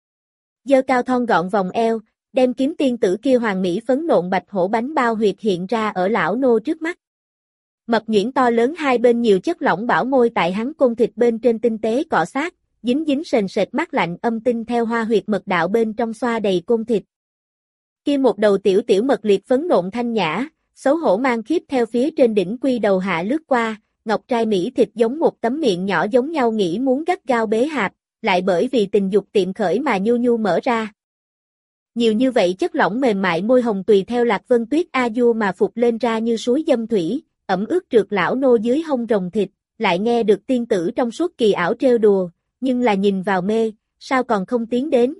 Giơ cao thon gọn vòng eo, đem kiếm tiên tử kia hoàng mỹ phấn nộn bạch hổ bánh bao huyệt hiện ra ở lão nô trước mắt. Mập nhuyễn to lớn hai bên nhiều chất lỏng bảo môi tại hắn côn thịt bên trên tinh tế cọ sát, dính dính sền sệt mắt lạnh âm tinh theo hoa huyệt mật đạo bên trong xoa đầy côn thịt. Kia một đầu tiểu tiểu mật liệt phấn nộn thanh nhã, xấu hổ mang khiếp theo phía trên đỉnh quy đầu hạ lướt qua, ngọc trai mỹ thịt giống một tấm miệng nhỏ giống nhau nghĩ muốn gắt gao bế hạp, lại bởi vì tình dục tiệm khởi mà nhu nhu mở ra. Nhiều như vậy chất lỏng mềm mại môi hồng tùy theo Lạc Vân Tuyết a du mà phục lên ra như suối dâm thủy, ẩm ướt trượt lão nô dưới hông rồng thịt, lại nghe được tiên tử trong suốt kỳ ảo trêu đùa, nhưng là nhìn vào mê, sao còn không tiến đến.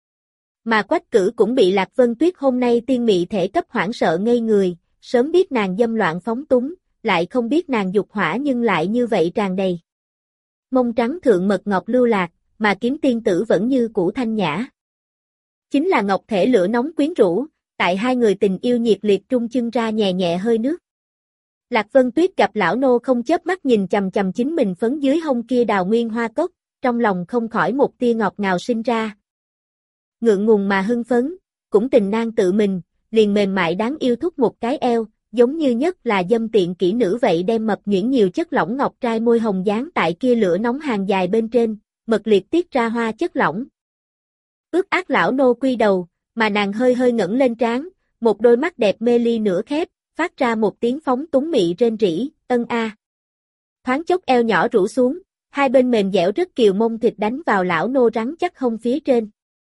Mà Quách Cử cũng bị Lạc Vân Tuyết hôm nay tiên mị thể cấp hoảng sợ ngây người, sớm biết nàng dâm loạn phóng túng, lại không biết nàng dục hỏa nhưng lại như vậy tràn đầy. Mông trắng thượng mật ngọc lưu lạc, mà kiếm tiên tử vẫn như cũ thanh nhã. Chính là ngọc thể lửa nóng quyến rũ, tại hai người tình yêu nhiệt liệt trung chưng ra nhẹ nhẹ hơi nước. Lạc Vân Tuyết gặp lão nô không chớp mắt nhìn chằm chằm chính mình phấn dưới hông kia đào nguyên hoa cốc, trong lòng không khỏi một tia ngọt ngào sinh ra. Ngượng ngùng mà hưng phấn, cũng tình nang tự mình, liền mềm mại đáng yêu thúc một cái eo, giống như nhất là dâm tiện kỹ nữ vậy đem mập nhuyễn nhiều chất lỏng ngọc trai môi hồng dán tại kia lửa nóng hàng dài bên trên, mật liệt tiết ra hoa chất lỏng. Ước ác lão nô quy đầu, mà nàng hơi hơi ngẩng lên trán, một đôi mắt đẹp mê ly nửa khép, phát ra một tiếng phóng túng mị rên rỉ, ân a. Thoáng chốc eo nhỏ rũ xuống, hai bên mềm dẻo rất kiều mông thịt đánh vào lão nô rắn chắc hông phía trên.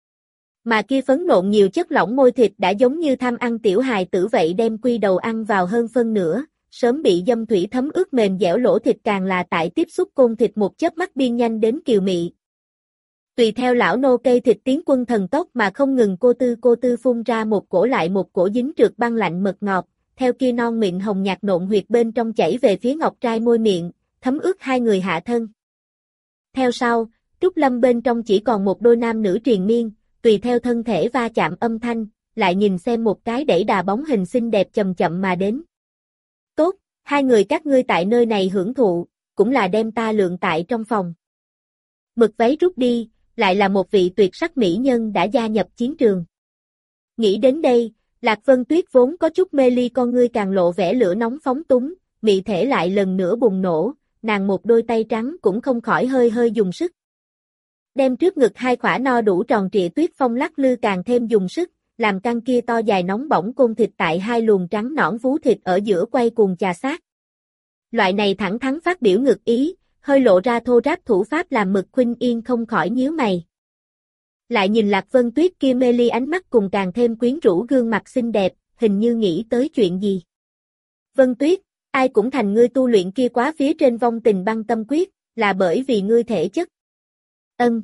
Mà kia phấn nộn nhiều chất lỏng môi thịt đã giống như tham ăn tiểu hài tử vậy đem quy đầu ăn vào hơn phân nửa, sớm bị dâm thủy thấm ướt mềm dẻo lỗ thịt càng là tại tiếp xúc côn thịt một chớp mắt biên nhanh đến kiều mị. Tùy theo lão nô cây thịt tiến quân thần tốc mà không ngừng cô tư cô tư phun ra một cổ lại một cổ dính trượt băng lạnh mật ngọt, theo kia non mịn hồng nhạt nộn huyệt bên trong chảy về phía ngọc trai môi miệng, thấm ướt hai người hạ thân. Theo sau, Trúc Lâm bên trong chỉ còn một đôi nam nữ triền miên, tùy theo thân thể va chạm âm thanh, lại nhìn xem một cái đẩy đà bóng hình xinh đẹp chậm chậm mà đến. Tốt, hai người các ngươi tại nơi này hưởng thụ, cũng là đem ta lượng tại trong phòng. Mực váy rút đi, lại là một vị tuyệt sắc mỹ nhân đã gia nhập chiến trường. Nghĩ đến đây, Lạc Vân Tuyết vốn có chút mê ly con ngươi càng lộ vẻ lửa nóng phóng túng, mị thể lại lần nữa bùng nổ, nàng một đôi tay trắng cũng không khỏi hơi hơi dùng sức. Đem trước ngực hai khỏa no đủ tròn trịa tuyết phong lắc lư càng thêm dùng sức, làm căng kia to dài nóng bỏng côn thịt tại hai luồng trắng nõn vú thịt ở giữa quay cuồng chà sát. Loại này thẳng thắn phát biểu ngực ý, hơi lộ ra thô ráp thủ pháp làm Mực Khuynh Yên không khỏi nhíu mày. Lại nhìn Lạc Vân Tuyết kia mê ly ánh mắt cùng càng thêm quyến rũ gương mặt xinh đẹp, hình như nghĩ tới chuyện gì. Vân Tuyết, ai cũng thành ngươi tu luyện kia quá phía trên vong tình băng tâm quyết, là bởi vì ngươi thể chất. Ân.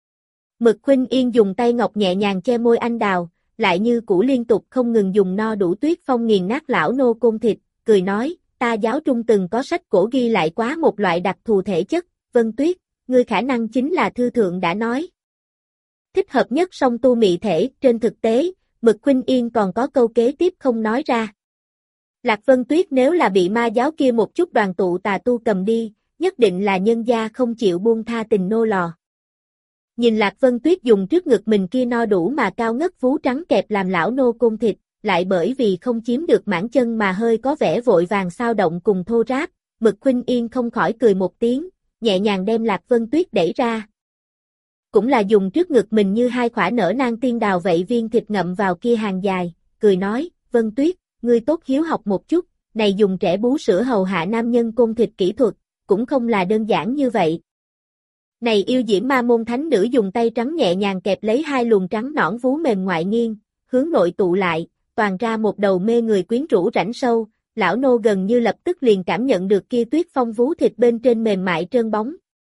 Mực Khuynh Yên dùng tay ngọc nhẹ nhàng che môi anh đào, lại như cũ liên tục không ngừng dùng no đủ tuyết phong nghiền nát lão nô côn thịt, cười nói, ta giáo trung từng có sách cổ ghi lại quá một loại đặc thù thể chất, Vân Tuyết, ngươi khả năng chính là thư thượng đã nói. Thích hợp nhất song tu mị thể, trên thực tế, Mực Khuynh Yên còn có câu kế tiếp không nói ra. Lạc Vân Tuyết nếu là bị ma giáo kia một chút đoàn tụ tà tu cầm đi, nhất định là nhân gia không chịu buông tha tình nô lò. Nhìn Lạc Vân Tuyết dùng trước ngực mình kia no đủ mà cao ngất vú trắng kẹp làm lão nô côn thịt, lại bởi vì không chiếm được mãn chân mà hơi có vẻ vội vàng xao động cùng thô ráp, Mực Khuynh Yên không khỏi cười một tiếng, nhẹ nhàng đem Lạc Vân Tuyết đẩy ra. Cũng là dùng trước ngực mình như hai khỏa nở nang tiên đào vậy viên thịt ngậm vào kia hàng dài, cười nói, Vân Tuyết, ngươi tốt hiếu học một chút, này dùng trẻ bú sữa hầu hạ nam nhân côn thịt kỹ thuật, cũng không là đơn giản như vậy. Này yêu diễm ma môn thánh nữ dùng tay trắng nhẹ nhàng kẹp lấy hai luồng trắng nõn vú mềm ngoại nghiêng, hướng nội tụ lại, toàn ra một đầu mê người quyến rũ rãnh sâu, lão nô gần như lập tức liền cảm nhận được kia tuyết phong vú thịt bên trên mềm mại trơn bóng.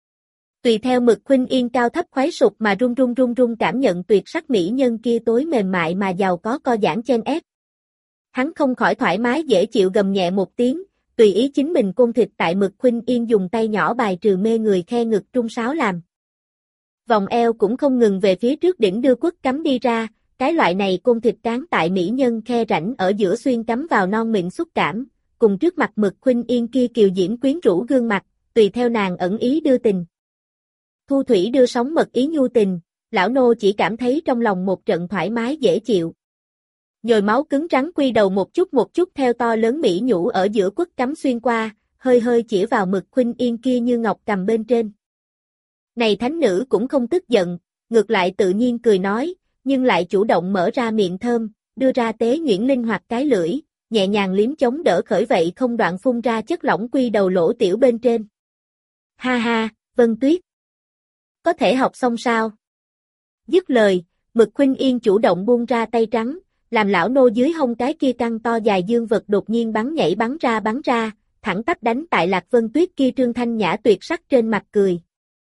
Tùy theo Mực Khuynh Yên cao thấp khoái sụp mà run run run run cảm nhận tuyệt sắc mỹ nhân kia tối mềm mại mà giàu có co giãn chen ép. Hắn không khỏi thoải mái dễ chịu gầm nhẹ một tiếng, tùy ý chính mình côn thịt tại Mực Khuynh Yên dùng tay nhỏ bài trừ mê người khe ngực trung sáo làm. Vòng eo cũng không ngừng về phía trước đỉnh đưa quất cắm đi ra, cái loại này côn thịt cán tại mỹ nhân khe rãnh ở giữa xuyên cắm vào non mịn xúc cảm, cùng trước mặt Mực Khuynh Yên kia kiều diễm quyến rũ gương mặt, tùy theo nàng ẩn ý đưa tình. Thu thủy đưa sóng mật ý nhu tình, lão nô chỉ cảm thấy trong lòng một trận thoải mái dễ chịu. Nhồi máu cứng rắn quy đầu một chút một chút theo to lớn mỹ nhũ ở giữa quất cắm xuyên qua, hơi hơi chỉ vào Mực Khuynh Yên kia như ngọc cầm bên trên. Này thánh nữ cũng không tức giận, ngược lại tự nhiên cười nói, nhưng lại chủ động mở ra miệng thơm, đưa ra tế nhuyễn linh hoạt cái lưỡi, nhẹ nhàng liếm chống đỡ khởi vậy không đoạn phun ra chất lỏng quy đầu lỗ tiểu bên trên. Ha ha, Vân Tuyết. Có thể học xong sao? Dứt lời, Mực Khuynh Yên chủ động buông ra tay trắng, làm lão nô dưới hông cái kia căng to dài dương vật đột nhiên bắn nhảy bắn ra bắn ra, thẳng tắp đánh tại Lạc Vân Tuyết kia trương thanh nhã tuyệt sắc trên mặt cười.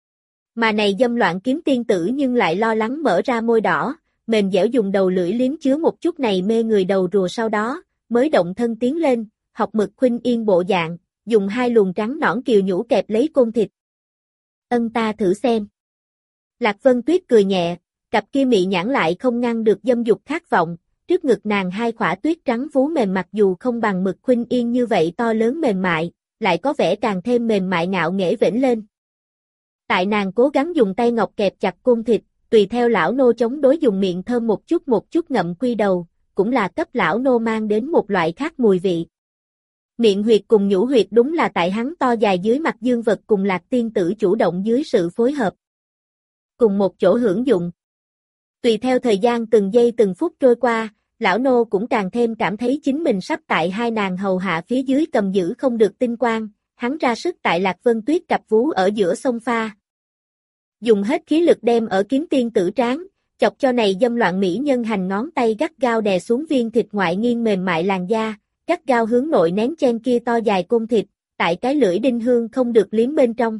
Mà này dâm loạn kiếm tiên tử nhưng lại lo lắng mở ra môi đỏ, mềm dẻo dùng đầu lưỡi liếm chứa một chút này mê người đầu rùa sau đó, mới động thân tiến lên, học Mực Khuynh Yên bộ dạng, dùng hai luồng trắng nõn kiều nhũ kẹp lấy côn thịt. Ân ta thử xem. Lạc Vân Tuyết cười nhẹ, cặp kia mị nhãn lại không ngăn được dâm dục khát vọng, trước ngực nàng hai khỏa tuyết trắng vú mềm mặc dù không bằng Mực Khuynh Yên như vậy to lớn mềm mại, lại có vẻ càng thêm mềm mại ngạo nghễ vểnh lên. Tại nàng cố gắng dùng tay ngọc kẹp chặt côn thịt, tùy theo lão nô chống đối dùng miệng thơm một chút một chút ngậm quy đầu, cũng là cấp lão nô mang đến một loại khác mùi vị. Miệng huyệt cùng nhũ huyệt đúng là tại hắn to dài dưới mặt dương vật cùng Lạc tiên tử chủ động dưới sự phối hợp. Cùng một chỗ hưởng dụng. Tùy theo thời gian từng giây từng phút trôi qua, lão nô cũng càng thêm cảm thấy chính mình sắp tại hai nàng hầu hạ phía dưới cầm giữ không được tinh quang, hắn ra sức tại Lạc Vân Tuyết cặp vú ở giữa sông pha. Dùng hết khí lực đem ở kiếm tiên tử trán, chọc cho này dâm loạn mỹ nhân hành ngón tay gắt gao đè xuống viên thịt ngoại nghiêng mềm mại làn da, gắt gao hướng nội nén chen kia to dài côn thịt, tại cái lưỡi đinh hương không được liếm bên trong.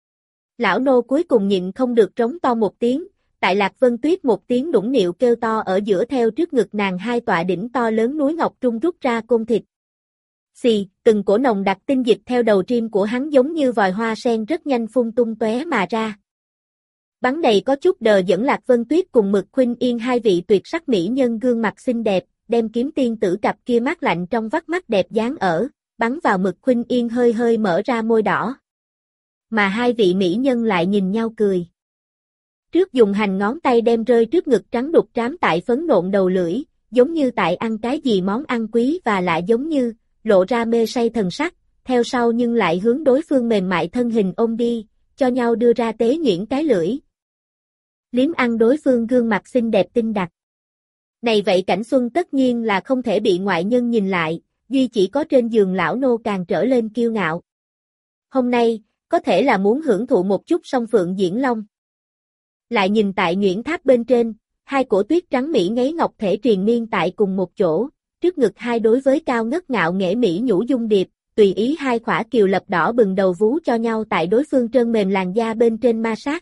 Lão nô cuối cùng nhịn không được trống to một tiếng, tại Lạc Vân Tuyết một tiếng đũng nịu kêu to ở giữa theo trước ngực nàng hai tọa đỉnh to lớn núi ngọc trung rút ra côn thịt. Xì, từng cổ nồng đặc tinh dịch theo đầu trim của hắn giống như vòi hoa sen rất nhanh phun tung tóe mà ra. Bắn đầy có chút đờ dẫn Lạc Vân Tuyết cùng Mực Khuynh Yên hai vị tuyệt sắc mỹ nhân gương mặt xinh đẹp, đem kiếm tiên tử cặp kia mát lạnh trong vắt mắt đẹp dáng ở, bắn vào Mực Khuynh Yên hơi hơi mở ra môi đỏ. Mà hai vị mỹ nhân lại nhìn nhau cười. Trước dùng hành ngón tay đem rơi trước ngực trắng đục trám tại phấn nộn đầu lưỡi, giống như tại ăn cái gì món ăn quý và lại giống như, lộ ra mê say thần sắc, theo sau nhưng lại hướng đối phương mềm mại thân hình ôm đi, cho nhau đưa ra tế nhuyễn cái lưỡi. Liếm ăn đối phương gương mặt xinh đẹp tinh đặc. Này vậy cảnh xuân tất nhiên là không thể bị ngoại nhân nhìn lại, duy chỉ có trên giường lão nô càng trở lên kiêu ngạo. Hôm nay, có thể là muốn hưởng thụ một chút song phượng diễn long. Lại nhìn tại nhuyễn tháp bên trên, hai cổ tuyết trắng mỹ ngấy ngọc thể triền miên tại cùng một chỗ, trước ngực hai đối với cao ngất ngạo nghễ mỹ nhũ dung điệp, tùy ý hai khỏa kiều lập đỏ bừng đầu vú cho nhau tại đối phương trơn mềm làn da bên trên ma sát.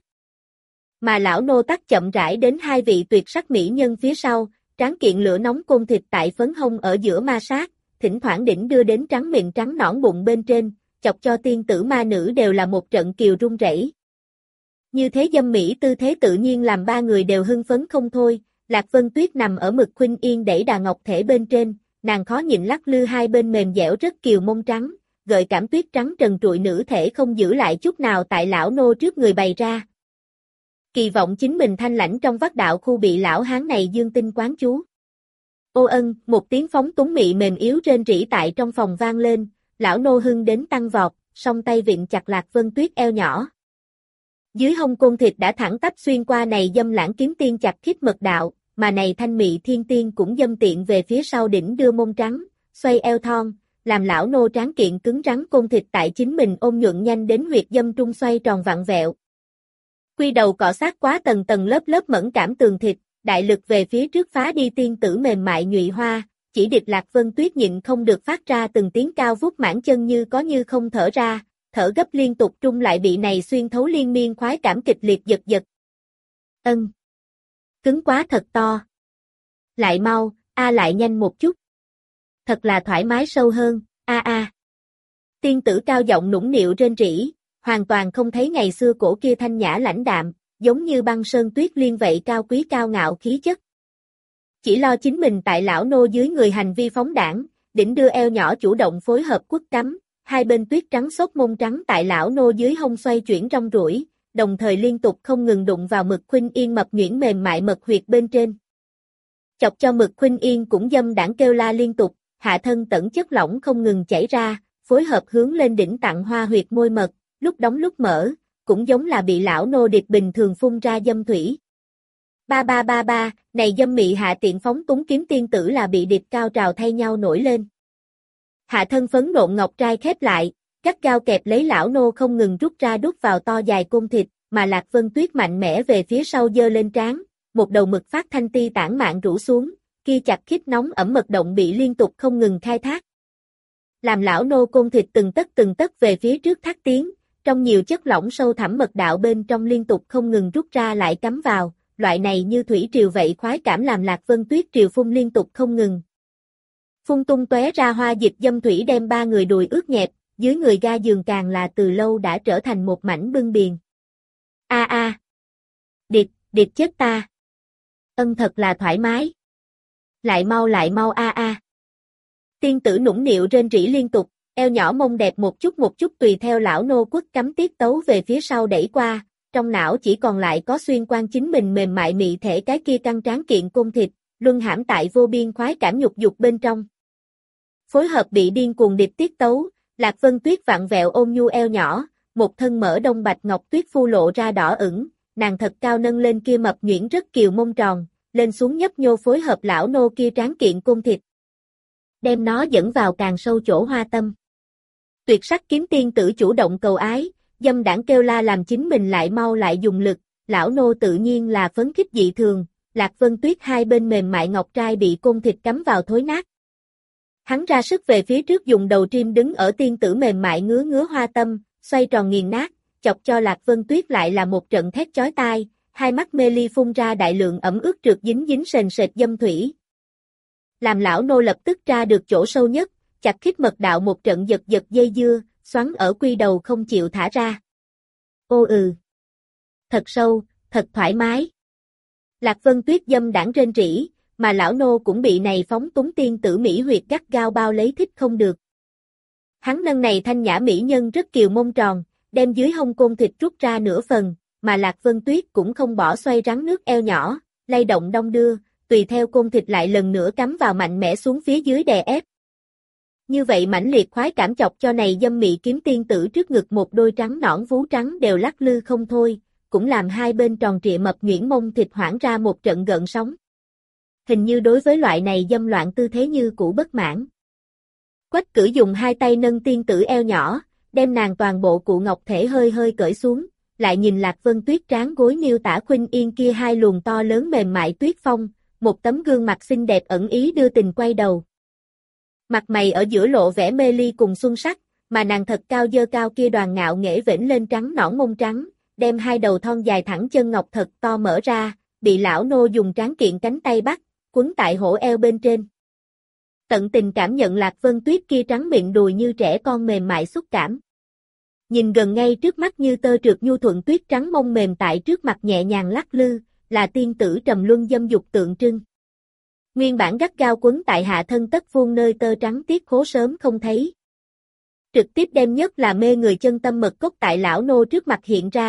Mà lão nô tắc chậm rãi đến hai vị tuyệt sắc mỹ nhân phía sau, tráng kiện lửa nóng côn thịt tại phấn hông ở giữa ma sát, thỉnh thoảng đỉnh đưa đến trắng miệng trắng nõn bụng bên trên, chọc cho tiên tử ma nữ đều là một trận kiều run rẩy. Như thế dâm mỹ tư thế tự nhiên làm ba người đều hưng phấn không thôi, Lạc Vân Tuyết nằm ở Mực Khuynh Yên đẩy đà ngọc thể bên trên, nàng khó nhịn lắc lư hai bên mềm dẻo rất kiều mông trắng, gợi cảm tuyết trắng trần trụi nữ thể không giữ lại chút nào tại lão nô trước người bày ra. kỳ vọng chính mình thanh lãnh trong vắt đạo khu bị lão hán này dương tinh quán chú. Ô ân, một tiếng phóng túng mị mềm yếu rên rỉ tại trong phòng vang lên, lão nô hưng đến tăng vọt, song tay vịn chặt Lạc Vân Tuyết eo nhỏ. Dưới hông côn thịt đã thẳng tắp xuyên qua này dâm lãng kiếm tiên chặt khít mật đạo, mà này thanh mị thiên tiên cũng dâm tiện về phía sau đỉnh đưa mông trắng, xoay eo thon, làm lão nô tráng kiện cứng rắn côn thịt tại chính mình ôm nhuận nhanh đến huyệt dâm trung xoay tròn vặn vẹo. Quy đầu cọ sát quá tầng tầng lớp lớp mẫn cảm tường thịt, đại lực về phía trước phá đi tiên tử mềm mại nhụy hoa, chỉ địch Lạc Vân Tuyết nhịn không được phát ra từng tiếng cao vút mãn chân như có như không thở ra, thở gấp liên tục trung lại bị này xuyên thấu liên miên khoái cảm kịch liệt giật giật. Ân. Cứng quá thật to. Lại mau, a lại nhanh một chút. Thật là thoải mái sâu hơn, a a. Tiên tử cao giọng nũng nịu rên rỉ, hoàn toàn không thấy ngày xưa cổ kia thanh nhã lãnh đạm, giống như băng sơn tuyết liên vậy cao quý cao ngạo khí chất. Chỉ lo chính mình tại lão nô dưới người hành vi phóng đảng, đỉnh đưa eo nhỏ chủ động phối hợp quất cắm, hai bên tuyết trắng xốp mông trắng tại lão nô dưới hông xoay chuyển rong ruổi, đồng thời liên tục không ngừng đụng vào mực khuynh yên mập nhuyễn mềm mại mật huyệt bên trên. Chọc cho mực khuynh yên cũng dâm đảng kêu la liên tục, hạ thân tẩn chất lỏng không ngừng chảy ra, phối hợp hướng lên đỉnh tặng hoa huyệt môi mật, lúc đóng lúc mở, cũng giống là bị lão nô điệp bình thường phun ra dâm thủy. Ba ba ba ba, này dâm mị hạ tiện phóng túng kiếm tiên tử là bị điệp cao trào thay nhau nổi lên. Hạ thân phấn nộn ngọc trai khép lại, cắt gao kẹp lấy lão nô không ngừng rút ra đút vào to dài côn thịt, mà Lạc Vân Tuyết mạnh mẽ về phía sau giơ lên trán, một đầu mực phát thanh ti tản mạn rũ xuống, kia chặt khít nóng ẩm mật động bị liên tục không ngừng khai thác. Làm lão nô côn thịt từng tấc từng tấc về phía trước thác tiến, trong nhiều chất lỏng sâu thẳm mật đạo bên trong liên tục không ngừng rút ra lại cắm vào, loại này như thủy triều vậy khoái cảm làm Lạc Vân Tuyết triều phun liên tục không ngừng. Phun tung tóe ra hoa dịch dâm thủy đem ba người đùi ướt nhẹp, dưới người ga giường càng là từ lâu đã trở thành một mảnh bưng biền. A a. Điệp, điệp chết ta. Ân thật là thoải mái. Lại mau lại mau a a. Tiên tử nũng nịu rên rỉ liên tục, eo nhỏ mông đẹp một chút một chút tùy theo lão nô quất cắm tiết tấu về phía sau đẩy qua, trong não chỉ còn lại có xuyên quan chính mình mềm mại mị thể cái kia căng tráng kiện côn thịt, luân hãm tại vô biên khoái cảm nhục dục bên trong. Phối hợp bị điên cuồng điệp tiết tấu, Lạc Vân Tuyết vặn vẹo ôm nhu eo nhỏ, một thân mỡ đông bạch ngọc tuyết phu lộ ra đỏ ửng, nàng thật cao nâng lên kia mập nhuyễn rất kiều mông tròn, lên xuống nhấp nhô phối hợp lão nô kia tráng kiện côn thịt. Đem nó dẫn vào càng sâu chỗ hoa tâm. Tuyệt sắc kiếm tiên tử chủ động cầu ái, dâm đảng kêu la làm chính mình lại mau lại dùng lực, lão nô tự nhiên là phấn khích dị thường, Lạc Vân Tuyết hai bên mềm mại ngọc trai bị côn thịt cắm vào thối nát. Hắn ra sức về phía trước dùng đầu trim đứng ở tiên tử mềm mại ngứa ngứa hoa tâm, xoay tròn nghiền nát, chọc cho Lạc Vân Tuyết lại là một trận thét chói tai, hai mắt mê ly phun ra đại lượng ẩm ướt trượt dính dính sền sệt dâm thủy. Làm lão nô lập tức ra được chỗ sâu nhất, chặt khít mật đạo một trận giật giật dây dưa, xoắn ở quy đầu không chịu thả ra. Ô ừ. Thật sâu, thật thoải mái. Lạc Vân Tuyết dâm đảng rên rỉ, mà lão nô cũng bị này phóng túng tiên tử mỹ huyệt gắt gao bao lấy thích không được. Hắn nâng này thanh nhã mỹ nhân rất kiều mông tròn, đem dưới hông côn thịt rút ra nửa phần, mà Lạc Vân Tuyết cũng không bỏ xoay rắn nước eo nhỏ, lay động đong đưa, tùy theo côn thịt lại lần nữa cắm vào mạnh mẽ xuống phía dưới đè ép. Như vậy mãnh liệt khoái cảm chọc cho này dâm mị kiếm tiên tử trước ngực một đôi trắng nõn vú trắng đều lắc lư không thôi, cũng làm hai bên tròn trịa mập nhuyễn mông thịt hoảng ra một trận gợn sóng. Hình như đối với loại này dâm loạn tư thế như cũ bất mãn. Quách Cử dùng hai tay nâng tiên tử eo nhỏ, đem nàng toàn bộ cụ ngọc thể hơi hơi cởi xuống, lại nhìn Lạc Vân Tuyết tráng gối miêu tả khuynh yên kia hai luồng to lớn mềm mại tuyết phong, một tấm gương mặt xinh đẹp ẩn ý đưa tình quay đầu. Mặt mày ở giữa lộ vẻ mê ly cùng xuân sắc, mà nàng thật cao dơ cao kia đoàn ngạo nghễ vểnh lên trắng nõn mông trắng, đem hai đầu thon dài thẳng chân ngọc thật to mở ra, bị lão nô dùng tráng kiện cánh tay bắt, quấn tại hổ eo bên trên. Tận tình cảm nhận Lạc Vân Tuyết kia trắng miệng đùi như trẻ con mềm mại xúc cảm. Nhìn gần ngay trước mắt như tơ trượt nhu thuận tuyết trắng mông mềm tại trước mặt nhẹ nhàng lắc lư, là tiên tử trầm luân dâm dục tượng trưng. Nguyên bản gắt gao quấn tại hạ thân tất vuông nơi tơ trắng tiết khố sớm không thấy. Trực tiếp đem nhất là mê người chân tâm mật cốt tại lão nô trước mặt hiện ra,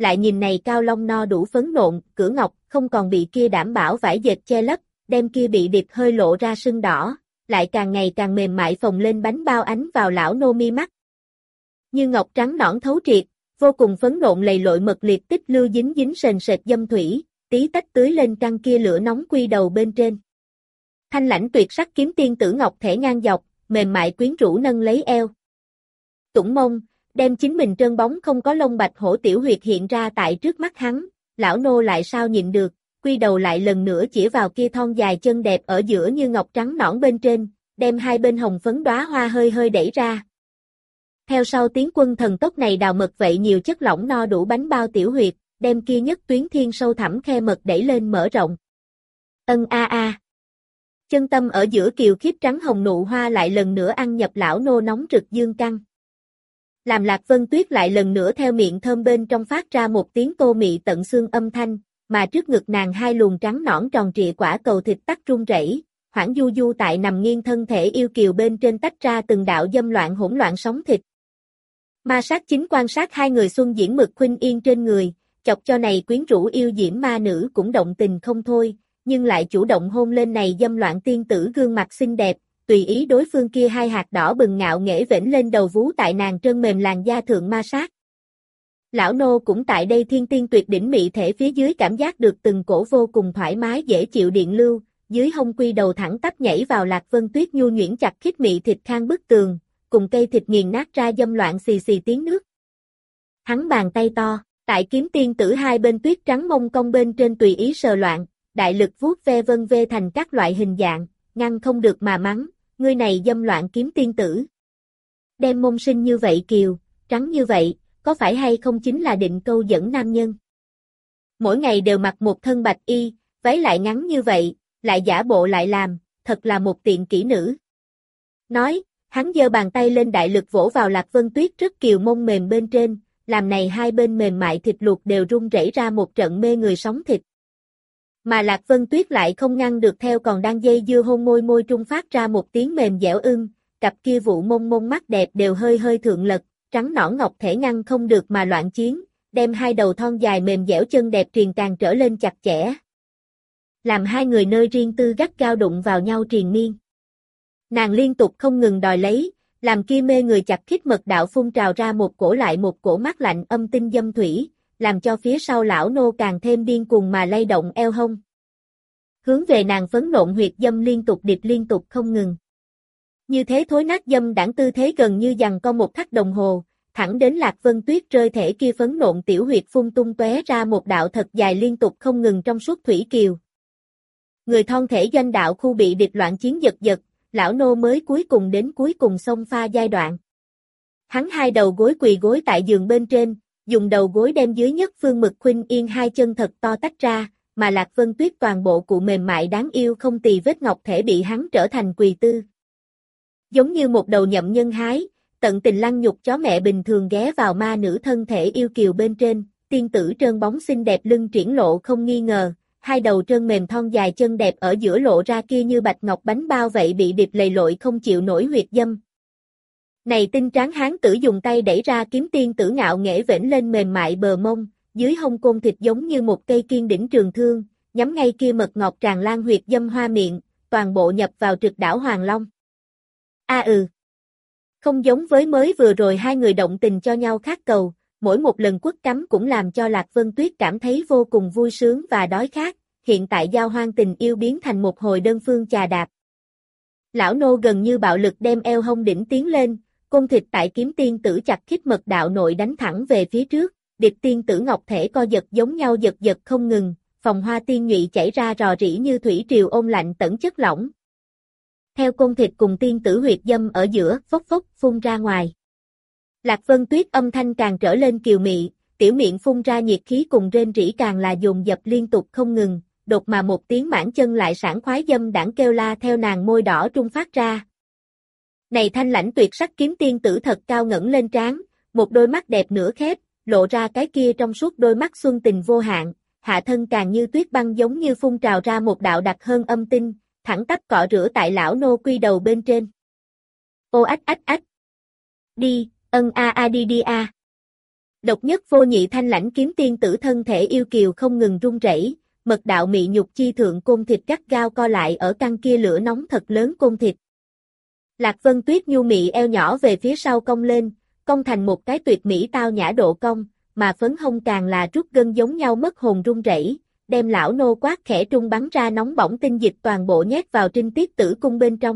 lại nhìn này cao long no đủ phấn nộn, cửa ngọc, không còn bị kia đảm bảo vải dệt che lấp, đem kia bị điệp hơi lộ ra sưng đỏ, lại càng ngày càng mềm mại phồng lên bánh bao ánh vào lão nô mi mắt. Như ngọc trắng nõn thấu triệt, vô cùng phấn nộn lầy lội mật liệt tích lưu dính dính sền sệt dâm thủy, tí tách tưới lên trăng kia lửa nóng quy đầu bên trên. Thanh lãnh tuyệt sắc kiếm tiên tử ngọc thể ngang dọc, mềm mại quyến rũ nâng lấy eo. Tủng mông, đem chính mình trơn bóng không có lông bạch hổ tiểu huyệt hiện ra tại trước mắt hắn, lão nô lại sao nhịn được, quy đầu lại lần nữa chỉ vào kia thon dài chân đẹp ở giữa như ngọc trắng nõn bên trên, đem hai bên hồng phấn đóa hoa hơi hơi đẩy ra. Theo sau tiến quân thần tốc này đào mật vậy nhiều chất lỏng no đủ bánh bao tiểu huyệt, đem kia nhất tuyến thiên sâu thẳm khe mật đẩy lên mở rộng. Ân a a. Chân tâm ở giữa kiều khiếp trắng hồng nụ hoa lại lần nữa ăn nhập lão nô nóng rực dương căng. Làm Lạc Vân Tuyết lại lần nữa theo miệng thơm bên trong phát ra một tiếng tô mị tận xương âm thanh, mà trước ngực nàng hai luồng trắng nõn tròn trịa quả cầu thịt tắc run rẩy, hoảng du du tại nằm nghiêng thân thể yêu kiều bên trên tách ra từng đạo dâm loạn hỗn loạn sóng thịt. Ma sát chính quan sát hai người xuân diễn mực khuynh yên trên người, chọc cho này quyến rũ yêu diễm ma nữ cũng động tình không thôi, nhưng lại chủ động hôn lên này dâm loạn tiên tử gương mặt xinh đẹp, tùy ý đối phương kia hai hạt đỏ bừng ngạo nghễ vểnh lên đầu vú tại nàng trơn mềm làn da thượng ma sát. Lão nô cũng tại đây thiên tiên tuyệt đỉnh mị thể phía dưới cảm giác được từng cổ vô cùng thoải mái dễ chịu điện lưu, dưới hông quy đầu thẳng tắp nhảy vào Lạc Vân Tuyết nhu nhuyễn chặt khít mị thịt khang bức tường, cùng cây thịt nghiền nát ra dâm loạn xì xì tiếng nước. Hắn bàn tay to, tại kiếm tiên tử hai bên tuyết trắng mông cong bên trên tùy ý sờ loạn, đại lực vuốt ve vân vê thành các loại hình dạng, ngăn không được mà mắng, ngươi này dâm loạn kiếm tiên tử. Đem mông sinh như vậy kiều, trắng như vậy, có phải hay không chính là định câu dẫn nam nhân. Mỗi ngày đều mặc một thân bạch y, váy lại ngắn như vậy, lại giả bộ lại làm, thật là một tiện kỹ nữ. Nói, hắn giơ bàn tay lên đại lực vỗ vào Lạc Vân Tuyết rất kiều mông mềm bên trên, làm này hai bên mềm mại thịt luộc đều rung rẩy ra một trận mê người sóng thịt. Mà Lạc Vân Tuyết lại không ngăn được theo còn đang dây dưa hôn môi môi trung phát ra một tiếng mềm dẻo ưng, cặp kia vụ mông mông mắt đẹp đều hơi hơi thượng lật, trắng nõn ngọc thể ngăn không được mà loạn chiến, đem hai đầu thon dài mềm dẻo chân đẹp triền càng trở lên chặt chẽ. Làm hai người nơi riêng tư gắt gao đụng vào nhau triền miên. Nàng liên tục không ngừng đòi lấy, làm kia mê người chặt khít mật đạo phun trào ra một cổ lại một cổ mát lạnh âm tinh dâm thủy, làm cho phía sau lão nô càng thêm điên cuồng mà lay động eo hông. Hướng về nàng phấn nộn huyệt dâm liên tục điệp liên tục không ngừng. Như thế thối nát dâm đãng tư thế gần như giằng co một khắc đồng hồ, thẳng đến Lạc Vân Tuyết rơi thể kia phấn nộn tiểu huyệt phun tung tóe ra một đạo thật dài liên tục không ngừng trong suốt thủy kiều. Người thon thể doanh đạo khu bị địch loạn chiến giật giật, lão nô mới cuối cùng đến cuối cùng xông pha giai đoạn. Hắn hai đầu gối quỳ gối tại giường bên trên, dùng đầu gối đem dưới nhất phương mực khuynh yên hai chân thật to tách ra, mà Lạc Vân Tuyết toàn bộ cụ mềm mại đáng yêu không tì vết ngọc thể bị hắn trở thành quỳ tư. Giống như một đầu nhậm nhân hái, tận tình lăng nhục chó mẹ bình thường ghé vào ma nữ thân thể yêu kiều bên trên, tiên tử trơn bóng xinh đẹp lưng triển lộ không nghi ngờ, hai đầu trơn mềm thon dài chân đẹp ở giữa lộ ra kia như bạch ngọc bánh bao vậy bị điệp lầy lội không chịu nổi huyệt dâm. Này tinh tráng hán tử dùng tay đẩy ra kiếm tiên tử ngạo nghễ vểnh lên mềm mại bờ mông, dưới hông côn thịt giống như một cây kiên đỉnh trường thương, nhắm ngay kia mật ngọt tràn lan huyệt dâm hoa miệng, toàn bộ nhập vào trực đảo Hoàng Long. A à ừ. Không giống với mới vừa rồi hai người động tình cho nhau khát cầu, mỗi một lần quất cắm cũng làm cho Lạc Vân Tuyết cảm thấy vô cùng vui sướng và đói khát, hiện tại giao hoang tình yêu biến thành một hồi đơn phương chà đạp. Lão nô gần như bạo lực đem eo hông đỉnh tiến lên, côn thịt tại kiếm tiên tử chặt khít mật đạo nội đánh thẳng về phía trước, điệp tiên tử ngọc thể co giật giống nhau giật giật không ngừng, phòng hoa tiên nhụy chảy ra rò rỉ như thủy triều ôn lạnh tẩn chất lỏng. Theo côn thịt cùng tiên tử huyệt dâm ở giữa, phốc phốc phun ra ngoài. Lạc Vân Tuyết âm thanh càng trở lên kiều mị, tiểu miệng phun ra nhiệt khí cùng rên rỉ càng là dồn dập liên tục không ngừng, đột mà một tiếng mãn chân lại sảng khoái dâm đãng kêu la theo nàng môi đỏ trung phát ra. Này thanh lãnh tuyệt sắc kiếm tiên tử thật cao ngẩng lên trán, một đôi mắt đẹp nửa khép, lộ ra cái kia trong suốt đôi mắt xuân tình vô hạn, hạ thân càng như tuyết băng giống như phun trào ra một đạo đặc hơn âm tinh, thẳng tắp cọ rửa tại lão nô quy đầu bên trên. Ô ách ách ách. Đi, ân a a đi đi a. Độc nhất vô nhị thanh lãnh kiếm tiên tử thân thể yêu kiều không ngừng run rẩy, mật đạo mị nhục chi thượng côn thịt gắt gao co lại ở căn kia lửa nóng thật lớn côn thịt. Lạc Vân Tuyết nhu mị eo nhỏ về phía sau cong lên, cong thành một cái tuyệt mỹ tao nhã độ cong, mà phấn hông càng là rút gân giống nhau mất hồn run rẩy, đem lão nô quát khẽ trung bắn ra nóng bỏng tinh dịch toàn bộ nhét vào trinh tiết tử cung bên trong.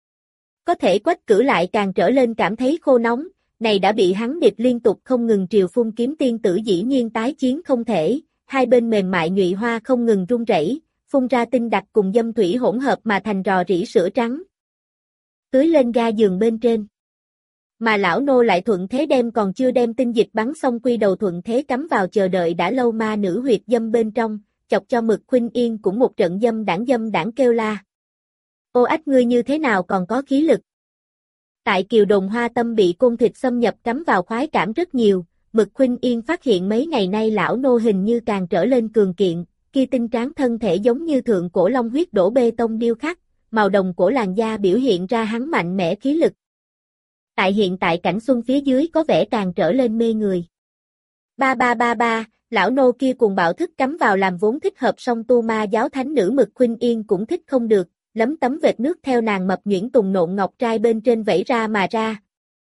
Có thể Quách Cử lại càng trở lên cảm thấy khô nóng, này đã bị hắn địch liên tục không ngừng triều phun kiếm tiên tử dĩ nhiên tái chiến không thể, hai bên mềm mại nhụy hoa không ngừng run rẩy, phun ra tinh đặc cùng dâm thủy hỗn hợp mà thành rò rỉ sữa trắng. Tưới lên ga giường bên trên. Mà lão nô lại thuận thế đem còn chưa đem tinh dịch bắn xong quy đầu thuận thế cắm vào chờ đợi đã lâu ma nữ huyệt dâm bên trong, chọc cho Mực Khuynh Yên cũng một trận dâm đảng dâm đảng kêu la. Ô ách ngươi như thế nào còn có khí lực? Tại Kiều Đồn Hoa Tâm bị côn thịt xâm nhập cắm vào khoái cảm rất nhiều, Mực Khuynh Yên phát hiện mấy ngày nay lão nô hình như càng trở lên cường kiện, kia tinh tráng thân thể giống như thượng cổ long huyết đổ bê tông điêu khắc, màu đồng của làn da biểu hiện ra hắn mạnh mẽ khí lực. Tại hiện tại cảnh xuân phía dưới có vẻ càng trở lên mê người. Ba ba ba ba, lão nô kia cùng bạo thức cắm vào làm vốn thích hợp song tu ma giáo thánh nữ Mực Khuynh Yên cũng thích không được, lấm tấm vệt nước theo nàng mập nhuyễn tùng nộn ngọc trai bên trên vẫy ra mà ra.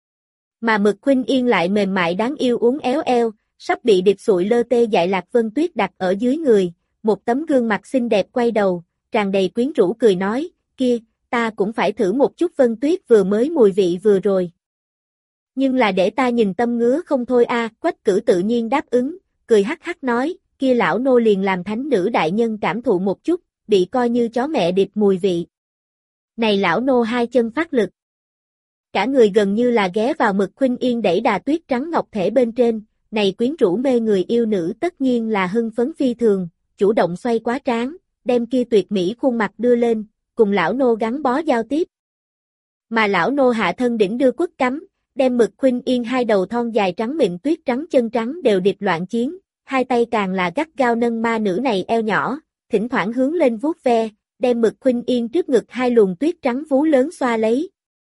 Mà Mực Khuynh Yên lại mềm mại đáng yêu uốn éo eo, sắp bị điệp sụi lơ tê dại Lạc Vân Tuyết đặt ở dưới người, một tấm gương mặt xinh đẹp quay đầu, tràn đầy quyến rũ cười nói, kia, ta cũng phải thử một chút Vân Tuyết vừa mới mùi vị vừa rồi. Nhưng là để ta nhìn tâm ngứa không thôi a. À, Quách Cử tự nhiên đáp ứng, cười hắc hắc nói, kia lão nô liền làm thánh nữ đại nhân cảm thụ một chút, bị coi như chó mẹ điệp mùi vị. Này lão nô hai chân phát lực. Cả người gần như là ghé vào Mực Khuynh Yên đẩy đà tuyết trắng ngọc thể bên trên, này quyến rũ mê người yêu nữ tất nhiên là hưng phấn phi thường, chủ động xoay quá trán, đem kia tuyệt mỹ khuôn mặt đưa lên, cùng lão nô gắn bó giao tiếp. Mà lão nô hạ thân đỉnh đưa quất cắm, đem Mực Khuynh Yên hai đầu thon dài trắng mịn tuyết trắng chân trắng đều điệp loạn chiến, hai tay càng là gắt gao nâng ma nữ này eo nhỏ, thỉnh thoảng hướng lên vuốt ve, đem Mực Khuynh Yên trước ngực hai luồng tuyết trắng vú lớn xoa lấy.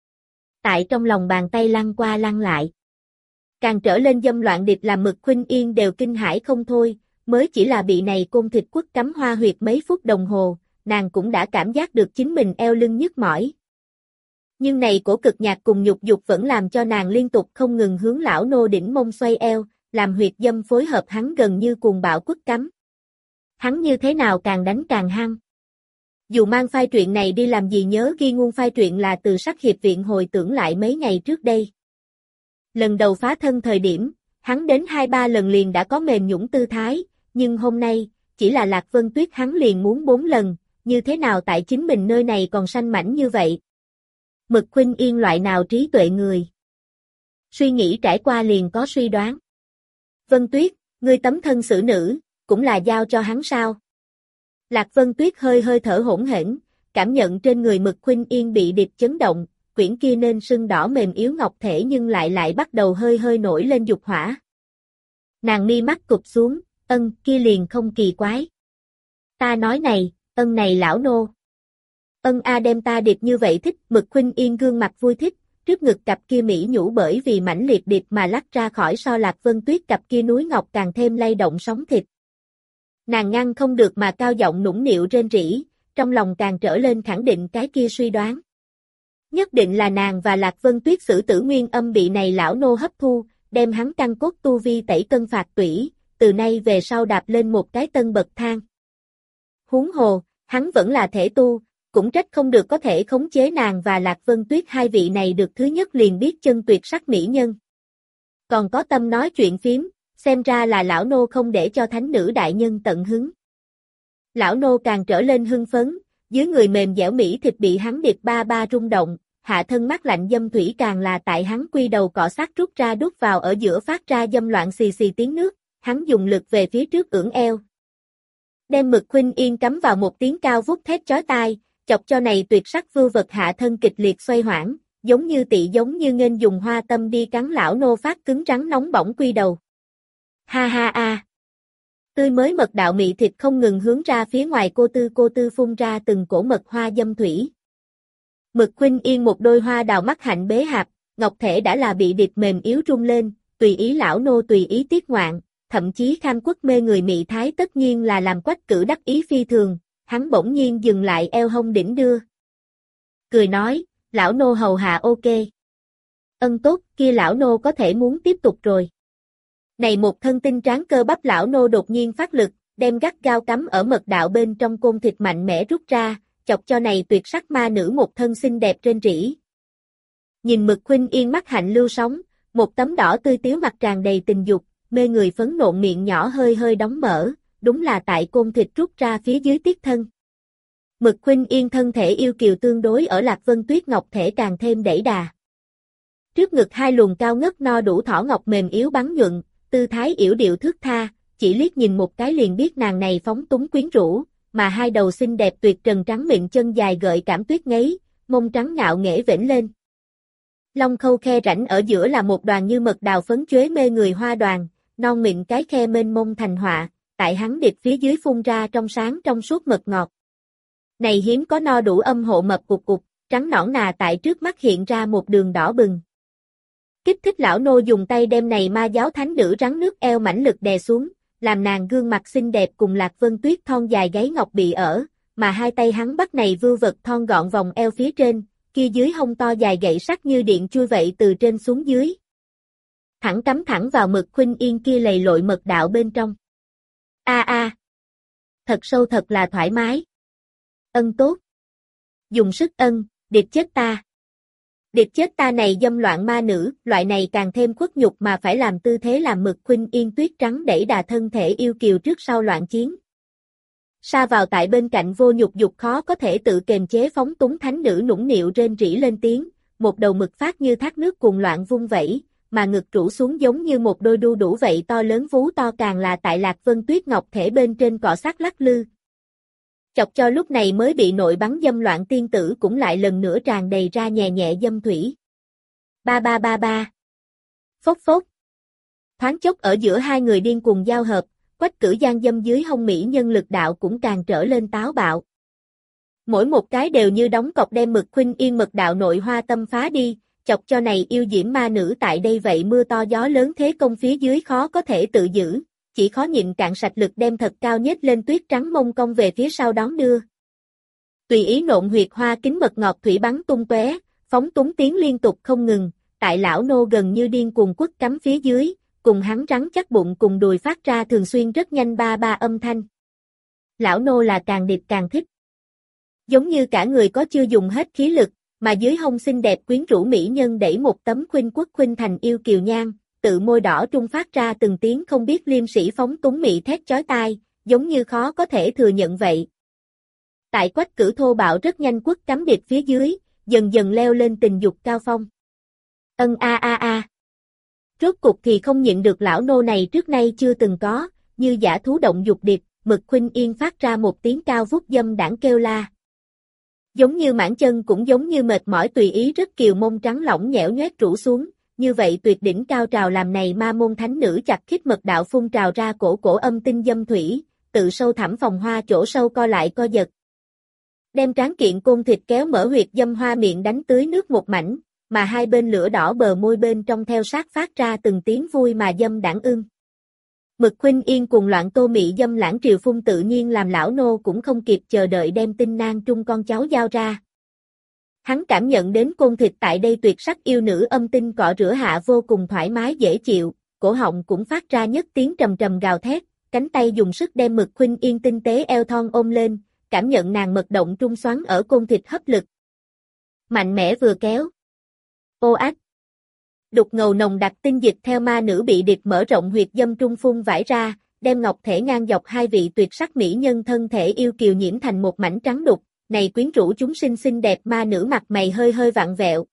Tại trong lòng bàn tay lăn qua lăn lại. Càng trở lên dâm loạn điệp làm Mực Khuynh Yên đều kinh hãi không thôi, mới chỉ là bị này côn thịt quất cắm hoa huyệt mấy phút đồng hồ, nàng cũng đã cảm giác được chính mình eo lưng nhức mỏi. Nhưng này cổ cực nhạc cùng nhục dục vẫn làm cho nàng liên tục không ngừng hướng lão nô đỉnh mông xoay eo, làm huyệt dâm phối hợp hắn gần như cuồng bạo quất cắm. Hắn như thế nào càng đánh càng hăng. Dù mang phai truyện này đi làm gì nhớ ghi nguồn phai truyện là từ Sắc Hiệp Viện hồi tưởng lại mấy ngày trước đây. Lần đầu phá thân thời điểm, hắn đến hai ba lần liền đã có mềm nhũn tư thái, nhưng hôm nay, chỉ là Lạc Vân Tuyết hắn liền muốn bốn lần, như thế nào tại chính mình nơi này còn sanh mảnh như vậy. Mực Khuynh Yên loại nào trí tuệ người. Suy nghĩ trải qua liền có suy đoán. Vân Tuyết, ngươi tấm thân xử nữ, cũng là giao cho hắn sao? Lạc Vân Tuyết hơi hơi thở hỗn hển, cảm nhận trên người Mực Khuynh Yên bị điệp chấn động, quyển kia nên sưng đỏ mềm yếu ngọc thể nhưng lại lại bắt đầu hơi hơi nổi lên dục hỏa. Nàng mi mắt cụp xuống, ân kia liền không kỳ quái. Ta nói này, ân này lão nô. Ân a đem ta điệp như vậy thích, Mực Khuynh Yên gương mặt vui thích, trước ngực cặp kia mỹ nhũ bởi vì mãnh liệt điệp mà lắc ra khỏi so Lạc Vân Tuyết cặp kia núi ngọc càng thêm lay động sóng thịt. Nàng ngăn không được mà cao giọng nũng nịu rên rỉ, trong lòng càng trở lên khẳng định cái kia suy đoán. Nhất định là nàng và Lạc Vân Tuyết sử tử nguyên âm bị này lão nô hấp thu, đem hắn căn cốt tu vi tẩy cân phạt tủy, từ nay về sau đạp lên một cái tân bậc thang. Huống hồ, hắn vẫn là thể tu, cũng trách không được có thể khống chế nàng và Lạc Vân Tuyết hai vị này được thứ nhất liền biết chân tuyệt sắc mỹ nhân. Còn có tâm nói chuyện phím, xem ra là lão nô không để cho thánh nữ đại nhân tận hứng. Lão nô càng trở lên hưng phấn, dưới người mềm dẻo mỹ thịt bị hắn điệp ba ba rung động, hạ thân mắt lạnh dâm thủy càng là tại hắn quy đầu cọ sát rút ra đút vào ở giữa phát ra dâm loạn xì xì tiếng nước, hắn dùng lực về phía trước ưỡn eo. Đem Mực Khuynh Yên cắm vào một tiếng cao vút thét chói tai, chọc cho này tuyệt sắc vưu vật hạ thân kịch liệt xoay hoảng, giống như tị giống như nghênh dùng hoa tâm đi cắn lão nô phát cứng rắn nóng bỏng quy đầu. Ha ha a. Tươi mới mật đạo mị thịt không ngừng hướng ra phía ngoài cô tư cô tư phun ra từng cổ mật hoa dâm thủy. Mực Khuynh Yên một đôi hoa đào mắt hạnh bế hạp, ngọc thể đã là bị điệp mềm yếu rung lên, tùy ý lão nô tùy ý tiết ngoạn, thậm chí kham quốc mê người mị thái tất nhiên là làm Quách Cử đắc ý phi thường, hắn bỗng nhiên dừng lại eo hông đỉnh đưa. Cười nói, lão nô hầu hạ ok. Ân tốt, kia lão nô có thể muốn tiếp tục rồi. Này một thân tinh tráng cơ bắp lão nô đột nhiên phát lực, đem gắt gao cắm ở mật đạo bên trong côn thịt mạnh mẽ rút ra, chọc cho này tuyệt sắc ma nữ một thân xinh đẹp trên rỉ. Nhìn Mực Khuynh Yên mắt hạnh lưu sóng, một tấm đỏ tươi tiếu mặt tràn đầy tình dục, mê người phấn nộn miệng nhỏ hơi hơi đóng mở, đúng là tại côn thịt rút ra phía dưới tiết thân. Mực Khuynh Yên thân thể yêu kiều tương đối ở Lạc Vân Tuyết Ngọc thể càng thêm đẩy đà. Trước ngực hai luồng cao ngất no đủ thỏ ngọc mềm yếu bắn nhuận, tư thái yểu điệu thước tha, chỉ liếc nhìn một cái liền biết nàng này phóng túng quyến rũ, mà hai đầu xinh đẹp tuyệt trần trắng mịn chân dài gợi cảm tuyết ngấy, mông trắng ngạo nghễ vểnh lên. Long khâu khe rãnh ở giữa là một đoàn như mật đào phấn chuế mê người hoa đoàn, non mịn cái khe mênh mông thành họa, tại hắn điệp phía dưới phun ra trong sáng trong suốt mật ngọt. Này hiếm có no đủ âm hộ mập cục cục, trắng nõn nà tại trước mắt hiện ra một đường đỏ bừng. Kích thích lão nô dùng tay đem này ma giáo thánh nữ rắn nước eo mãnh lực đè xuống, làm nàng gương mặt xinh đẹp cùng Lạc Vân Tuyết thon dài gáy ngọc bị ở, mà hai tay hắn bắt này vưu vật thon gọn vòng eo phía trên, kia dưới hông to dài gậy sắt như điện chui vậy từ trên xuống dưới. Thẳng cắm thẳng vào Mực Khuynh Yên kia lầy lội mật đạo bên trong. A a, thật sâu thật là thoải mái. Ân tốt. Dùng sức ân, điệp chết ta. Điệp chết ta này dâm loạn ma nữ, loại này càng thêm khuất nhục mà phải làm tư thế làm Mực Khuynh Yên tuyết trắng đẩy đà thân thể yêu kiều trước sau loạn chiến. Sa vào tại bên cạnh vô nhục dục khó có thể tự kềm chế phóng túng thánh nữ nũng nịu rên rỉ lên tiếng, một đầu mực phát như thác nước cuồng loạn vung vẩy, mà ngực rũ xuống giống như một đôi đu đủ vậy to lớn vú to càng là tại Lạc Vân Tuyết Ngọc thể bên trên cọ sát lắc lư. Chọc cho lúc này mới bị nội bắn dâm loạn tiên tử cũng lại lần nữa tràn đầy ra nhẹ nhẹ dâm thủy. Ba ba ba ba. Phốc phốc. Thoáng chốc ở giữa hai người điên cuồng giao hợp, Quách Cử gian dâm dưới hông mỹ nhân lực đạo cũng càng trở lên táo bạo. Mỗi một cái đều như đóng cọc đem Mực Khuynh Yên mật đạo nội hoa tâm phá đi, chọc cho này yêu diễm ma nữ tại đây vậy mưa to gió lớn thế công phía dưới khó có thể tự giữ, chỉ khó nhịn cạn sạch lực đem thật cao nhếch lên tuyết trắng mông cong về phía sau đón đưa. Tùy ý nộn huyệt hoa kính mật ngọt thủy bắn tung tóe, phóng túng tiếng liên tục không ngừng, tại lão nô gần như điên cuồng quất cắm phía dưới, cùng hắn rắn chắc bụng cùng đùi phát ra thường xuyên rất nhanh ba ba âm thanh. Lão nô là càng điệp càng thích. Giống như cả người có chưa dùng hết khí lực, mà dưới hông xinh đẹp quyến rũ mỹ nhân đẩy một tấm khuynh quốc khuynh thành yêu kiều nhan, tự môi đỏ trung phát ra từng tiếng không biết liêm sĩ phóng túng mị thét chói tai, giống như khó có thể thừa nhận vậy. Tại Quách Cử thô bạo rất nhanh quất cắm điệp phía dưới, dần dần leo lên tình dục cao phong. Ân a a a. Rốt cục thì không nhịn được lão nô này trước nay chưa từng có, như dã thú động dục điệp, Mực Khuynh Yên phát ra một tiếng cao vút dâm đãng kêu la. Giống như mãn chân cũng giống như mệt mỏi tùy ý rất kiều mông trắng lỏng nhẽo nhoét rũ xuống, như vậy tuyệt đỉnh cao trào làm này ma môn thánh nữ chặt khít mật đạo phun trào ra cổ cổ âm tinh dâm thủy, tự sâu thẳm phòng hoa chỗ sâu co lại co giật. Đem tráng kiện côn thịt kéo mở huyệt dâm hoa miệng đánh tưới nước một mảnh, mà hai bên lửa đỏ bờ môi bên trong theo sát phát ra từng tiếng vui mà dâm đãng ưng. Mực Khuynh Yên cùng loạn tô mị dâm lãng triều phun tự nhiên làm lão nô cũng không kịp chờ đợi đem tinh nang trung con cháu giao ra. Hắn cảm nhận đến côn thịt tại đây tuyệt sắc yêu nữ âm tinh cọ rửa hạ vô cùng thoải mái dễ chịu, cổ họng cũng phát ra nhất tiếng trầm trầm gào thét, cánh tay dùng sức đem Mực Khuynh Yên tinh tế eo thon ôm lên, cảm nhận nàng mật động trung xoắn ở côn thịt hấp lực. Mạnh mẽ vừa kéo. Ô ác. Đục ngầu nồng đặc tinh dịch theo ma nữ bị điệp mở rộng huyệt dâm trung phun vải ra, đem ngọc thể ngang dọc hai vị tuyệt sắc mỹ nhân thân thể yêu kiều nhiễm thành một mảnh trắng đục, này quyến rũ chúng sinh xinh đẹp ma nữ mặt mày hơi hơi vặn vẹo.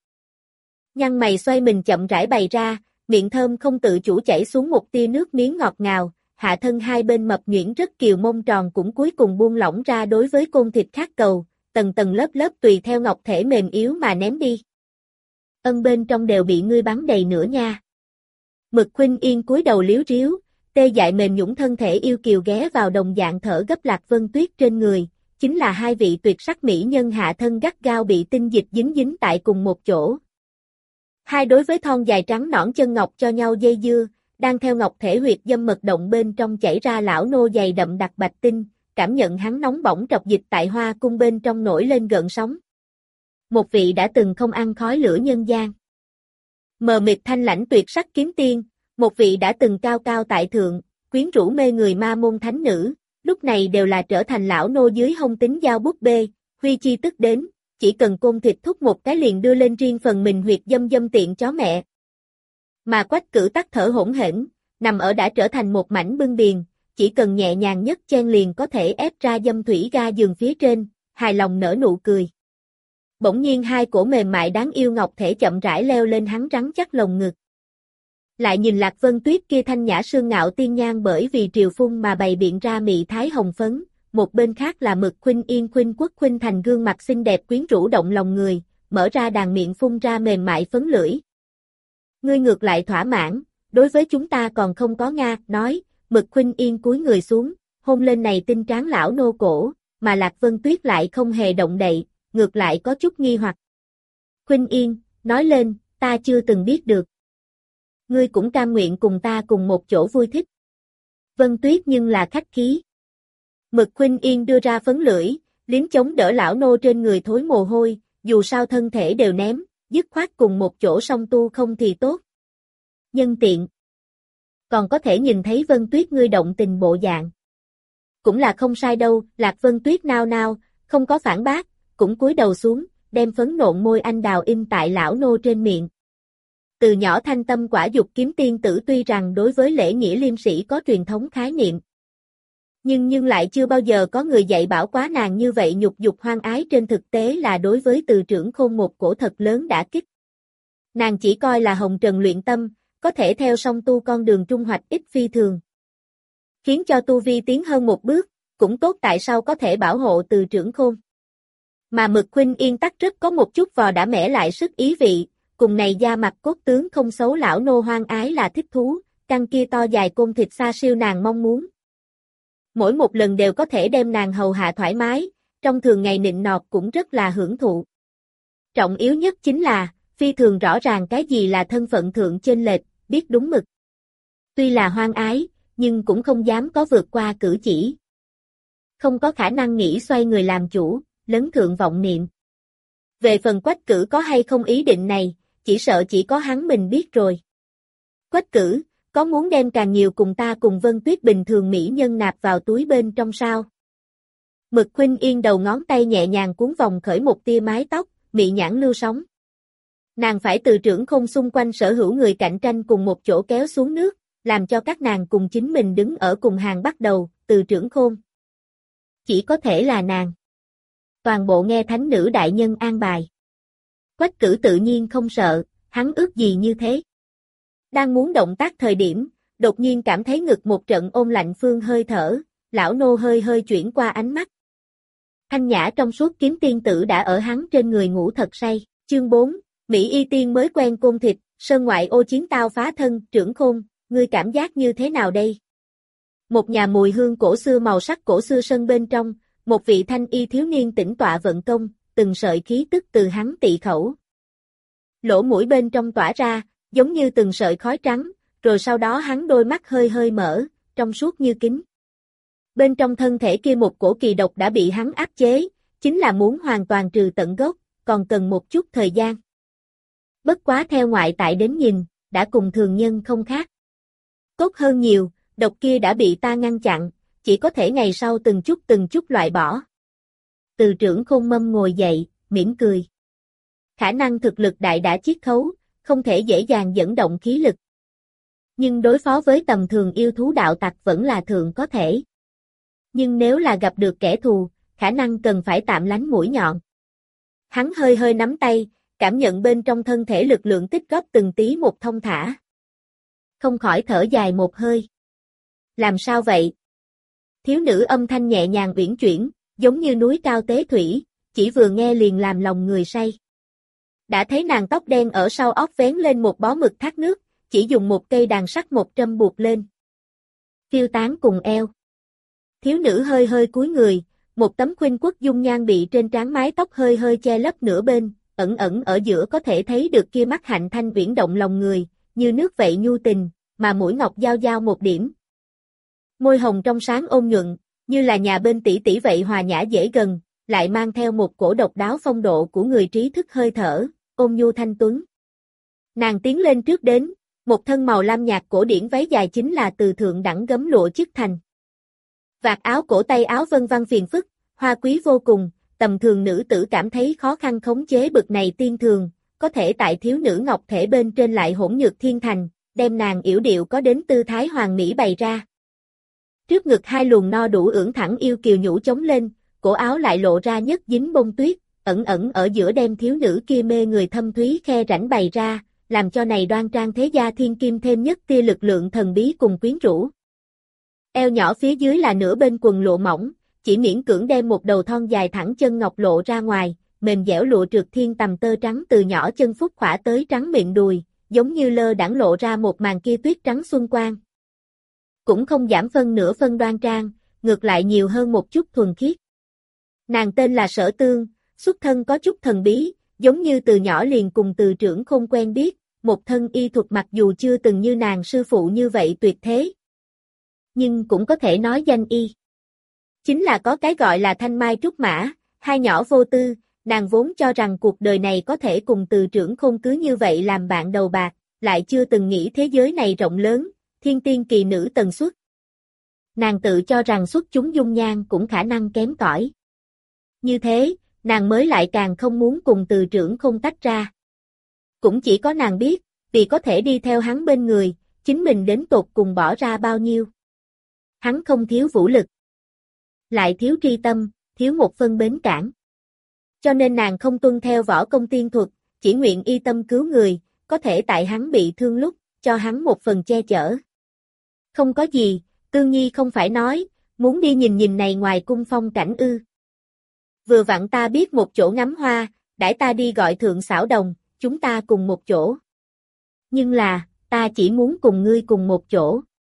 Nhăn mày xoay mình chậm rãi bày ra, miệng thơm không tự chủ chảy xuống một tia nước miếng ngọt ngào, hạ thân hai bên mập nhuyễn rất kiều mông tròn cũng cuối cùng buông lỏng ra đối với côn thịt khát cầu, tầng tầng lớp lớp tùy theo ngọc thể mềm yếu mà ném đi. Ân bên trong đều bị ngươi bắn đầy nữa nha. Mực Khuynh Yên cúi đầu liếu riếu, tê dại mềm nhũn thân thể yêu kiều ghé vào đồng dạng thở gấp Lạc Vân Tuyết trên người, chính là hai vị tuyệt sắc mỹ nhân hạ thân gắt gao bị tinh dịch dính dính tại cùng một chỗ. Hai đối với thon dài trắng nõn chân ngọc cho nhau dây dưa, đang theo ngọc thể huyệt dâm mật động bên trong chảy ra lão nô dày đậm đặc bạch tinh, cảm nhận hắn nóng bỏng trọc dịch tại hoa cung bên trong nổi lên gợn sóng. Một vị đã từng không ăn khói lửa nhân gian. Mờ mịt thanh lãnh tuyệt sắc kiếm tiên, một vị đã từng cao cao tại thượng, quyến rũ mê người ma môn thánh nữ, lúc này đều là trở thành lão nô dưới hông tính giao búp bê, huy chi tức đến, chỉ cần côn thịt thúc một cái liền đưa lên riêng phần mình huyệt dâm dâm tiện chó mẹ. Mà Quách Cử tắc thở hỗn hển, nằm ở đã trở thành một mảnh bưng điền, chỉ cần nhẹ nhàng nhất chen liền có thể ép ra dâm thủy ga giường phía trên, hài lòng nở nụ cười. Bỗng nhiên hai cổ mềm mại đáng yêu ngọc thể chậm rãi leo lên hắn rắn chắc lồng ngực. Lại nhìn Lạc Vân Tuyết kia thanh nhã sương ngạo tiên nhan bởi vì triều phun mà bày biện ra mị thái hồng phấn, một bên khác là Mực Khuynh Yên khuynh quốc khuynh thành gương mặt xinh đẹp quyến rũ động lòng người, mở ra đàn miệng phun ra mềm mại phấn lưỡi. Ngươi ngược lại thỏa mãn, đối với chúng ta còn không có nga, nói, Mực Khuynh Yên cúi người xuống, hôn lên này tinh tráng lão nô cổ, mà Lạc Vân Tuyết lại không hề động đậy, ngược lại có chút nghi hoặc. Khuynh Yên, nói lên, ta chưa từng biết được. Ngươi cũng cam nguyện cùng ta cùng một chỗ vui thích. Vân Tuyết nhưng là khách khí. Mực Khuynh Yên đưa ra phấn lưỡi, liếm chống đỡ lão nô trên người thối mồ hôi, dù sao thân thể đều ném, dứt khoát cùng một chỗ song tu không thì tốt. Nhân tiện. Còn có thể nhìn thấy Vân Tuyết ngươi động tình bộ dạng. Cũng là không sai đâu, Lạc Vân Tuyết nao nao, không có phản bác, cũng cúi đầu xuống, đem phấn nộn môi anh đào in tại lão nô trên miệng. Từ nhỏ thanh tâm quả dục kiếm tiên tử tuy rằng đối với lễ nghĩa liêm sĩ có truyền thống khái niệm. Nhưng nhưng lại chưa bao giờ có người dạy bảo quá nàng như vậy nhục dục hoang ái trên thực tế là đối với Từ Trưởng Khôn một cổ thật lớn đả kích. Nàng chỉ coi là hồng trần luyện tâm, có thể theo song tu con đường trung hoạch ít phi thường. Khiến cho tu vi tiến hơn một bước, cũng tốt tại sao có thể bảo hộ Từ Trưởng Khôn. Mà Mực Khuynh Yên tắc rất có một chút vò đã mẻ lại sức ý vị, cùng này da mặt cốt tướng không xấu lão nô hoang ái là thích thú, căn kia to dài côn thịt xa siêu nàng mong muốn. Mỗi một lần đều có thể đem nàng hầu hạ thoải mái, trong thường ngày nịnh nọt cũng rất là hưởng thụ. Trọng yếu nhất chính là, phi thường rõ ràng cái gì là thân phận thượng chênh lệch, biết đúng mực. Tuy là hoang ái, nhưng cũng không dám có vượt qua cử chỉ. Không có khả năng nghĩ xoay người làm chủ, lấn thượng vọng niệm. Về phần Quách Cử có hay không ý định này, chỉ sợ chỉ có hắn mình biết rồi. Quách Cử, có muốn đem càng nhiều cùng ta cùng Vân Tuyết bình thường mỹ nhân nạp vào túi bên trong sao? Mực Khuynh Yên đầu ngón tay nhẹ nhàng cuốn vòng khởi một tia mái tóc, mị nhãn lưu sóng. Nàng phải Từ Trưởng Khôn xung quanh sở hữu người cạnh tranh cùng một chỗ kéo xuống nước, làm cho các nàng cùng chính mình đứng ở cùng hàng bắt đầu, Từ Trưởng Khôn. Chỉ có thể là nàng. Toàn bộ nghe thánh nữ đại nhân an bài. Quách Cử tự nhiên không sợ, hắn ước gì như thế. Đang muốn động tác thời điểm, đột nhiên cảm thấy ngực một trận ôn lạnh phương hơi thở, lão nô hơi hơi chuyển qua ánh mắt. Thanh nhã trong suốt kiếm tiên tử đã ở hắn trên người ngủ thật say. Chương bốn, Mỹ y tiên mới quen côn thịt, sơn ngoại ô chiến tao phá thân, Trưởng Khôn, ngươi cảm giác như thế nào đây? Một nhà mùi hương cổ xưa màu sắc cổ xưa sân bên trong, một vị thanh y thiếu niên tĩnh tọa vận công, từng sợi khí tức từ hắn tị khẩu. Lỗ mũi bên trong tỏa ra, giống như từng sợi khói trắng, rồi sau đó hắn đôi mắt hơi hơi mở, trong suốt như kính. Bên trong thân thể kia một cổ kỳ độc đã bị hắn áp chế, chính là muốn hoàn toàn trừ tận gốc, còn cần một chút thời gian. Bất quá theo ngoại tại đến nhìn, đã cùng thường nhân không khác. Tốt hơn nhiều, độc kia đã bị ta ngăn chặn, chỉ có thể ngày sau từng chút từng chút loại bỏ. Từ Trưởng Khôn mâm ngồi dậy, mỉm cười. Khả năng thực lực đại đã chiết khấu, không thể dễ dàng dẫn động khí lực. Nhưng đối phó với tầm thường yêu thú đạo tặc vẫn là thường có thể. Nhưng nếu là gặp được kẻ thù, khả năng cần phải tạm lánh mũi nhọn. Hắn hơi hơi nắm tay, cảm nhận bên trong thân thể lực lượng tích góp từng tí một thông thả. Không khỏi thở dài một hơi. Làm sao vậy? Thiếu nữ âm thanh nhẹ nhàng uyển chuyển, giống như núi cao tế thủy, chỉ vừa nghe liền làm lòng người say. Đã thấy nàng tóc đen ở sau óc vén lên một bó mực thác nước, chỉ dùng một cây đàn sắt một trâm buộc lên. Phiêu tán cùng eo. Thiếu nữ hơi hơi cúi người, một tấm khuynh quốc dung nhan bị trên trán mái tóc hơi hơi che lấp nửa bên, ẩn ẩn ở giữa có thể thấy được kia mắt hạnh thanh uyển động lòng người, như nước vậy nhu tình, mà mũi ngọc giao giao một điểm. Môi hồng trong sáng ôn nhuận, như là nhà bên tỷ tỷ vậy hòa nhã dễ gần, lại mang theo một cổ độc đáo phong độ của người trí thức hơi thở, ôn nhu thanh tuấn. Nàng tiến lên trước đến, một thân màu lam nhạt cổ điển váy dài chính là từ thượng đẳng gấm lụa chức thành. Vạt áo cổ tay áo vân vân phiền phức, hoa quý vô cùng, tầm thường nữ tử cảm thấy khó khăn khống chế bực này tiên thường, có thể tại thiếu nữ ngọc thể bên trên lại hỗn nhược thiên thành, đem nàng yểu điệu có đến tư thái hoàng mỹ bày ra. Trước ngực hai luồng no đủ ưỡn thẳng yêu kiều nhũ chống lên, cổ áo lại lộ ra nhất dính bông tuyết, ẩn ẩn ở giữa đem thiếu nữ kia mê người thâm thúy khe rãnh bày ra, làm cho này đoan trang thế gia thiên kim thêm nhất tia lực lượng thần bí cùng quyến rũ. Eo nhỏ phía dưới là nửa bên quần lụa mỏng, chỉ miễn cưỡng đem một đầu thon dài thẳng chân ngọc lộ ra ngoài, mềm dẻo lụa trượt thiên tầm tơ trắng từ nhỏ chân phúc khỏa tới trắng miệng đùi, giống như lơ đãng lộ ra một màn kia tuyết trắng xuân quang. Cũng không giảm phân nửa phân đoan trang, ngược lại nhiều hơn một chút thuần khiết. Nàng tên là Sở Tương, xuất thân có chút thần bí, giống như từ nhỏ liền cùng từ trưởng không quen biết, một thân y thuật mặc dù chưa từng như nàng sư phụ như vậy tuyệt thế. Nhưng cũng có thể nói danh y. Chính là có cái gọi là thanh mai trúc mã, hai nhỏ vô tư, nàng vốn cho rằng cuộc đời này có thể cùng từ trưởng không cứ như vậy làm bạn đầu bạc, lại chưa từng nghĩ thế giới này rộng lớn, thiên tiên kỳ nữ tần suất. Nàng tự cho rằng xuất chúng dung nhan cũng khả năng kém cỏi. Như thế, nàng mới lại càng không muốn cùng từ trưởng không tách ra. Cũng chỉ có nàng biết, vì có thể đi theo hắn bên người, chính mình đến tột cùng bỏ ra bao nhiêu. Hắn không thiếu vũ lực, lại thiếu tri tâm, thiếu một phân bến cảng. Cho nên nàng không tuân theo võ công tiên thuật, chỉ nguyện y tâm cứu người, có thể tại hắn bị thương lúc, cho hắn một phần che chở. Không có gì, Tương Nhi không phải nói, muốn đi nhìn nhìn này ngoài cung phong cảnh ư. Vừa vặn ta biết một chỗ ngắm hoa, đãi ta đi gọi thượng xảo đồng, chúng ta cùng một chỗ. Nhưng là, ta chỉ muốn cùng ngươi cùng một chỗ.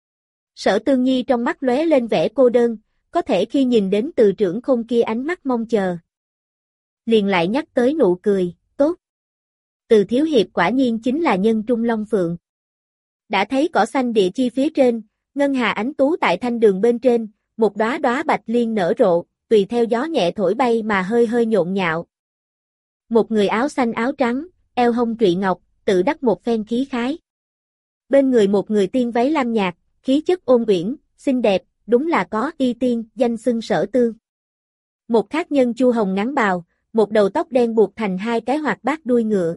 Sở Tương Nhi trong mắt lóe lên vẻ cô đơn, có thể khi nhìn đến từ trưởng không kia ánh mắt mong chờ. Liền lại nhắc tới nụ cười, tốt. Từ thiếu hiệp quả nhiên chính là nhân trung long phượng. Đã thấy cỏ xanh địa chi phía trên, ngân hà ánh tú tại thanh đường bên trên, một đóa đóa bạch liên nở rộ, tùy theo gió nhẹ thổi bay mà hơi hơi nhộn nhạo. Một người áo xanh áo trắng, eo hông trụy ngọc, tự đắc một phen khí khái. Bên người một người tiên váy lam nhạt, khí chất ôn uyển, xinh đẹp, đúng là có y tiên, danh xưng Sở Tương. Một khác nhân chu hồng ngắn bào, một đầu tóc đen buộc thành hai cái hoạt bát đuôi ngựa.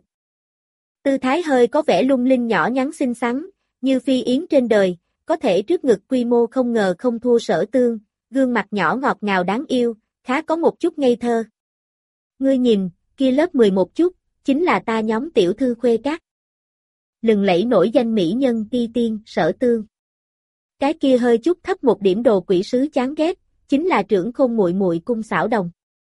Tư thái hơi có vẻ lung linh nhỏ nhắn xinh xắn, như phi yến trên đời, có thể trước ngực quy mô không ngờ không thua Sở Tương, gương mặt nhỏ ngọt ngào đáng yêu, khá có một chút ngây thơ. Ngươi nhìn, kia lớp mười một chút, chính là ta nhóm tiểu thư khuê các. Lừng lẫy nổi danh mỹ nhân ti tiên, Sở Tương. Cái kia hơi chút thấp một điểm đồ quỷ sứ chán ghét, chính là trưởng khôn muội muội Cung xảo đồng.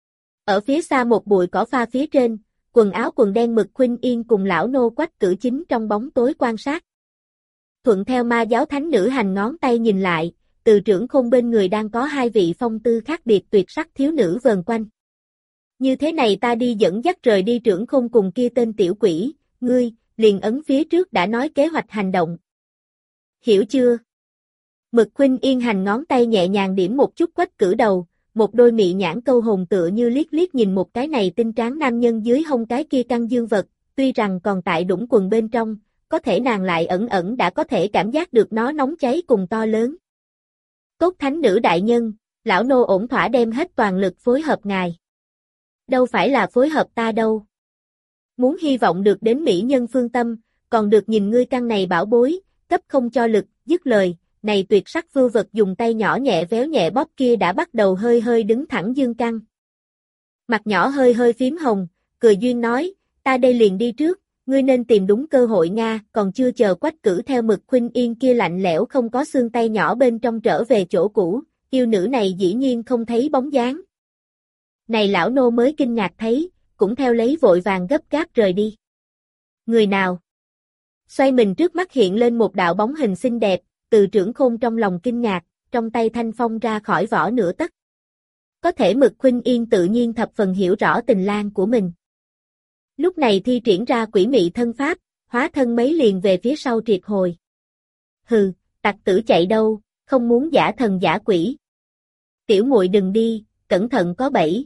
Ở phía xa một bụi cỏ pha phía trên, quần áo quần đen Mực Khuynh Yên cùng lão nô Quách Cử Chính trong bóng tối quan sát. Thuận theo ma giáo thánh nữ hành ngón tay nhìn lại, từ trưởng khôn bên người đang có hai vị phong tư khác biệt tuyệt sắc thiếu nữ vờn quanh. Như thế này ta đi dẫn dắt rời đi trưởng khôn cùng kia tên tiểu quỷ, ngươi, liền ấn phía trước đã nói kế hoạch hành động. Hiểu chưa? Mực Khuynh Yên hành ngón tay nhẹ nhàng điểm một chút Quách Cử đầu, một đôi mị nhãn câu hồn tựa như liếc liếc nhìn một cái này tinh tráng nam nhân dưới hông cái kia căng dương vật, tuy rằng còn tại đũng quần bên trong, có thể nàng lại ẩn ẩn đã có thể cảm giác được nó nóng cháy cùng to lớn. Tốt thánh nữ đại nhân, lão nô ổn thỏa đem hết toàn lực phối hợp ngài. Đâu phải là phối hợp ta đâu. Muốn hy vọng được đến mỹ nhân phương tâm, còn được nhìn ngươi căn này bảo bối, cấp không cho lực, dứt lời, này tuyệt sắc vưu vật dùng tay nhỏ nhẹ véo nhẹ bóp kia đã bắt đầu hơi hơi đứng thẳng dương căng. Mặt nhỏ hơi hơi phím hồng, cười duyên nói, ta đây liền đi trước, ngươi nên tìm đúng cơ hội Nga, còn chưa chờ Quách Cử theo Mực Khuynh Yên kia lạnh lẽo không có xương tay nhỏ bên trong trở về chỗ cũ, yêu nữ này dĩ nhiên không thấy bóng dáng. Này lão nô mới kinh ngạc thấy, cũng theo lấy vội vàng gấp gáp rời đi. Người nào? Xoay mình trước mắt hiện lên một đạo bóng hình xinh đẹp, từ trưởng khôn trong lòng kinh ngạc, trong tay thanh phong ra khỏi vỏ nửa tấc. Có thể Mực Khuynh Yên tự nhiên thập phần hiểu rõ tình lang của mình. Lúc này thi triển ra quỷ mị thân pháp, hóa thân mấy liền về phía sau triệt hồi. Hừ, tặc tử chạy đâu, không muốn giả thần giả quỷ. Tiểu muội đừng đi, cẩn thận có bẫy.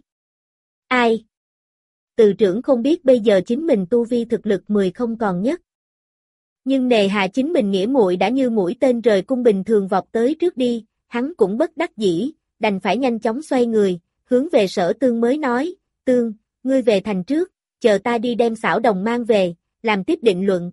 Ai? Từ trưởng không biết bây giờ chính mình tu vi thực lực mười không còn nhất. Nhưng nề hà chính mình nghĩa muội đã như mũi tên rời cung bình thường vọt tới trước đi, hắn cũng bất đắc dĩ, đành phải nhanh chóng xoay người, hướng về Sở Tương mới nói, Tương, ngươi về thành trước, chờ ta đi đem xảo đồng mang về, làm tiếp định luận.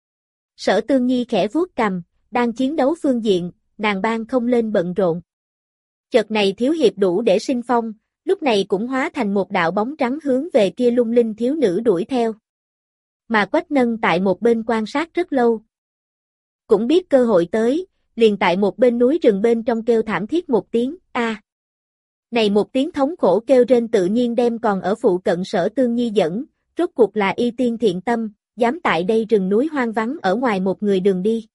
Sở Tương Nhi khẽ vuốt cằm, đang chiến đấu phương diện, nàng ban không lên bận rộn. Chợt này thiếu hiệp đủ để sinh phong, lúc này cũng hóa thành một đạo bóng trắng hướng về kia lung linh thiếu nữ đuổi theo. Mà Quách Nân tại một bên quan sát rất lâu. Cũng biết cơ hội tới, liền tại một bên núi rừng bên trong kêu thảm thiết một tiếng, a. Này một tiếng thống khổ kêu trên tự nhiên đem còn ở phụ cận Sở Tương Nhi dẫn, rốt cuộc là y tiên thiện tâm, dám tại đây rừng núi hoang vắng ở ngoài một người đường đi.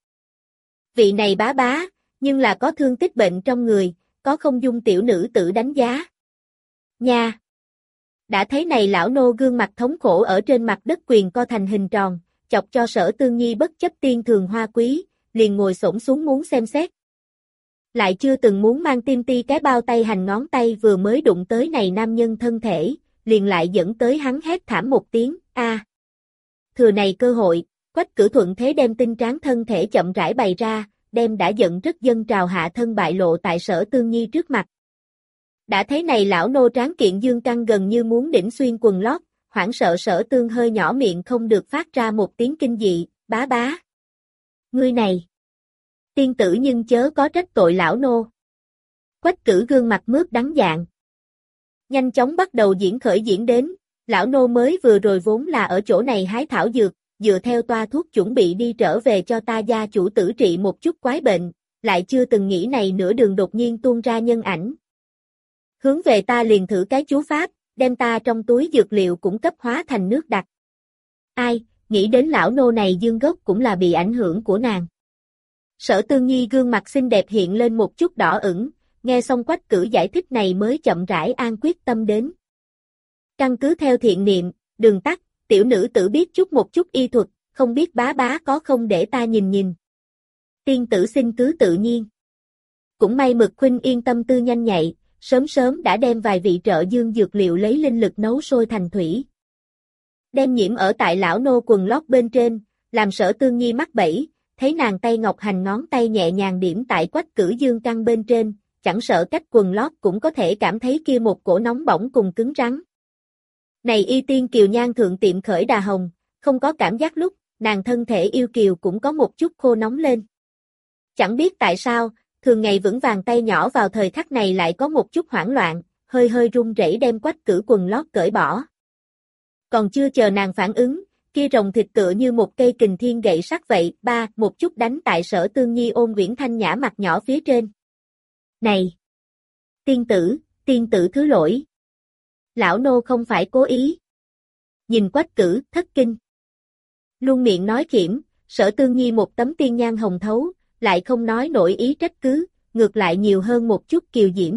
Vị này bá bá, nhưng là có thương tích bệnh trong người, có không dung tiểu nữ tử đánh giá. Nha! Đã thấy này lão nô gương mặt thống khổ ở trên mặt đất quyền co thành hình tròn, chọc cho Sở Tương Nhi bất chấp tiên thường hoa quý, liền ngồi xổm xuống muốn xem xét. Lại chưa từng muốn mang tim ti cái bao tay hành ngón tay vừa mới đụng tới này nam nhân thân thể, liền lại dẫn tới hắn hét thảm một tiếng, a. Thừa này cơ hội, Quách Cử thuận thế đem tinh tráng thân thể chậm rãi bày ra, đem đã giận rất dân trào hạ thân bại lộ tại Sở Tương Nhi trước mặt. Đã thấy này lão nô tráng kiện dương căng gần như muốn đỉnh xuyên quần lót, hoảng sợ Sở Tương hơi nhỏ miệng không được phát ra một tiếng kinh dị, bá bá. Ngươi này! Tiên tử nhưng chớ có trách tội lão nô. Quách Cử gương mặt mướt đắng dạng. Nhanh chóng bắt đầu diễn khởi diễn đến, lão nô mới vừa rồi vốn là ở chỗ này hái thảo dược, dựa theo toa thuốc chuẩn bị đi trở về cho ta gia chủ tử trị một chút quái bệnh, lại chưa từng nghĩ này nửa đường đột nhiên tuôn ra nhân ảnh. Hướng về ta liền thử cái chú pháp, đem ta trong túi dược liệu cũng cấp hóa thành nước đặc. Ai, nghĩ đến lão nô này dương gốc cũng là bị ảnh hưởng của nàng. Sở Tương Nhi gương mặt xinh đẹp hiện lên một chút đỏ ửng, nghe xong Quách Cử giải thích này mới chậm rãi an quyết tâm đến. Căn cứ theo thiện niệm, đường tắt, tiểu nữ tử biết chút một chút y thuật, không biết bá bá có không để ta nhìn nhìn. Tiên tử xin cứ tự nhiên. Cũng may Mực Khuynh yên tâm tư nhanh nhạy, sớm sớm đã đem vài vị trợ dương dược liệu lấy linh lực nấu sôi thành thủy. Đem nhiễm ở tại lão nô quần lót bên trên, làm Sở Tương Nhi mắc bẫy, thấy nàng tay ngọc hành ngón tay nhẹ nhàng điểm tại Quách Cử dương căn bên trên, chẳng sợ cách quần lót cũng có thể cảm thấy kia một cổ nóng bỏng cùng cứng rắn. Này y tiên kiều nhan thượng tiệm khởi đà hồng, không có cảm giác lúc, nàng thân thể yêu kiều cũng có một chút khô nóng lên. Chẳng biết tại sao, thường ngày vững vàng tay nhỏ vào thời khắc này lại có một chút hoảng loạn, hơi hơi run rẩy đem Quách Cử quần lót cởi bỏ. Còn chưa chờ nàng phản ứng, kia rồng thịt tựa như một cây kình thiên gậy sắt vậy, ba, một chút đánh tại Sở Tương Nhi ôn Nguyễn Thanh Nhã mặt nhỏ phía trên. Này! Tiên tử, tiên tử thứ lỗi. Lão nô không phải cố ý. Nhìn Quách Cử, thất kinh. Luôn miệng nói khiểm, Sở Tương Nhi một tấm tiên nhan hồng thấu, lại không nói nổi ý trách cứ, ngược lại nhiều hơn một chút kiều diễm.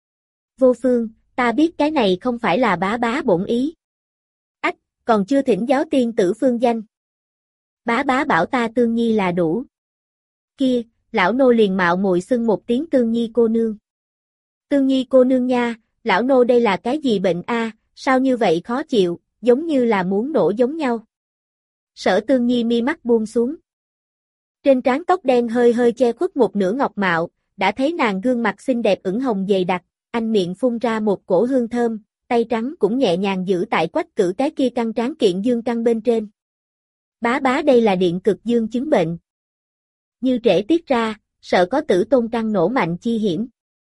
Vô phương, ta biết cái này không phải là bá bá bổn ý. Ách, còn chưa thỉnh giáo tiên tử phương danh. Bá bá bảo ta Tương Nhi là đủ. Kia, lão nô liền mạo muội xưng một tiếng Tương Nhi cô nương. Tương Nhi cô nương nha, lão nô đây là cái gì bệnh a, sao như vậy khó chịu, giống như là muốn nổ giống nhau. Sở Tương Nhi mi mắt buông xuống. Trên trán tóc đen hơi hơi che khuất một nửa ngọc mạo, đã thấy nàng gương mặt xinh đẹp ửng hồng dày đặc, anh miệng phun ra một cổ hương thơm, tay trắng cũng nhẹ nhàng giữ tại Quách Cử cái kia căng tráng kiện dương căn bên trên. Bá bá đây là điện cực dương chứng bệnh. Như trễ tiết ra, sợ có tử tôn căn nổ mạnh chi hiểm.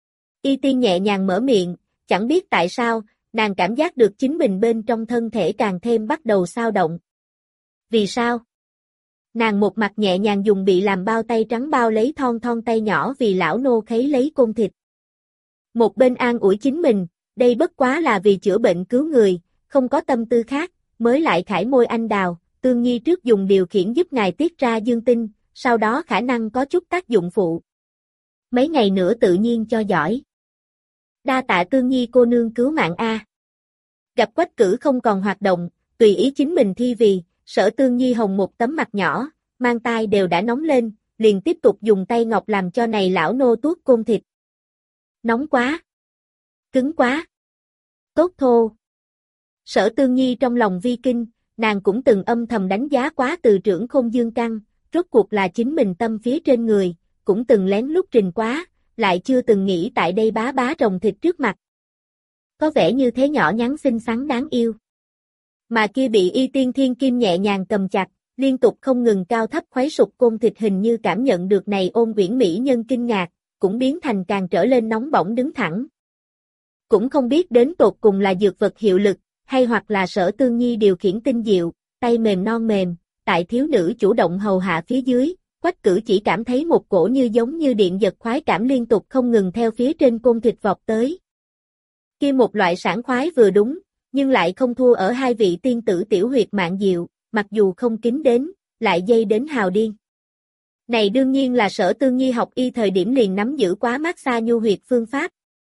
Y tiên nhẹ nhàng mở miệng, chẳng biết tại sao, nàng cảm giác được chính mình bên trong thân thể càng thêm bắt đầu xao động. Vì sao? Nàng một mặt nhẹ nhàng dùng bị làm bao tay trắng bao lấy thon thon tay nhỏ vì lão nô khấy lấy côn thịt. Một bên an ủi chính mình, đây bất quá là vì chữa bệnh cứu người, không có tâm tư khác, mới lại khải môi anh đào, Tương Nhi trước dùng điều khiển giúp ngài tiết ra dương tinh, sau đó khả năng có chút tác dụng phụ. Mấy ngày nữa tự nhiên cho giỏi. Đa tạ Tương Nhi cô nương cứu mạng a. Gặp Quách Cử không còn hoạt động, tùy ý chính mình thi vì, Sở Tương Nhi hồng một tấm mặt nhỏ, mang tai đều đã nóng lên, liền tiếp tục dùng tay ngọc làm cho này lão nô tuốt côn thịt. Nóng quá! Cứng quá! Tốt thô! Sở Tương Nhi trong lòng vi kinh, nàng cũng từng âm thầm đánh giá quá từ trưởng Khôn Dương Căn, rốt cuộc là chính mình tâm phía trên người, cũng từng lén lút trình quá, lại chưa từng nghĩ tại đây bá bá rồng thịt trước mặt. Có vẻ như thế nhỏ nhắn xinh xắn đáng yêu. Mà kia bị Y Tiên Thiên Kim nhẹ nhàng cầm chặt, liên tục không ngừng cao thấp khuấy sụp côn thịt hình như cảm nhận được này Ôn Uyển mỹ nhân kinh ngạc, cũng biến thành càng trở lên nóng bỏng đứng thẳng. Cũng không biết đến tột cùng là dược vật hiệu lực, hay hoặc là Sở Tương Nhi điều khiển tinh diệu, tay mềm non mềm, tại thiếu nữ chủ động hầu hạ phía dưới, Quách Cử chỉ cảm thấy một cổ như giống như điện giật khoái cảm liên tục không ngừng theo phía trên côn thịt vọt tới. Kia một loại sảng khoái vừa đúng, nhưng lại không thua ở hai vị tiên tử tiểu huyệt mạng diệu, mặc dù không kính đến, lại dây đến hào điên. Này đương nhiên là Sở Tương Nhi học y thời điểm liền nắm giữ quá massage nhu huyệt phương pháp.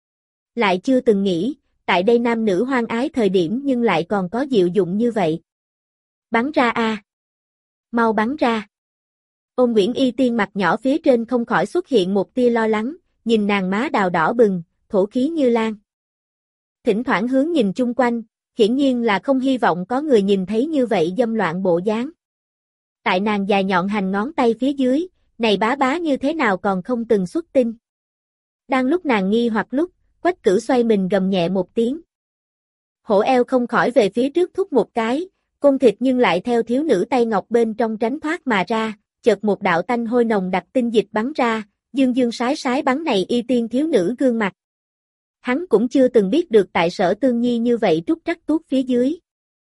Lại chưa từng nghĩ, tại đây nam nữ hoang ái thời điểm nhưng lại còn có diệu dụng như vậy. Bắn ra a, à. Mau bắn ra. Ôn Uyển Y Tiên mặt nhỏ phía trên không khỏi xuất hiện một tia lo lắng, nhìn nàng má đào đỏ bừng, thổ khí như lan. Thỉnh thoảng hướng nhìn chung quanh, hiển nhiên là không hy vọng có người nhìn thấy như vậy dâm loạn bộ dáng. Tại nàng dài nhọn hành ngón tay phía dưới, này bá bá như thế nào còn không từng xuất tinh. Đang lúc nàng nghi hoặc lúc, Quách Cử xoay mình gầm nhẹ một tiếng. Hổ eo không khỏi về phía trước thúc một cái, côn thịt nhưng lại theo thiếu nữ tay ngọc bên trong tránh thoát mà ra, chợt một đạo tanh hôi nồng đặc tinh dịch bắn ra, dương dương sái sái bắn này Y Tiên thiếu nữ gương mặt. Hắn cũng chưa từng biết được tại Sở Tương Nhi như vậy trúc trắc tuốt phía dưới.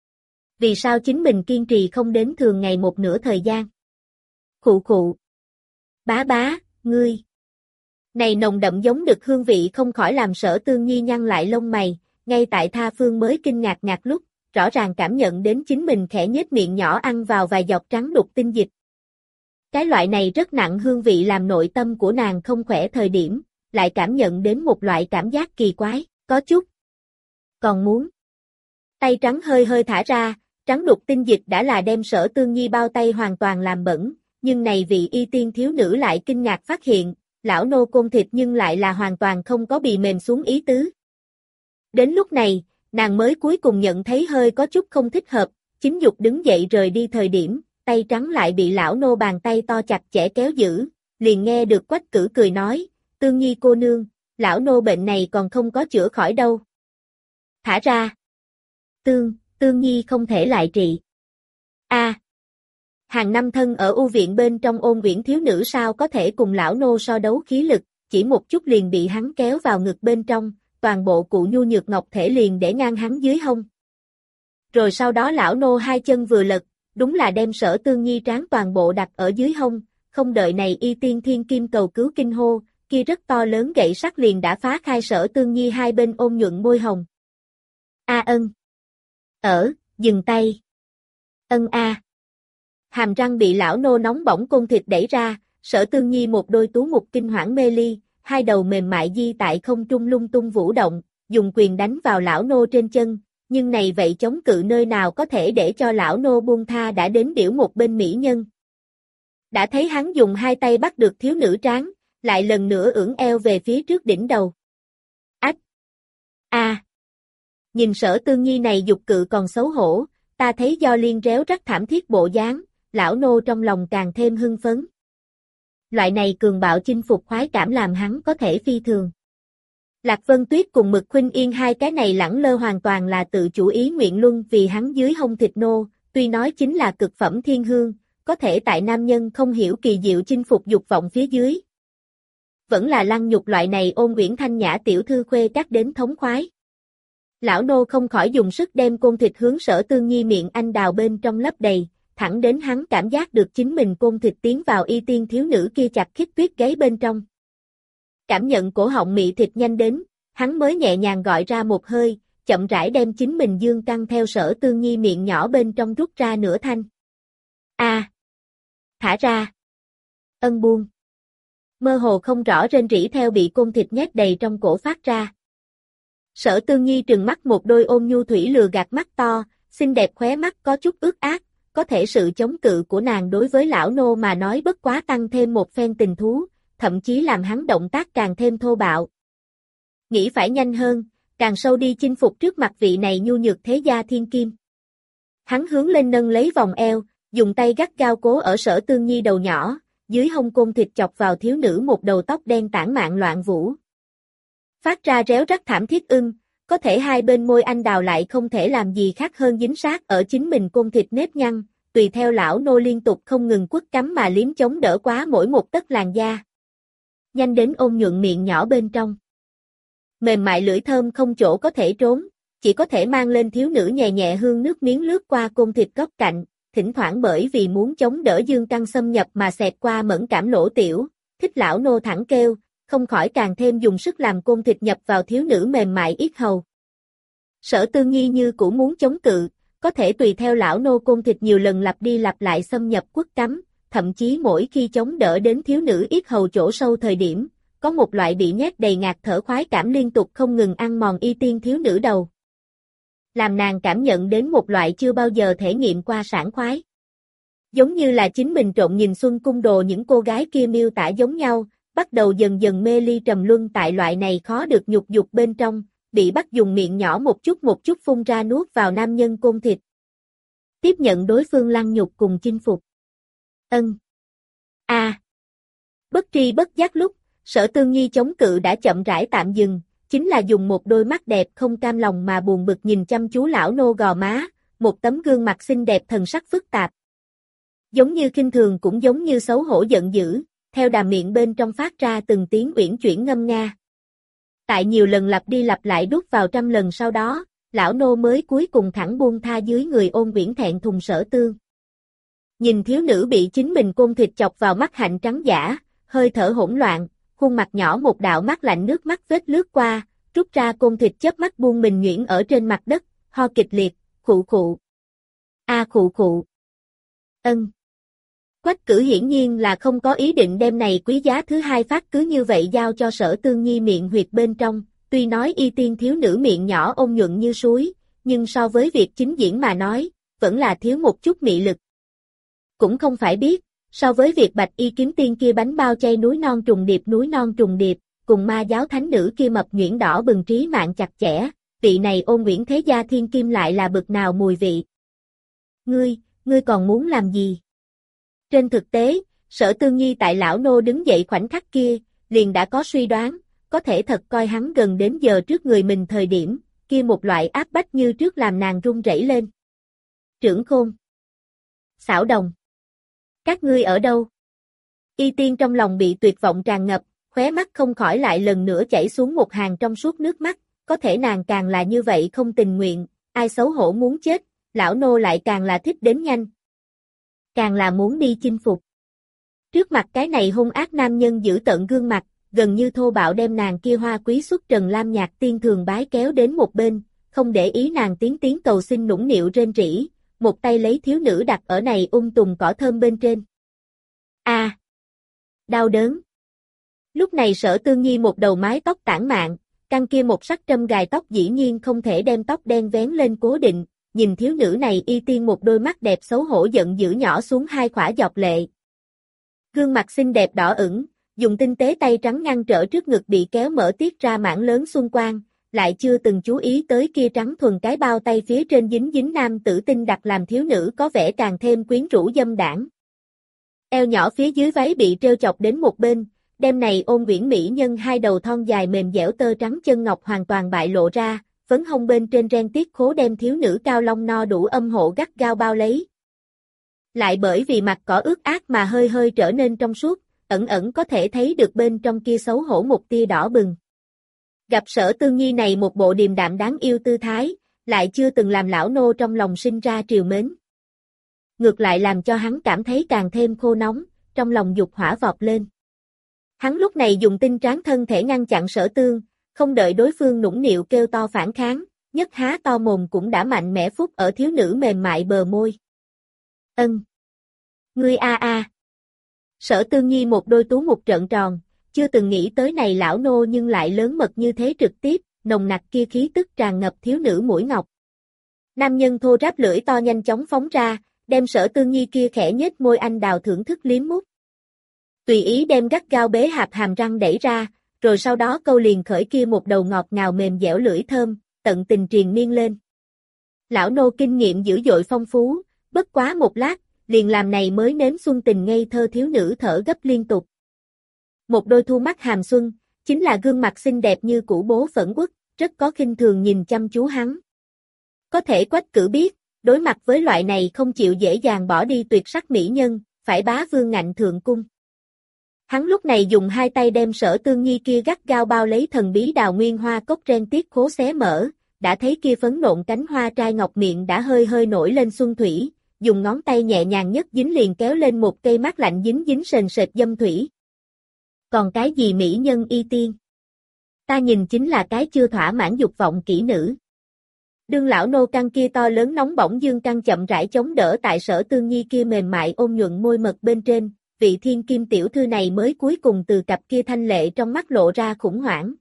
Vì sao chính mình kiên trì không đến thường ngày một nửa thời gian? Khụ khụ. Bá bá, ngươi. Này nồng đậm giống đực hương vị không khỏi làm Sở Tương Nhi nhăn lại lông mày, ngay tại tha phương mới kinh ngạc ngạc lúc, rõ ràng cảm nhận đến chính mình khẽ nhếch miệng nhỏ ăn vào vài giọt trắng đục tinh dịch. Cái loại này rất nặng hương vị làm nội tâm của nàng không khỏe thời điểm, lại cảm nhận đến một loại cảm giác kỳ quái, có chút. Còn muốn. Tay trắng hơi hơi thả ra, trắng đục tinh dịch đã là đem Sở Tương Nhi bao tay hoàn toàn làm bẩn, nhưng này vị Y Tiên thiếu nữ lại kinh ngạc phát hiện, lão nô côn thịt nhưng lại là hoàn toàn không có bị mềm xuống ý tứ. Đến lúc này, nàng mới cuối cùng nhận thấy hơi có chút không thích hợp, chính dục đứng dậy rời đi thời điểm, tay trắng lại bị lão nô bàn tay to chặt chẽ kéo giữ, liền nghe được Quách Cử cười nói, Tương Nhi cô nương, lão nô bệnh này còn không có chữa khỏi đâu. Thả ra. Tương, Tương Nhi không thể lại trị. A. À, hàng năm thân ở ưu viện bên trong Ôn Uyển thiếu nữ sao có thể cùng lão nô so đấu khí lực, chỉ một chút liền bị hắn kéo vào ngực bên trong, toàn bộ cụ nhu nhược ngọc thể liền để ngang hắn dưới hông. Rồi sau đó lão nô hai chân vừa lật, đúng là đem Sở Tương Nhi trán toàn bộ đặt ở dưới hông, không đợi này Y Tiên Thiên Kim cầu cứu kinh hô, kia rất to lớn gậy sắt liền đã phá khai Sở Tương Nhi hai bên ôn nhuận môi hồng. A ân. Ở, dừng tay. Ân a. Hàm răng bị lão nô nóng bỏng côn thịt đẩy ra, Sở Tương Nhi một đôi tú mục kinh hoảng mê ly, hai đầu mềm mại di tại không trung lung tung vũ động, dùng quyền đánh vào lão nô trên chân, nhưng này vậy chống cự nơi nào có thể để cho lão nô buông tha đã đến điểu một bên mỹ nhân. Đã thấy hắn dùng hai tay bắt được thiếu nữ trán, lại lần nữa ưỡn eo về phía trước đỉnh đầu. Ách! A! À. Nhìn Sở Tương Nhi này dục cự còn xấu hổ, ta thấy do liên réo rắc thảm thiết bộ dáng, lão nô trong lòng càng thêm hưng phấn. Loại này cường bạo chinh phục khoái cảm làm hắn có thể phi thường. Lạc Vân Tuyết cùng Mực Khuynh Yên hai cái này lẳng lơ hoàn toàn là tự chủ ý nguyện luân vì hắn dưới hông thịt nô, tuy nói chính là cực phẩm thiên hương, có thể tại nam nhân không hiểu kỳ diệu chinh phục dục vọng phía dưới. Vẫn là lăng nhục loại này Ôn Uyển thanh nhã tiểu thư khuê cắt đến thống khoái. Lão nô không khỏi dùng sức đem côn thịt hướng Sở Tương Nhi miệng anh đào bên trong lấp đầy, thẳng đến hắn cảm giác được chính mình côn thịt tiến vào Y Tiên thiếu nữ kia chặt khít tuyết gáy bên trong. Cảm nhận cổ họng mị thịt nhanh đến, hắn mới nhẹ nhàng gọi ra một hơi, chậm rãi đem chính mình dương căng theo Sở Tương Nhi miệng nhỏ bên trong rút ra nửa thanh. A, à, thả ra. Ân buông. Mơ hồ không rõ rên rỉ theo bị côn thịt nhét đầy trong cổ phát ra. Sở Tương Nhi trừng mắt một đôi ôn nhu thủy lừa gạt mắt to, xinh đẹp khóe mắt có chút ướt át, có thể sự chống cự của nàng đối với lão nô mà nói bất quá tăng thêm một phen tình thú, thậm chí làm hắn động tác càng thêm thô bạo. Nghĩ phải nhanh hơn, càng sâu đi chinh phục trước mặt vị này nhu nhược thế gia thiên kim. Hắn hướng lên nâng lấy vòng eo, dùng tay gắt gao cố ở Sở Tương Nhi đầu nhỏ, dưới hông côn thịt chọc vào thiếu nữ một đầu tóc đen tản mạn loạn vũ. Phát ra réo rắt thảm thiết ưng, có thể hai bên môi anh đào lại không thể làm gì khác hơn dính sát ở chính mình côn thịt nếp nhăn, tùy theo lão nô liên tục không ngừng quất cắm mà liếm chống đỡ quá mỗi một tấc làn da. Nhanh đến ôn nhuận miệng nhỏ bên trong. Mềm mại lưỡi thơm không chỗ có thể trốn, chỉ có thể mang lên thiếu nữ nhẹ nhẹ hương nước miếng lướt qua côn thịt góc cạnh, thỉnh thoảng bởi vì muốn chống đỡ dương căng xâm nhập mà xẹt qua mẫn cảm lỗ tiểu, thích lão nô thẳng kêu, không khỏi càng thêm dùng sức làm côn thịt nhập vào thiếu nữ mềm mại yết hầu. Sở Tương Nhi như cũ muốn chống cự, có thể tùy theo lão nô côn thịt nhiều lần lặp đi lặp lại xâm nhập quất cắm, thậm chí mỗi khi chống đỡ đến thiếu nữ yết hầu chỗ sâu thời điểm, có một loại bị nhét đầy ngạt thở khoái cảm liên tục không ngừng ăn mòn y tiên thiếu nữ đầu. Làm nàng cảm nhận đến một loại chưa bao giờ thể nghiệm qua sảng khoái. Giống như là chính mình trộn nhìn Xuân Cung Đồ những cô gái kia miêu tả giống nhau, bắt đầu dần dần mê ly trầm luân tại loại này khó được nhục dục bên trong, bị bắt dùng miệng nhỏ một chút một chút phun ra nuốt vào nam nhân côn thịt. Tiếp nhận đối phương lăng nhục cùng chinh phục. Ân. A. À. Bất tri bất giác lúc, Sở Tương Nhi chống cự đã chậm rãi tạm dừng, chính là dùng một đôi mắt đẹp không cam lòng mà buồn bực nhìn chăm chú lão nô gò má, một tấm gương mặt xinh đẹp thần sắc phức tạp. Giống như khinh thường cũng giống như xấu hổ giận dữ, theo đàm miệng bên trong phát ra từng tiếng uyển chuyển ngâm nga. Tại nhiều lần lặp đi lặp lại đút vào trăm lần sau đó, lão nô mới cuối cùng thẳng buông tha dưới người ôn uyển thẹn thùng Sở Tương. Nhìn thiếu nữ bị chính mình côn thịt chọc vào mắt hạnh trắng giả, hơi thở hỗn loạn, khuôn mặt nhỏ một đạo mắt lạnh nước mắt vết lướt qua, rút ra côn thịt chớp mắt buông mình nhuyễn ở trên mặt đất, ho kịch liệt, khụ khụ. A à, khụ khụ. Ân. Quách Cử hiển nhiên là không có ý định đem này quý giá thứ hai phát cứ như vậy giao cho Sở Tương Nhi miệng huyệt bên trong, tuy nói y tiên thiếu nữ miệng nhỏ ôn nhuận như suối, nhưng so với việc chính diễn mà nói, vẫn là thiếu một chút mị lực. Cũng không phải biết, so với việc bạch y kiếm tiên kia bánh bao chay núi non trùng điệp núi non trùng điệp, cùng ma giáo thánh nữ kia mập nhuyễn đỏ bừng trí mạng chặt chẽ, vị này ôn nguyễn thế gia thiên kim lại là bực nào mùi vị. Ngươi, ngươi còn muốn làm gì? Trên thực tế, Sở Tương Nhi tại lão nô đứng dậy khoảnh khắc kia, liền đã có suy đoán, có thể thật coi hắn gần đến giờ trước người mình thời điểm, kia một loại áp bách như trước làm nàng run rẩy lên. Trưởng Khôn. Xảo Đồng. Các ngươi ở đâu? Y tiên trong lòng bị tuyệt vọng tràn ngập, khóe mắt không khỏi lại lần nữa chảy xuống một hàng trong suốt nước mắt, có thể nàng càng là như vậy không tình nguyện, ai xấu hổ muốn chết, lão nô lại càng là thích đến nhanh. Càng là muốn đi chinh phục. Trước mặt cái này hung ác nam nhân giữ tận gương mặt, gần như thô bạo đem nàng kia hoa quý xuất trần lam nhạc tiên thường bái kéo đến một bên, không để ý nàng tiếng tiếng cầu xin nũng nịu rên rỉ, một tay lấy thiếu nữ đặt ở này ung tùng cỏ thơm bên trên. A, à, đau đớn. Lúc này Sở Tương Nhi một đầu mái tóc tản mạn, căn kia một sắc trâm gài tóc dĩ nhiên không thể đem tóc đen vén lên cố định, nhìn thiếu nữ này y tiên một đôi mắt đẹp xấu hổ giận dữ nhỏ xuống hai khỏa giọt lệ. Gương mặt xinh đẹp đỏ ửng, dùng tinh tế tay trắng ngăn trở trước ngực bị kéo mở tiết ra mảng lớn xuân quang, lại chưa từng chú ý tới kia trắng thuần cái bao tay phía trên dính dính nam tử tinh đặc làm thiếu nữ có vẻ càng thêm quyến rũ dâm đãng. Eo nhỏ phía dưới váy bị treo chọc đến một bên, đêm này ôn uyển mỹ nhân hai đầu thon dài mềm dẻo tơ trắng chân ngọc hoàn toàn bại lộ ra, phấn hông bên trên ren tiết khố đem thiếu nữ cao long no đủ âm hộ gắt gao bao lấy. Lại bởi vì mặt cỏ ướt át mà hơi hơi trở nên trong suốt, ẩn ẩn có thể thấy được bên trong kia xấu hổ một tia đỏ bừng. Gặp Sở Tương Nhi này một bộ điềm đạm đáng yêu tư thái, lại chưa từng làm lão nô trong lòng sinh ra triều mến. Ngược lại làm cho hắn cảm thấy càng thêm khô nóng, trong lòng dục hỏa vọt lên. Hắn lúc này dùng tinh tráng thân thể ngăn chặn Sở Tương, không đợi đối phương nũng nịu kêu to phản kháng, nhất há to mồm cũng đã mạnh mẽ phúc ở thiếu nữ mềm mại bờ môi. Ân. Ngươi a a. Sở Tương Nhi một đôi tú một trợn tròn, chưa từng nghĩ tới này lão nô nhưng lại lớn mật như thế trực tiếp, nồng nặc kia khí tức tràn ngập thiếu nữ mũi ngọc. Nam nhân thô ráp lưỡi to nhanh chóng phóng ra, đem Sở Tương Nhi kia khẽ nhếch môi anh đào thưởng thức liếm mút. Tùy ý đem gắt gao bế hạp hàm răng đẩy ra, rồi sau đó câu liền khởi kia một đầu ngọt ngào mềm dẻo lưỡi thơm, tận tình triền miên lên. Lão nô kinh nghiệm dữ dội phong phú, bất quá một lát, liền làm này mới nếm xuân tình ngây thơ thiếu nữ thở gấp liên tục. Một đôi thu mắt hàm xuân, chính là gương mặt xinh đẹp như củ bố phẫn uất, rất có khinh thường nhìn chăm chú hắn. Có thể Quách Cử biết, đối mặt với loại này không chịu dễ dàng bỏ đi tuyệt sắc mỹ nhân, phải bá vương ngạnh thượng cung. Hắn lúc này dùng hai tay đem Sở Tương Nhi kia gắt gao bao lấy thần bí đào nguyên hoa cốc ren tiết khố xé mở, đã thấy kia phấn nộn cánh hoa trai ngọc miệng đã hơi hơi nổi lên xuân thủy, dùng ngón tay nhẹ nhàng nhất dính liền kéo lên một cây mát lạnh dính dính sền sệt dâm thủy. Còn cái gì mỹ nhân y tiên? Ta nhìn chính là cái chưa thỏa mãn dục vọng kỹ nữ. Đương lão nô căng kia to lớn nóng bỏng dương căng chậm rãi chống đỡ tại Sở Tương Nhi kia mềm mại ôn nhuận môi mật bên trên, vị thiên kim tiểu thư này mới cuối cùng từ cặp kia thanh lệ trong mắt lộ ra khủng hoảng.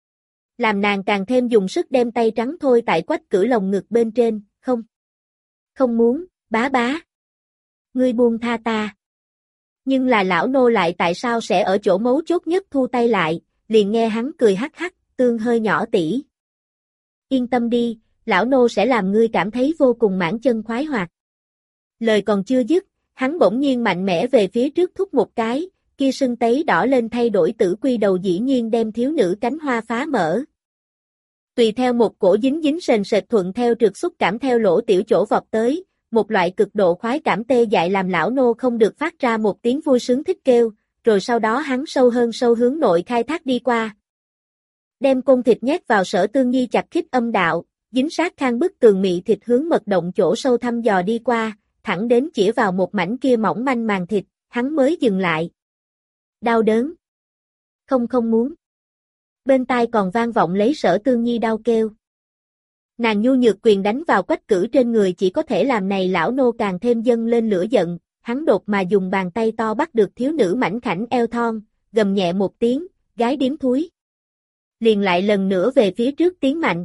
Làm nàng càng thêm dùng sức đem tay trắng thôi tại Quách Cử lồng ngực bên trên, không. Không muốn, bá bá. Ngươi buông tha ta. Nhưng là lão nô lại tại sao sẽ ở chỗ mấu chốt nhất thu tay lại, liền nghe hắn cười hắc hắc, tương hơi nhỏ tỉ. Yên tâm đi, lão nô sẽ làm ngươi cảm thấy vô cùng mãn chân khoái hoạt. Lời còn chưa dứt, hắn bỗng nhiên mạnh mẽ về phía trước thúc một cái, kia sưng tấy đỏ lên thay đổi tử quy đầu dĩ nhiên đem thiếu nữ cánh hoa phá mở. Tùy theo một cổ dính dính sền sệt thuận theo trượt xúc cảm theo lỗ tiểu chỗ vọt tới, một loại cực độ khoái cảm tê dại làm lão nô không được phát ra một tiếng vui sướng thích kêu, rồi sau đó hắn sâu hơn sâu hướng nội khai thác đi qua. Đem côn thịt nhét vào Sở Tương Nhi chặt khít âm đạo, dính sát khang bức tường mị thịt hướng mật động chỗ sâu thăm dò đi qua, thẳng đến chĩa vào một mảnh kia mỏng manh màng thịt, hắn mới dừng lại. Đau đớn. Không không muốn. Bên tai còn vang vọng lấy Sở Tương Nhi đau kêu. Nàng nhu nhược quyền đánh vào Quách Cử trên người chỉ có thể làm này lão nô càng thêm dâng lên lửa giận, hắn đột mà dùng bàn tay to bắt được thiếu nữ mảnh khảnh eo thon, gầm nhẹ một tiếng, gái điếm thúi. Liền lại lần nữa về phía trước tiến mạnh.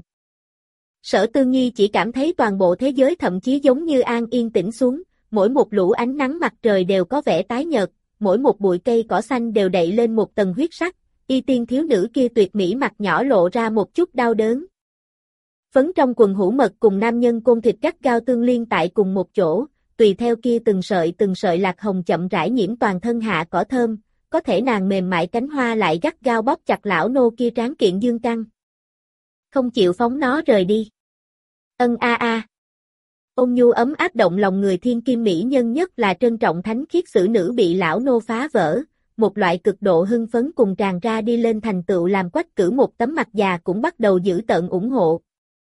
Sở Tương Nhi chỉ cảm thấy toàn bộ thế giới thậm chí giống như an yên tĩnh xuống, mỗi một lũ ánh nắng mặt trời đều có vẻ tái nhợt, mỗi một bụi cây cỏ xanh đều đậy lên một tầng huyết sắc, y tiên thiếu nữ kia tuyệt mỹ mặt nhỏ lộ ra một chút đau đớn. Phấn trong quần hữu mật cùng nam nhân côn thịt gắt gao tương liên tại cùng một chỗ, tùy theo kia từng sợi từng sợi lạc hồng chậm rãi nhiễm toàn thân hạ cỏ thơm, có thể nàng mềm mại cánh hoa lại gắt gao bóp chặt lão nô kia tráng kiện dương căng. Không chịu phóng nó rời đi. Ân a a. Ôn nhu ấm áp động lòng người thiên kim mỹ nhân nhất là trân trọng thánh khiết xử nữ bị lão nô phá vỡ, một loại cực độ hưng phấn cùng tràn ra đi lên thành tựu làm Quách Cử một tấm mặt già cũng bắt đầu giữ tợn ủng hộ.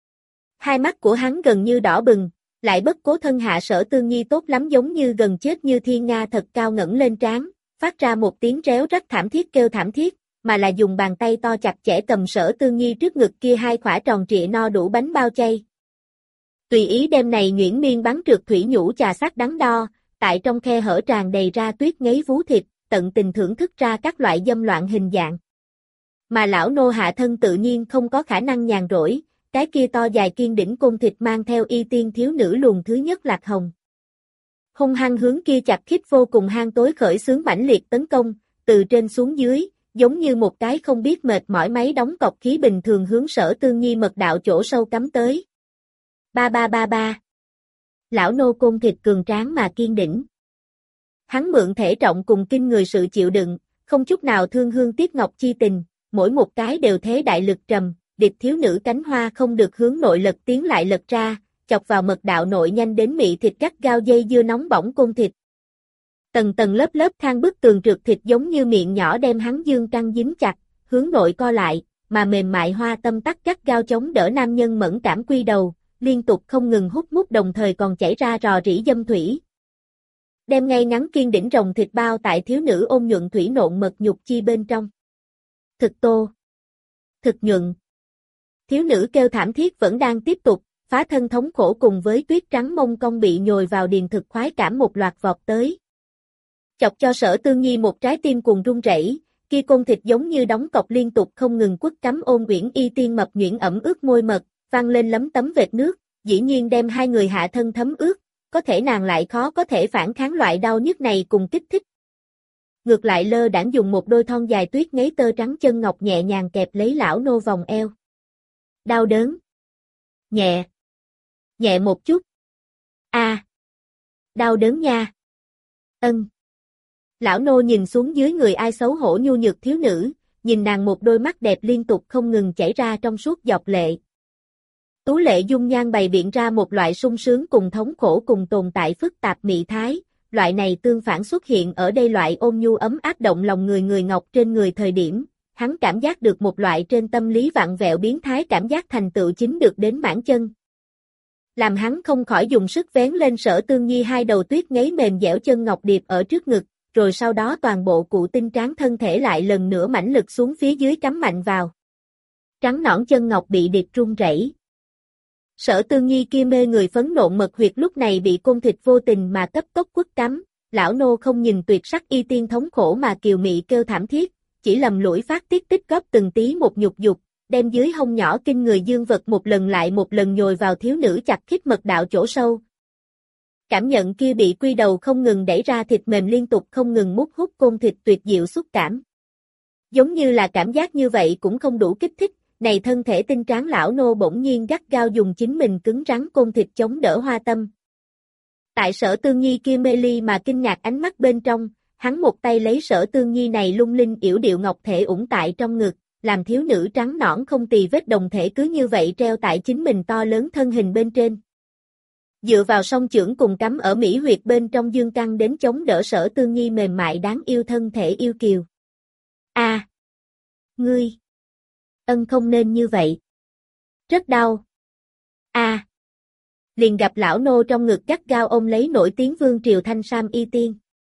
Hai mắt của hắn gần như đỏ bừng, lại bất cố thân hạ Sở Tương Nhi tốt lắm giống như gần chết như thiên nga thật cao ngẩng lên trán, phát ra một tiếng réo rắt thảm thiết kêu thảm thiết, mà là dùng bàn tay to chặt chẽ cầm Sở Tương Nhi trước ngực kia hai khỏa tròn trịa no đủ bánh bao chay. Tùy ý đem này nhuyễn miên bắn trượt thủy nhũ trà sắc đắng đo, tại trong khe hở tràn đầy ra tuyết ngấy vú thịt, tận tình thưởng thức ra các loại dâm loạn hình dạng. Mà lão nô hạ thân tự nhiên không có khả năng nhàn rỗi, cái kia to dài kiên đỉnh côn thịt mang theo y tiên thiếu nữ luồng thứ nhất lạc hồng. Hung hăng hướng kia chặt khít vô cùng hang tối khởi xướng mãnh liệt tấn công, từ trên xuống dưới, giống như một cái không biết mệt mỏi máy đóng cọc khí bình thường hướng Sở Tương Nhi mật đạo chỗ sâu cắm tới. Ba ba ba ba. Lão nô côn thịt cường tráng mà kiên đỉnh. Hắn mượn thể trọng cùng kinh người sự chịu đựng, không chút nào thương hương tiếc ngọc chi tình, mỗi một cái đều thế đại lực trầm, địch thiếu nữ cánh hoa không được hướng nội lật tiến lại lật ra, chọc vào mật đạo nội nhanh đến mị thịt cắt gao dây dưa nóng bỏng côn thịt. Tầng tầng lớp lớp thang bức tường trượt thịt giống như miệng nhỏ đem hắn dương căng dính chặt, hướng nội co lại, mà mềm mại hoa tâm tắc cắt gao chống đỡ nam nhân mẫn cảm quy đầu, liên tục không ngừng hút mút đồng thời còn chảy ra rò rỉ dâm thủy. Đem ngay ngắn kiên đỉnh rồng thịt bao tại thiếu nữ ôn nhuận thủy nộn mật nhục chi bên trong. Thực tô. Thực nhuận. Thiếu nữ kêu thảm thiết vẫn đang tiếp tục, phá thân thống khổ cùng với tuyết trắng mông cong bị nhồi vào điền thực khoái cảm một loạt vọt tới. Chọc cho Sở Tương Nhi một trái tim cuồng run rẩy, kia côn thịt giống như đóng cọc liên tục không ngừng quất cắm ôn uyển y tiên mập nhuyễn ẩm ướt môi mật, vang lên lấm tấm vệt nước, dĩ nhiên đem hai người hạ thân thấm ướt, có thể nàng lại khó có thể phản kháng loại đau nhức này cùng kích thích. Ngược lại lơ đãng dùng một đôi thon dài tuyết ngấy tơ trắng chân ngọc nhẹ nhàng kẹp lấy lão nô vòng eo. Đau đớn. Nhẹ. Nhẹ một chút. A. À. Đau đớn nha. Ân. Lão nô nhìn xuống dưới người ai xấu hổ nhu nhược thiếu nữ, nhìn nàng một đôi mắt đẹp liên tục không ngừng chảy ra trong suốt giọt lệ. Tú lệ dung nhan bày biện ra một loại sung sướng cùng thống khổ cùng tồn tại phức tạp mị thái, loại này tương phản xuất hiện ở đây loại ôn nhu ấm áp động lòng người người ngọc trên người thời điểm, hắn cảm giác được một loại trên tâm lý vặn vẹo biến thái cảm giác thành tựu chính được đến mãn chân. Làm hắn không khỏi dùng sức vén lên Sở Tương Nhi hai đầu tuyết ngấy mềm dẻo chân ngọc điệp ở trước ngực, rồi sau đó toàn bộ cụ tinh tráng thân thể lại lần nữa mãnh lực xuống phía dưới cắm mạnh vào. Trắng nõn chân ngọc bị điệp run rẩy. Sở Tương Nhi kia mê người phấn nộn mật huyệt lúc này bị côn thịt vô tình mà cấp tốc quất cắm, lão nô không nhìn tuyệt sắc y tiên thống khổ mà kiều mị kêu thảm thiết, chỉ lầm lũi phát tiết tích góp từng tí một nhục dục, đem dưới hông nhỏ kinh người dương vật một lần lại một lần nhồi vào thiếu nữ chặt khít mật đạo chỗ sâu. Cảm nhận kia bị quy đầu không ngừng đẩy ra thịt mềm liên tục không ngừng mút hút côn thịt tuyệt diệu xúc cảm. Giống như là cảm giác như vậy cũng không đủ kích thích, này thân thể tinh tráng lão nô bỗng nhiên gắt gao dùng chính mình cứng rắn côn thịt chống đỡ hoa tâm. Tại Sở Tương Nhi kia mê ly mà kinh ngạc ánh mắt bên trong, hắn một tay lấy Sở Tương Nhi này lung linh yểu điệu ngọc thể ủng tại trong ngực, làm thiếu nữ trắng nõn không tì vết đồng thể cứ như vậy treo tại chính mình to lớn thân hình bên trên. Dựa vào song chưởng cùng cắm ở mỹ huyệt bên trong dương căng đến chống đỡ Sở Tương Nhi mềm mại đáng yêu thân thể yêu kiều. A, à, ngươi, ân không nên như vậy. Rất đau. A. À, liền gặp lão nô trong ngực gắt gao ôm lấy nổi tiếng vương triều thanh sam y tiên.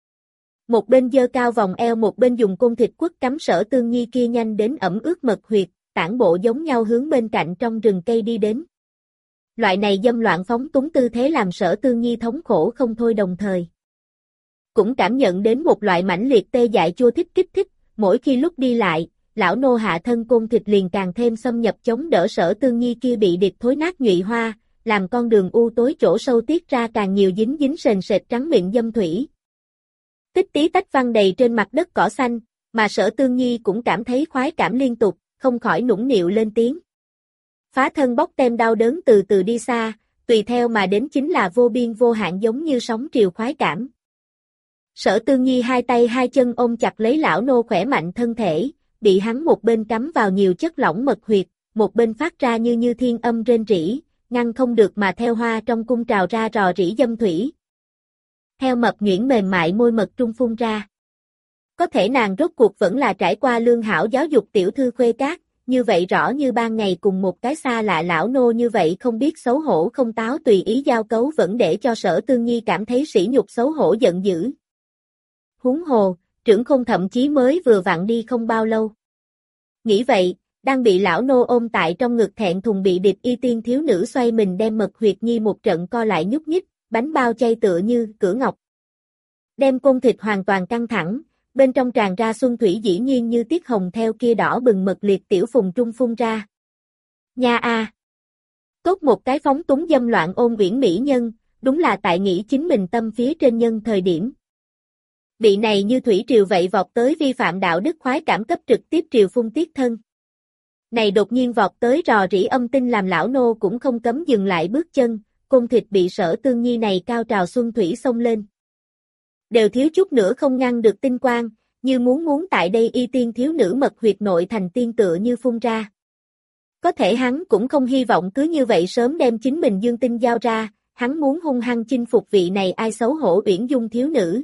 Một bên giơ cao vòng eo một bên dùng côn thịt quất cắm Sở Tương Nhi kia nhanh đến ẩm ướt mật huyệt, tản bộ giống nhau hướng bên cạnh trong rừng cây đi đến. Loại này dâm loạn phóng túng tư thế làm Sở Tương Nhi thống khổ không thôi đồng thời. Cũng cảm nhận đến một loại mãnh liệt tê dại chua thích kích thích, mỗi khi lúc đi lại, lão nô hạ thân côn thịt liền càng thêm xâm nhập chống đỡ Sở Tương Nhi kia bị điệp thối nát nhụy hoa, làm con đường u tối chỗ sâu tiết ra càng nhiều dính dính sền sệt trắng miệng dâm thủy. Tích tí tách văng đầy trên mặt đất cỏ xanh, mà Sở Tương Nhi cũng cảm thấy khoái cảm liên tục, không khỏi nũng nịu lên tiếng. Phá thân bóc tem đau đớn từ từ đi xa, tùy theo mà đến chính là vô biên vô hạn giống như sóng triều khoái cảm. Sở Tương Nhi hai tay hai chân ôm chặt lấy lão nô khỏe mạnh thân thể, bị hắn một bên cắm vào nhiều chất lỏng mật huyệt, một bên phát ra như như thiên âm rên rỉ, ngăn không được mà theo hoa trong cung trào ra rò rỉ dâm thủy. Theo mập nhuyễn mềm mại môi mật trung phun ra. Có thể nàng rốt cuộc vẫn là trải qua lương hảo giáo dục tiểu thư khuê cát, như vậy rõ như ban ngày cùng một cái xa lạ lão nô như vậy không biết xấu hổ không táo tùy ý giao cấu vẫn để cho Sở Tương Nhi cảm thấy sỉ nhục xấu hổ giận dữ. Huống hồ, trưởng khôn thậm chí mới vừa vặn đi không bao lâu. Nghĩ vậy, đang bị lão nô ôm tại trong ngực thẹn thùng bị điệp y tiên thiếu nữ xoay mình đem mật huyệt nhi một trận co lại nhúc nhích, bánh bao chay tựa như cửa ngọc. Đem côn thịt hoàn toàn căng thẳng, bên trong tràn ra xuân thủy dĩ nhiên như tiết hồng theo kia đỏ bừng mật liệt tiểu phùng trung phun ra. Nha a, à. Tốt một cái phóng túng dâm loạn ôn uyển mỹ nhân, đúng là tại nghĩ chính mình tâm phía trên nhân thời điểm. Bị này như thủy triều vậy vọt tới vi phạm đạo đức khoái cảm cấp trực tiếp triều phun tiết thân. Này đột nhiên vọt tới rò rỉ âm tinh làm lão nô cũng không cấm dừng lại bước chân, côn thịt bị Sở Tương Nhi này cao trào xuân thủy xông lên. Đều thiếu chút nữa không ngăn được tinh quang, như muốn muốn tại đây y tiên thiếu nữ mật huyệt nội thành tiên tựa như phun ra. Có thể hắn cũng không hy vọng cứ như vậy sớm đem chính mình dương tinh giao ra, hắn muốn hung hăng chinh phục vị này ai xấu hổ uyển dung thiếu nữ.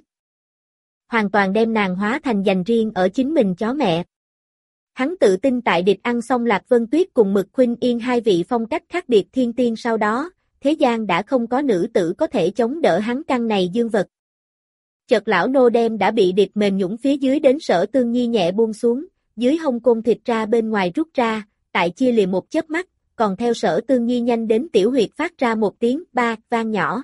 Hoàn toàn đem nàng hóa thành dành riêng ở chính mình chó mẹ. Hắn tự tin tại địch ăn xong Lạc Vân Tuyết cùng Mực Khuynh Yên hai vị phong cách khác biệt thiên tiên sau đó, thế gian đã không có nữ tử có thể chống đỡ hắn căn này dương vật. Chợt lão nô đem đã bị điệp mềm nhũng phía dưới đến Sở Tương Nhi nhẹ buông xuống, dưới hông côn thịt ra bên ngoài rút ra, tại chia lìa một chớp mắt, còn theo Sở Tương Nhi nhanh đến tiểu huyệt phát ra một tiếng ba vang nhỏ.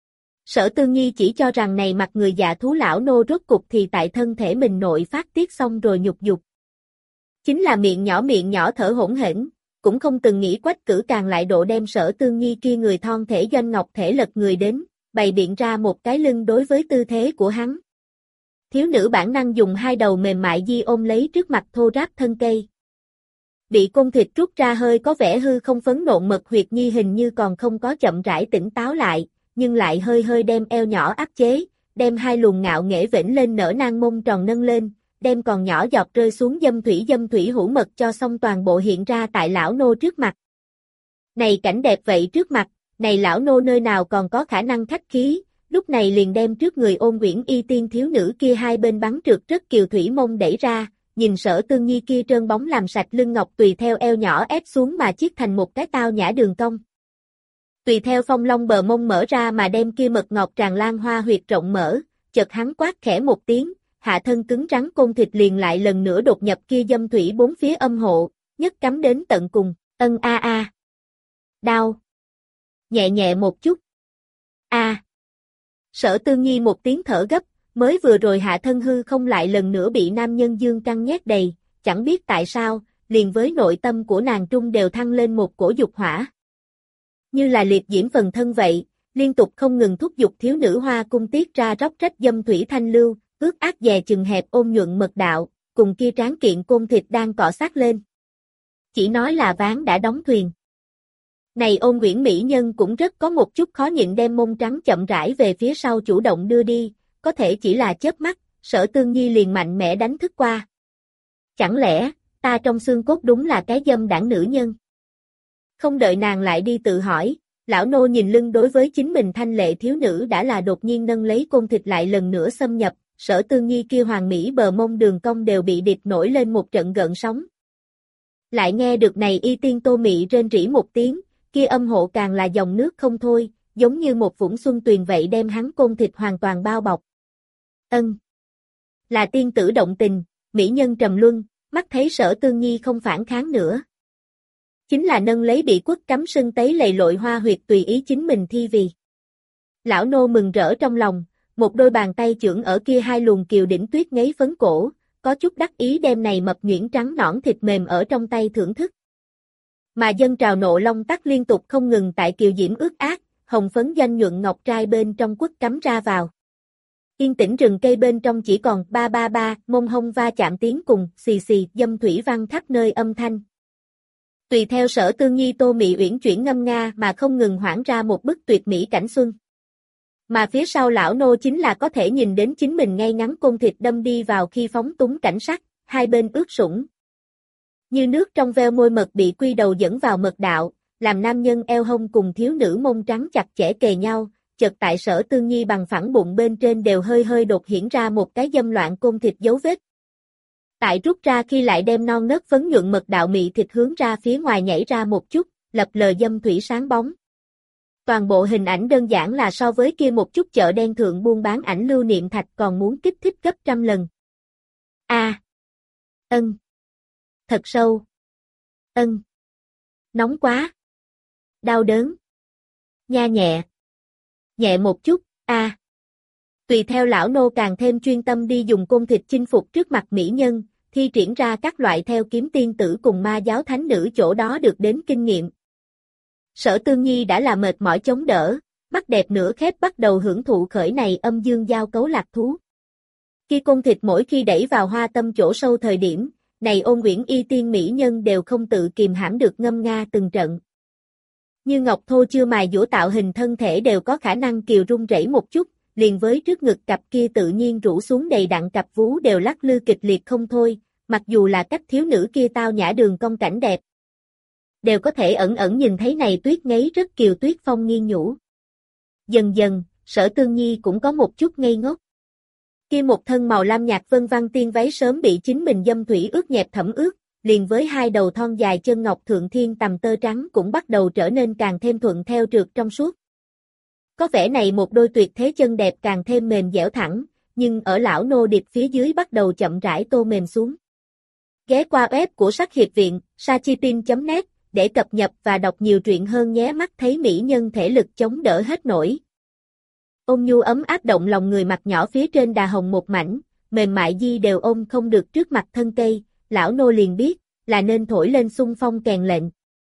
Sở Tương Nhi chỉ cho rằng này mặt người dạ thú lão nô rốt cục thì tại thân thể mình nội phát tiết xong rồi nhục dục. Chính là miệng nhỏ miệng nhỏ thở hỗn hển, cũng không từng nghĩ Quách Cử càng lại độ đem Sở Tương Nhi kia người thon thể doanh ngọc thể lật người đến, bày biện ra một cái lưng đối với tư thế của hắn. Thiếu nữ bản năng dùng hai đầu mềm mại di ôm lấy trước mặt thô ráp thân cây. Bị côn thịt rút ra hơi có vẻ hư không phấn nộn mật huyệt nhi hình như còn không có chậm rãi tỉnh táo lại, nhưng lại hơi hơi đem eo nhỏ áp chế, đem hai luồng ngạo nghễ vểnh lên nở nang mông tròn nâng lên, đem còn nhỏ giọt rơi xuống dâm thủy dâm thủy hữu mật cho xong toàn bộ hiện ra tại lão nô trước mặt. Này cảnh đẹp vậy trước mặt, này lão nô nơi nào còn có khả năng khách khí, lúc này liền đem trước người ôn Uyển Y tiên thiếu nữ kia hai bên bắn trượt rất kiều thủy mông đẩy ra, nhìn Sở Tương Nhi kia trơn bóng làm sạch lưng ngọc tùy theo eo nhỏ ép xuống mà chiết thành một cái tao nhã đường cong. Tùy theo phong long bờ mông mở ra mà đem kia mật ngọt tràn lan hoa huyệt rộng mở, chợt hắn quát khẽ một tiếng, hạ thân cứng rắn côn thịt liền lại lần nữa đột nhập kia dâm thủy bốn phía âm hộ, nhất cắm đến tận cùng, ân a a. Đau. Nhẹ nhẹ một chút. A. Sở Tương Nhi một tiếng thở gấp, mới vừa rồi hạ thân hư không lại lần nữa bị nam nhân dương căng nhét đầy, chẳng biết tại sao, liền với nội tâm của nàng trung đều thăng lên một cổ dục hỏa. Như là liệt diễm phần thân vậy, liên tục không ngừng thúc giục thiếu nữ hoa cung tiết ra róc rách dâm thủy thanh lưu, ướt át dè chừng hẹp ôm nhuận mật đạo, cùng kia tráng kiện côn thịt đang cọ sát lên. Chỉ nói là ván đã đóng thuyền. Này Ôn Uyển mỹ nhân cũng rất có một chút khó nhịn đem mông trắng chậm rãi về phía sau chủ động đưa đi, có thể chỉ là chớp mắt, Sở Tương Nhi liền mạnh mẽ đánh thức qua. Chẳng lẽ, ta trong xương cốt đúng là cái dâm đảng nữ nhân? Không đợi nàng lại đi tự hỏi, lão nô nhìn lưng đối với chính mình thanh lệ thiếu nữ đã là đột nhiên nâng lấy côn thịt lại lần nữa xâm nhập, Sở Tương Nhi kia hoàng mỹ bờ mông đường cong đều bị điệp nổi lên một trận gợn sóng. Lại nghe được này y tiên Tô Mị rên rỉ một tiếng, kia âm hộ càng là dòng nước không thôi, giống như một vũng xuân tuyền vậy đem hắn côn thịt hoàn toàn bao bọc. Ân. Là tiên tử động tình, mỹ nhân trầm luân, mắt thấy Sở Tương Nhi không phản kháng nữa. Chính là nâng lấy bị quất cắm sưng tấy lầy lội hoa huyệt tùy ý chính mình thi vì. Lão nô mừng rỡ trong lòng, một đôi bàn tay chưởng ở kia hai luồng kiều đỉnh tuyết ngấy phấn cổ, có chút đắc ý đem này mập nhuyễn trắng nõn thịt mềm ở trong tay thưởng thức. Mà dân trào nộ long tắc liên tục không ngừng tại kiều diễm ướt át, hồng phấn doanh nhuận ngọc trai bên trong quất cắm ra vào. Yên tĩnh rừng cây bên trong chỉ còn ba ba ba, mông hông va chạm tiếng cùng, xì xì, dâm thủy vang khắp nơi âm thanh. Tùy theo Sở Tương Nhi Tô Mị uyển chuyển ngâm nga mà không ngừng hoảng ra một bức tuyệt mỹ cảnh xuân. Mà phía sau lão nô chính là có thể nhìn đến chính mình ngay ngắn côn thịt đâm đi vào khi phóng túng cảnh sắc, hai bên ướt sũng. Như nước trong veo môi mật bị quy đầu dẫn vào mật đạo, làm nam nhân eo hông cùng thiếu nữ mông trắng chặt chẽ kề nhau, chợt tại Sở Tương Nhi bằng phẳng bụng bên trên đều hơi hơi đột hiển ra một cái dâm loạn côn thịt dấu vết. Tại rút ra khi lại đem non nớt phấn nhuận mật đạo mị thịt hướng ra phía ngoài nhảy ra một chút, lập lờ dâm thủy sáng bóng. Toàn bộ hình ảnh đơn giản là so với kia một chút chợ đen thượng buôn bán ảnh lưu niệm thạch còn muốn kích thích gấp trăm lần. A. À. Ân. Thật sâu. Ân. Nóng quá. Đau đớn. Nha nhẹ. Nhẹ một chút, a. À. Tùy theo lão nô càng thêm chuyên tâm đi dùng côn thịt chinh phục trước mặt mỹ nhân, thi triển ra các loại theo kiếm tiên tử cùng ma giáo thánh nữ chỗ đó được đến kinh nghiệm. Sở Tương Nhi đã là mệt mỏi chống đỡ, mắt đẹp nửa khép bắt đầu hưởng thụ khởi này âm dương giao cấu lạc thú. Khi côn thịt mỗi khi đẩy vào hoa tâm chỗ sâu thời điểm, này Ôn Uyển Y tiên mỹ nhân đều không tự kìm hãm được ngâm nga từng trận. Như ngọc thô chưa mài dũa tạo hình thân thể đều có khả năng kiều rung rẩy một chút, liền với trước ngực cặp kia tự nhiên rũ xuống đầy đặn cặp vú đều lắc lư kịch liệt không thôi, mặc dù là cách thiếu nữ kia tao nhã đường cong cảnh đẹp. Đều có thể ẩn ẩn nhìn thấy này tuyết ngấy rất kiều tuyết phong nghiêng nhũ. Dần dần, Sở Tương Nhi cũng có một chút ngây ngốc. Kia một thân màu lam nhạt vân vân tiên váy sớm bị chính mình dâm thủy ướt nhẹp thẩm ướt, liền với hai đầu thon dài chân ngọc thượng thiên tầm tơ trắng cũng bắt đầu trở nên càng thêm thuận theo trượt trong suốt. Có vẻ này một đôi tuyệt thế chân đẹp càng thêm mềm dẻo thẳng, nhưng ở lão nô điệp phía dưới bắt đầu chậm rãi tô mềm xuống. Ghé qua web của Sắc Hiệp Viện, sachitin chấm net, để cập nhật và đọc nhiều truyện hơn nhé. Mắt thấy mỹ nhân thể lực chống đỡ hết nổi. Ôn nhu ấm áp động lòng người mặt nhỏ phía trên đà hồng một mảnh, mềm mại di đều ôm không được trước mặt thân cây, lão nô liền biết, là nên thổi lên xung phong kèn lệnh.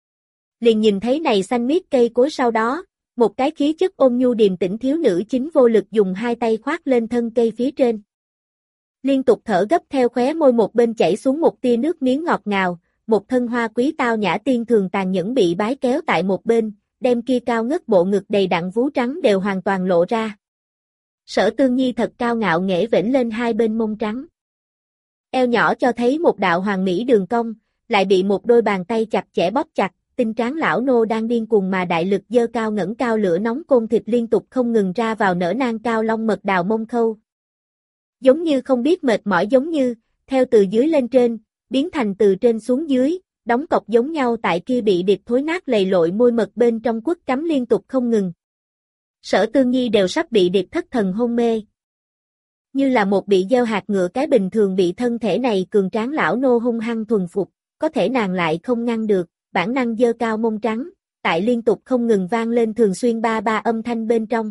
Liền nhìn thấy này xanh miết cây cối sau đó, một cái khí chất ôn nhu điềm tĩnh thiếu nữ chính vô lực dùng hai tay khoác lên thân cây phía trên. Liên tục thở gấp theo khóe môi một bên chảy xuống một tia nước miếng ngọt ngào, một thân hoa quý tao nhã tiên thường tàn nhẫn bị bái kéo tại một bên, đem kia cao ngất bộ ngực đầy đặn vú trắng đều hoàn toàn lộ ra. Sở Tương Nhi thật cao ngạo nghễ vểnh lên hai bên mông trắng. Eo nhỏ cho thấy một đạo hoàng mỹ đường cong, lại bị một đôi bàn tay chặt chẽ bóp chặt, tinh tráng lão nô đang điên cuồng mà đại lực dơ cao ngẩng cao lửa nóng côn thịt liên tục không ngừng ra vào nở nang cao long mật đào mông khâu. Giống như không biết mệt mỏi giống như, theo từ dưới lên trên, biến thành từ trên xuống dưới, đóng cọc giống nhau tại kia bị điệp thối nát lầy lội môi mật bên trong quất cắm liên tục không ngừng. Sở Tương Nhi đều sắp bị điệp thất thần hôn mê. Như là một bị gieo hạt ngựa cái bình thường bị thân thể này cường tráng lão nô hung hăng thuần phục, có thể nàng lại không ngăn được, bản năng dơ cao mông trắng, tại liên tục không ngừng vang lên thường xuyên ba ba âm thanh bên trong.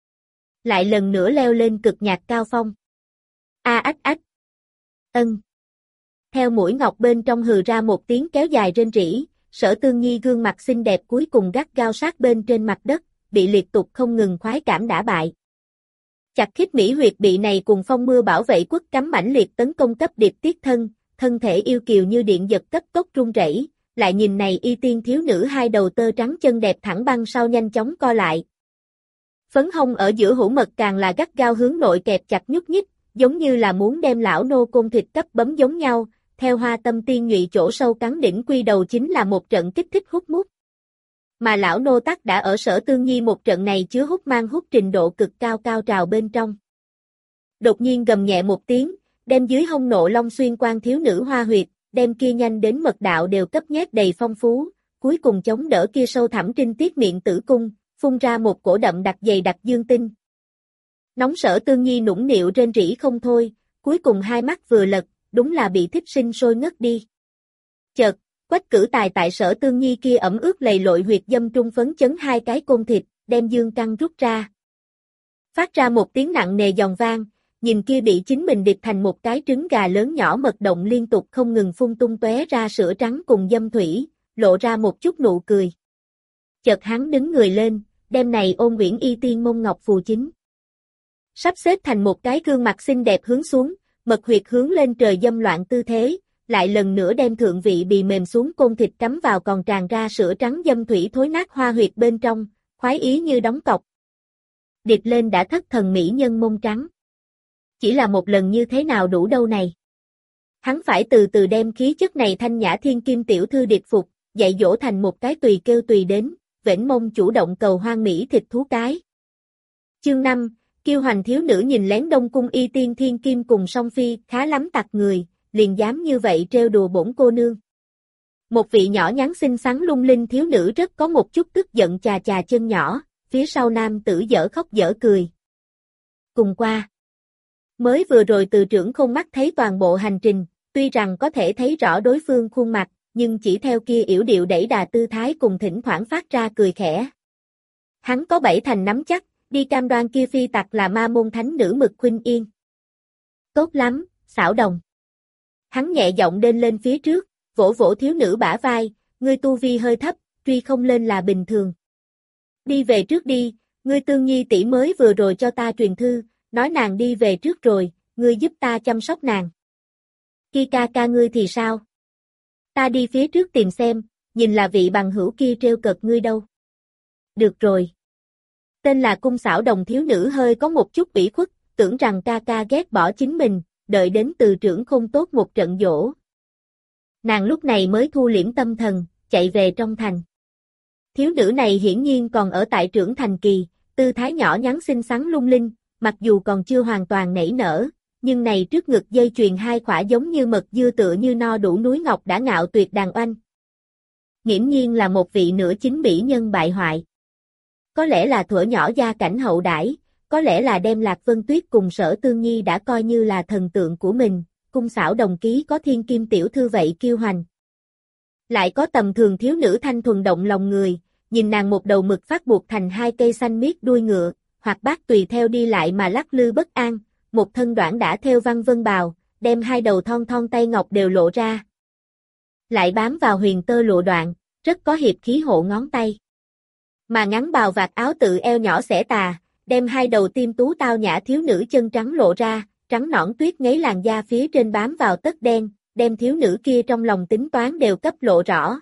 Lại lần nữa leo lên cực nhạc cao phong. A ách ách. Ân. Theo mũi ngọc bên trong hừ ra một tiếng kéo dài rên rỉ, Sở Tương Nhi gương mặt xinh đẹp cuối cùng gắt gao sát bên trên mặt đất, bị liệt tục không ngừng khoái cảm đả bại. Chặt khít mỹ huyệt bị này cùng phong mưa bảo vệ quất cắm mãnh liệt tấn công cấp điệp tiết thân, thân thể yêu kiều như điện giật cấp tốc run rẩy, lại nhìn này y tiên thiếu nữ hai đầu tơ trắng chân đẹp thẳng băng sau nhanh chóng co lại. Phấn hông ở giữa hữu mật càng là gắt gao hướng nội kẹp chặt nhúc nhích, giống như là muốn đem lão nô côn thịt cấp bấm giống nhau, theo hoa tâm tiên nhụy chỗ sâu cắn đỉnh quy đầu chính là một trận kích thích hút mút. Mà lão nô tắc đã ở Sở Tương Nhi một trận này chứa hút mang hút trình độ cực cao cao trào bên trong. Đột nhiên gầm nhẹ một tiếng, đem dưới hông nộ long xuyên quan thiếu nữ hoa huyệt, đem kia nhanh đến mật đạo đều cấp nhét đầy phong phú, cuối cùng chống đỡ kia sâu thẳm trinh tiết miệng tử cung, phun ra một cổ đậm đặc dày đặc dương tinh. Nóng Sở Tương Nhi nũng nịu rên rỉ không thôi, cuối cùng hai mắt vừa lật, đúng là bị thích sinh sôi ngất đi. Chợt, Quách Cử Tài tại Sở Tương Nhi kia ẩm ướt lầy lội huyệt dâm trung phấn chấn hai cái côn thịt, đem dương căn rút ra. Phát ra một tiếng nặng nề giòn vang, nhìn kia bị chính mình điệp thành một cái trứng gà lớn nhỏ mật động liên tục không ngừng phun tung tóe ra sữa trắng cùng dâm thủy, lộ ra một chút nụ cười. Chợt hắn đứng người lên, đem này ôn Uyển Y tiên mông ngọc phù chính. Sắp xếp thành một cái gương mặt xinh đẹp hướng xuống, mật huyệt hướng lên trời dâm loạn tư thế, lại lần nữa đem thượng vị bì mềm xuống côn thịt cắm vào còn tràn ra sữa trắng dâm thủy thối nát hoa huyệt bên trong, khoái ý như đóng cọc. Điệp lên đã thất thần mỹ nhân mông trắng. Chỉ là một lần như thế nào đủ đâu này. Hắn phải từ từ đem khí chất này thanh nhã thiên kim tiểu thư điệp phục, dạy dỗ thành một cái tùy kêu tùy đến, vểnh mông chủ động cầu hoang mỹ thịt thú cái. Chương năm, kiêu hoành thiếu nữ nhìn lén Đông Cung y tiên thiên kim cùng song phi, khá lắm tặc người, liền dám như vậy trêu đùa bổn cô nương. Một vị nhỏ nhắn xinh xắn lung linh thiếu nữ rất có một chút tức giận chà chà chân nhỏ, phía sau nam tử dở khóc dở cười. Cùng qua. Mới vừa rồi từ trưởng không mắt thấy toàn bộ hành trình, tuy rằng có thể thấy rõ đối phương khuôn mặt, nhưng chỉ theo kia yểu điệu đẩy đà tư thái cùng thỉnh thoảng phát ra cười khẽ. Hắn có bảy thành nắm chắc, đi cam đoan kia phi tặc là ma môn thánh nữ Mực Khuynh Yên. Tốt lắm, xảo đồng. Hắn nhẹ giọng đên lên phía trước, vỗ vỗ thiếu nữ bả vai, ngươi tu vi hơi thấp, truy không lên là bình thường. Đi về trước đi, ngươi Tương Nhi tỷ mới vừa rồi cho ta truyền thư, nói nàng đi về trước rồi, ngươi giúp ta chăm sóc nàng. Kia ca ca ngươi thì sao? Ta đi phía trước tìm xem, nhìn là vị bằng hữu kia trêu cợt ngươi đâu. Được rồi. Tên là Cung xảo đồng thiếu nữ hơi có một chút ủy khuất, tưởng rằng ca ca ghét bỏ chính mình, đợi đến từ trưởng không tốt một trận dỗ. Nàng lúc này mới thu liễm tâm thần, chạy về trong thành. Thiếu nữ này hiển nhiên còn ở tại trưởng thành kỳ, tư thái nhỏ nhắn xinh xắn lung linh, mặc dù còn chưa hoàn toàn nảy nở, nhưng này trước ngực dây chuyền hai khỏa giống như mật dưa tựa như no đủ núi ngọc đã ngạo tuyệt đàn oanh. Nghiễm nhiên là một vị nửa chính bỉ nhân bại hoại. Có lẽ là thuở nhỏ gia cảnh hậu đãi, có lẽ là đem Lạc Vân Tuyết cùng Sở Tương Nhi đã coi như là thần tượng của mình, Cung xảo đồng ký có thiên kim tiểu thư vậy kiêu hoành. Lại có tầm thường thiếu nữ thanh thuần động lòng người, nhìn nàng một đầu mực phát buộc thành hai cây xanh miết đuôi ngựa, hoặc bác tùy theo đi lại mà lắc lư bất an, một thân đoạn đã theo văn vân bào, đem hai đầu thon thon tay ngọc đều lộ ra. Lại bám vào huyền tơ lụa đoạn, rất có hiệp khí hộ ngón tay. Mà ngắn bào vạt áo tự eo nhỏ xẻ tà, đem hai đầu tim tú tao nhã thiếu nữ chân trắng lộ ra, trắng nõn tuyết ngấy làn da phía trên bám vào tất đen, đem thiếu nữ kia trong lòng tính toán đều cấp lộ rõ.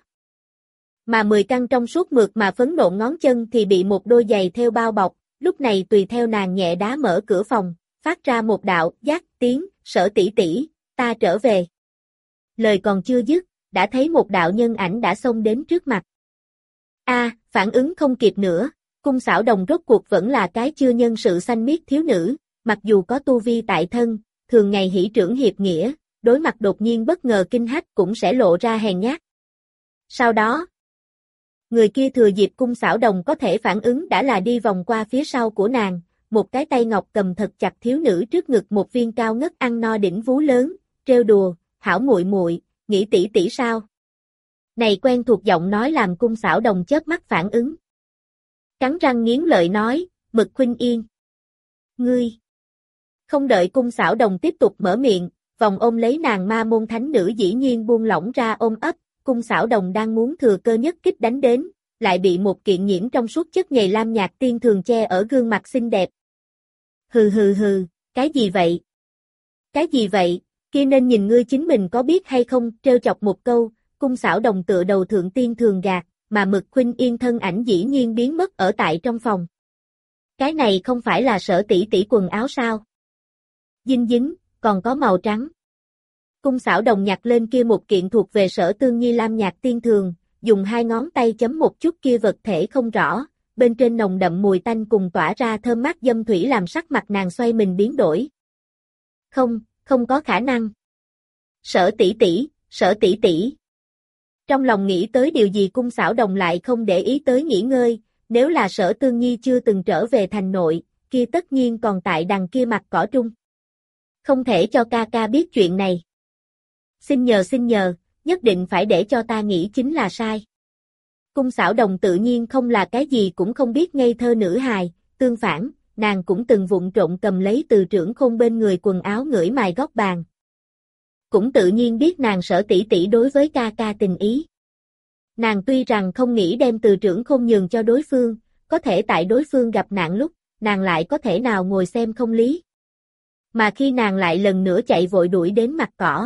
Mà mười căn trong suốt mượt mà phấn nộn ngón chân thì bị một đôi giày theo bao bọc, lúc này tùy theo nàng nhẹ đá mở cửa phòng, phát ra một đạo giác tiếng, Sở tỷ tỷ, ta trở về. Lời còn chưa dứt, đã thấy một đạo nhân ảnh đã xông đến trước mặt. A, à, phản ứng không kịp nữa, Cung Xảo Đồng rốt cuộc vẫn là cái chưa nhân sự xanh miết thiếu nữ, mặc dù có tu vi tại thân, thường ngày hỷ trưởng hiệp nghĩa, đối mặt đột nhiên bất ngờ kinh hách cũng sẽ lộ ra hèn nhát. Sau đó, người kia thừa dịp Cung Xảo Đồng có thể phản ứng đã là đi vòng qua phía sau của nàng, một cái tay ngọc cầm thật chặt thiếu nữ trước ngực một viên cao ngất ăn no đỉnh vú lớn, trêu đùa, hảo muội muội, nghĩ tỷ tỷ sao? Này quen thuộc giọng nói làm Cung Xảo Đồng chớp mắt phản ứng. Cắn răng nghiến lợi nói, Mực Khuynh Yên. Ngươi. Không đợi Cung Xảo Đồng tiếp tục mở miệng, vòng ôm lấy nàng ma môn thánh nữ dĩ nhiên buông lỏng ra ôm ấp, Cung Xảo Đồng đang muốn thừa cơ nhất kích đánh đến, lại bị một kiện nhiễm trong suốt chất nhầy lam nhạt tiên thường che ở gương mặt xinh đẹp. Hừ hừ hừ, cái gì vậy? Cái gì vậy? Kia nên nhìn ngươi chính mình có biết hay không, trêu chọc một câu, Cung Xảo Đồng tựa đầu thượng tiên thường gạt, mà Mực Khuynh Yên thân ảnh dĩ nhiên biến mất ở tại trong phòng. Cái này không phải là Sở tỷ tỷ quần áo sao? Dinh dính, còn có màu trắng. Cung Xảo Đồng nhặt lên kia một kiện thuộc về Sở Tương Nhi lam nhạt tiên thường, dùng hai ngón tay chấm một chút kia vật thể không rõ, bên trên nồng đậm mùi tanh cùng tỏa ra thơm mát dâm thủy làm sắc mặt nàng xoay mình biến đổi. Không, không có khả năng. Sở tỷ tỷ, Sở tỷ tỷ. Trong lòng nghĩ tới điều gì Cung Xảo Đồng lại không để ý tới nghỉ ngơi, nếu là Sở Tương Nhi chưa từng trở về thành nội, kia tất nhiên còn tại đằng kia mặt cỏ trung. Không thể cho ca ca biết chuyện này. Xin nhờ xin nhờ, nhất định phải để cho ta nghĩ chính là sai. Cung Xảo Đồng tự nhiên không là cái gì cũng không biết ngây thơ nữ hài, tương phản, nàng cũng từng vụng trộn cầm lấy Từ Trưởng Khôn bên người quần áo ngửi mài góc bàn. Cũng tự nhiên biết nàng Sở tỷ tỷ đối với ca ca tình ý. Nàng tuy rằng không nghĩ đem Từ Trưởng Khôn nhường cho đối phương, có thể tại đối phương gặp nạn lúc, nàng lại có thể nào ngồi xem không lý. Mà khi nàng lại lần nữa chạy vội đuổi đến mặt cỏ.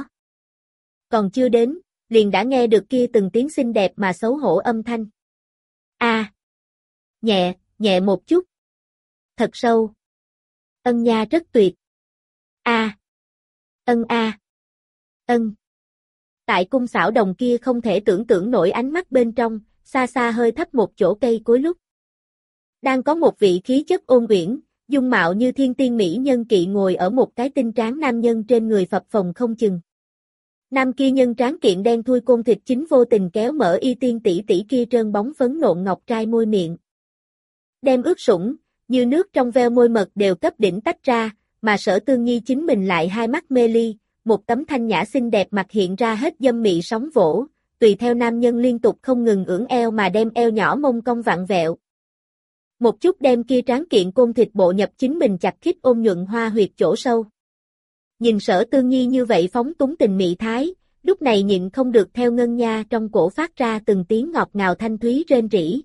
Còn chưa đến, liền đã nghe được kia từng tiếng xinh đẹp mà xấu hổ âm thanh. A. À. Nhẹ, nhẹ một chút. Thật sâu. Ân nha rất tuyệt. A. À. Ân a. À. Ân. Tại Cung Xảo Đồng kia không thể tưởng tượng nổi ánh mắt bên trong, xa xa hơi thấp một chỗ cây cối lúc. Đang có một vị khí chất ôn uyển, dung mạo như thiên tiên mỹ nhân kỵ ngồi ở một cái tinh tráng nam nhân trên người phập phồng không chừng. Nam kia nhân tráng kiện đen thui côn thịt chính vô tình kéo mở y tiên tỷ tỷ kia trơn bóng phấn nộn ngọc trai môi miệng. Đem ướt sũng, như nước trong veo môi mật đều cấp đỉnh tách ra, mà Sở Tương Nhi chính mình lại hai mắt mê ly, một tấm thanh nhã xinh đẹp mặt hiện ra hết dâm mị sóng vỗ, tùy theo nam nhân liên tục không ngừng ưỡn eo mà đem eo nhỏ mông cong vặn vẹo. Một chút đem kia tráng kiện côn thịt bộ nhập chính mình chặt khít ôm nhuận hoa huyệt chỗ sâu. Nhìn Sở Tương Nhi như vậy phóng túng tình mị thái, lúc này nhịn không được theo ngân nha trong cổ phát ra từng tiếng ngọt ngào thanh thúy rên rỉ.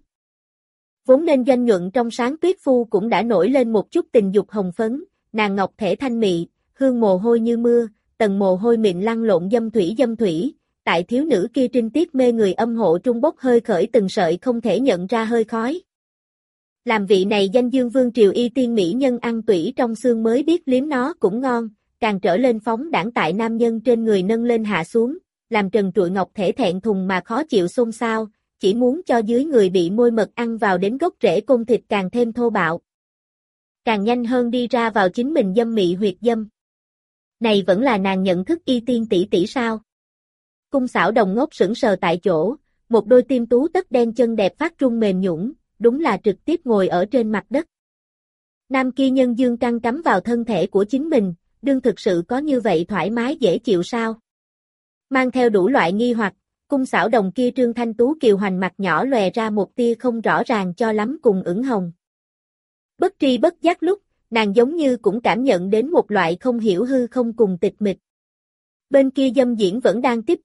Vốn nên doanh nhuận trong sáng tuyết phu cũng đã nổi lên một chút tình dục hồng phấn, nàng ngọc thể thanh mị, hương mồ hôi như mưa, tầng mồ hôi mịn lăn lộn dâm thủy dâm thủy, tại thiếu nữ kia trinh tiết mê người âm hộ trung bốc hơi khởi từng sợi không thể nhận ra hơi khói. Làm vị này danh dương vương triều y tiên mỹ nhân ăn tủy trong xương mới biết liếm nó cũng ngon, càng trở lên phóng đãng tại nam nhân trên người nâng lên hạ xuống, làm trần trụi ngọc thể thẹn thùng mà khó chịu xôn xao, chỉ muốn cho dưới người bị môi mật ăn vào đến gốc rễ côn thịt càng thêm thô bạo. Càng nhanh hơn đi ra vào chính mình dâm mị huyệt dâm. Này vẫn là nàng nhận thức y tiên tỷ tỷ sao? Cung Xảo Đồng ngốc sững sờ tại chỗ, một đôi tim tú tất đen chân đẹp phát rung mềm nhũn, đúng là trực tiếp ngồi ở trên mặt đất. Nam kia nhân dương căng cắm vào thân thể của chính mình, đương thực sự có như vậy thoải mái dễ chịu sao? Mang theo đủ loại nghi hoặc, Cung Xảo Đồng kia trương thanh tú kiều hoành mặt nhỏ lòe ra một tia không rõ ràng cho lắm cùng ửng hồng. Bất tri bất giác lúc, nàng giống như cũng cảm nhận đến một loại không hiểu hư không cùng tịch mịch. Bên kia dâm diễn vẫn đang tiếp tục,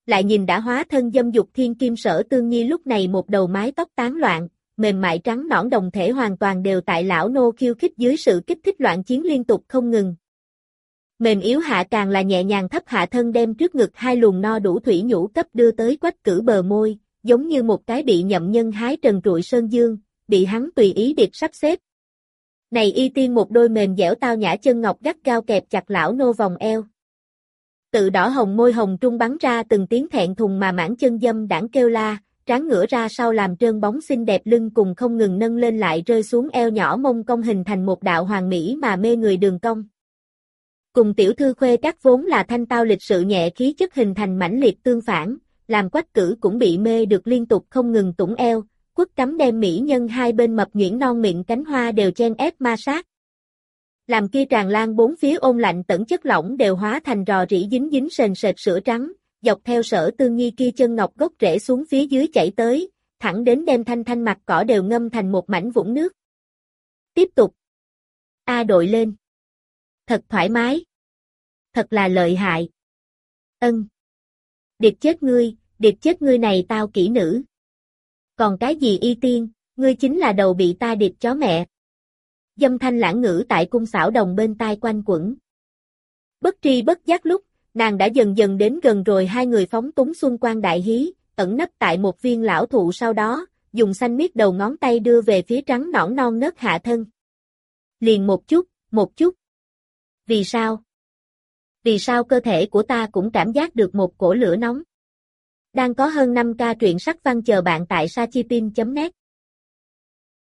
lại nhìn đã hóa thân dâm dục thiên kim Sở Tương Nhi lúc này một đầu mái tóc tán loạn, mềm mại trắng nõn đồng thể hoàn toàn đều tại lão nô khiêu khích dưới sự kích thích loạn chiến liên tục không ngừng. Mềm yếu hạ càng là nhẹ nhàng thấp hạ thân đem trước ngực hai luồng no đủ thủy nhũ cấp đưa tới Quách Cử bờ môi, giống như một cái bị nhậm nhân hái trần trụi sơn dương, bị hắn tùy ý điệp sắp xếp. Này y tiên một đôi mềm dẻo tao nhã chân ngọc gắt gao kẹp chặt lão nô vòng eo. Tự đỏ hồng môi hồng trung bắn ra từng tiếng thẹn thùng mà mãn chân dâm đãng kêu la, trán ngửa ra sau làm trơn bóng xinh đẹp lưng cùng không ngừng nâng lên lại rơi xuống eo nhỏ mông cong hình thành một đạo hoàn mỹ mà mê người đường cong. Cùng tiểu thư khuê các vốn là thanh tao lịch sự nhẹ khí chất hình thành mãnh liệt tương phản, làm Quách Cử cũng bị mê được liên tục không ngừng tủng eo, quất cắm đem mỹ nhân hai bên mập nhuyễn non miệng cánh hoa đều chen ép ma sát. Làm kia tràn lan bốn phía ôn lạnh tẩn chất lỏng đều hóa thành rò rỉ dính dính sền sệt sữa trắng, dọc theo Sở Tương Nhi kia chân ngọc gốc rễ xuống phía dưới chảy tới, thẳng đến đem thanh thanh mặt cỏ đều ngâm thành một mảnh vũng nước. Tiếp tục. A đội lên. Thật thoải mái. Thật là lợi hại. Ân. Điệp chết ngươi, điệp chết ngươi này tao kỹ nữ. Còn cái gì y tiên, ngươi chính là đầu bị ta điệp chó mẹ. Dâm thanh lãng ngữ tại cung xảo đồng bên tai quanh quẩn. Bất tri bất giác lúc, nàng đã dần dần đến gần rồi hai người phóng túng xuân quan đại hí, ẩn nấp tại một viên lão thụ sau đó, dùng xanh miết đầu ngón tay đưa về phía trắng nõn non nớt hạ thân. Liền một chút, một chút. Vì sao? Vì sao cơ thể của ta cũng cảm giác được một cổ lửa nóng? Đang có hơn năm ca truyện sắc văn chờ bạn tại sa chi tin chấm net.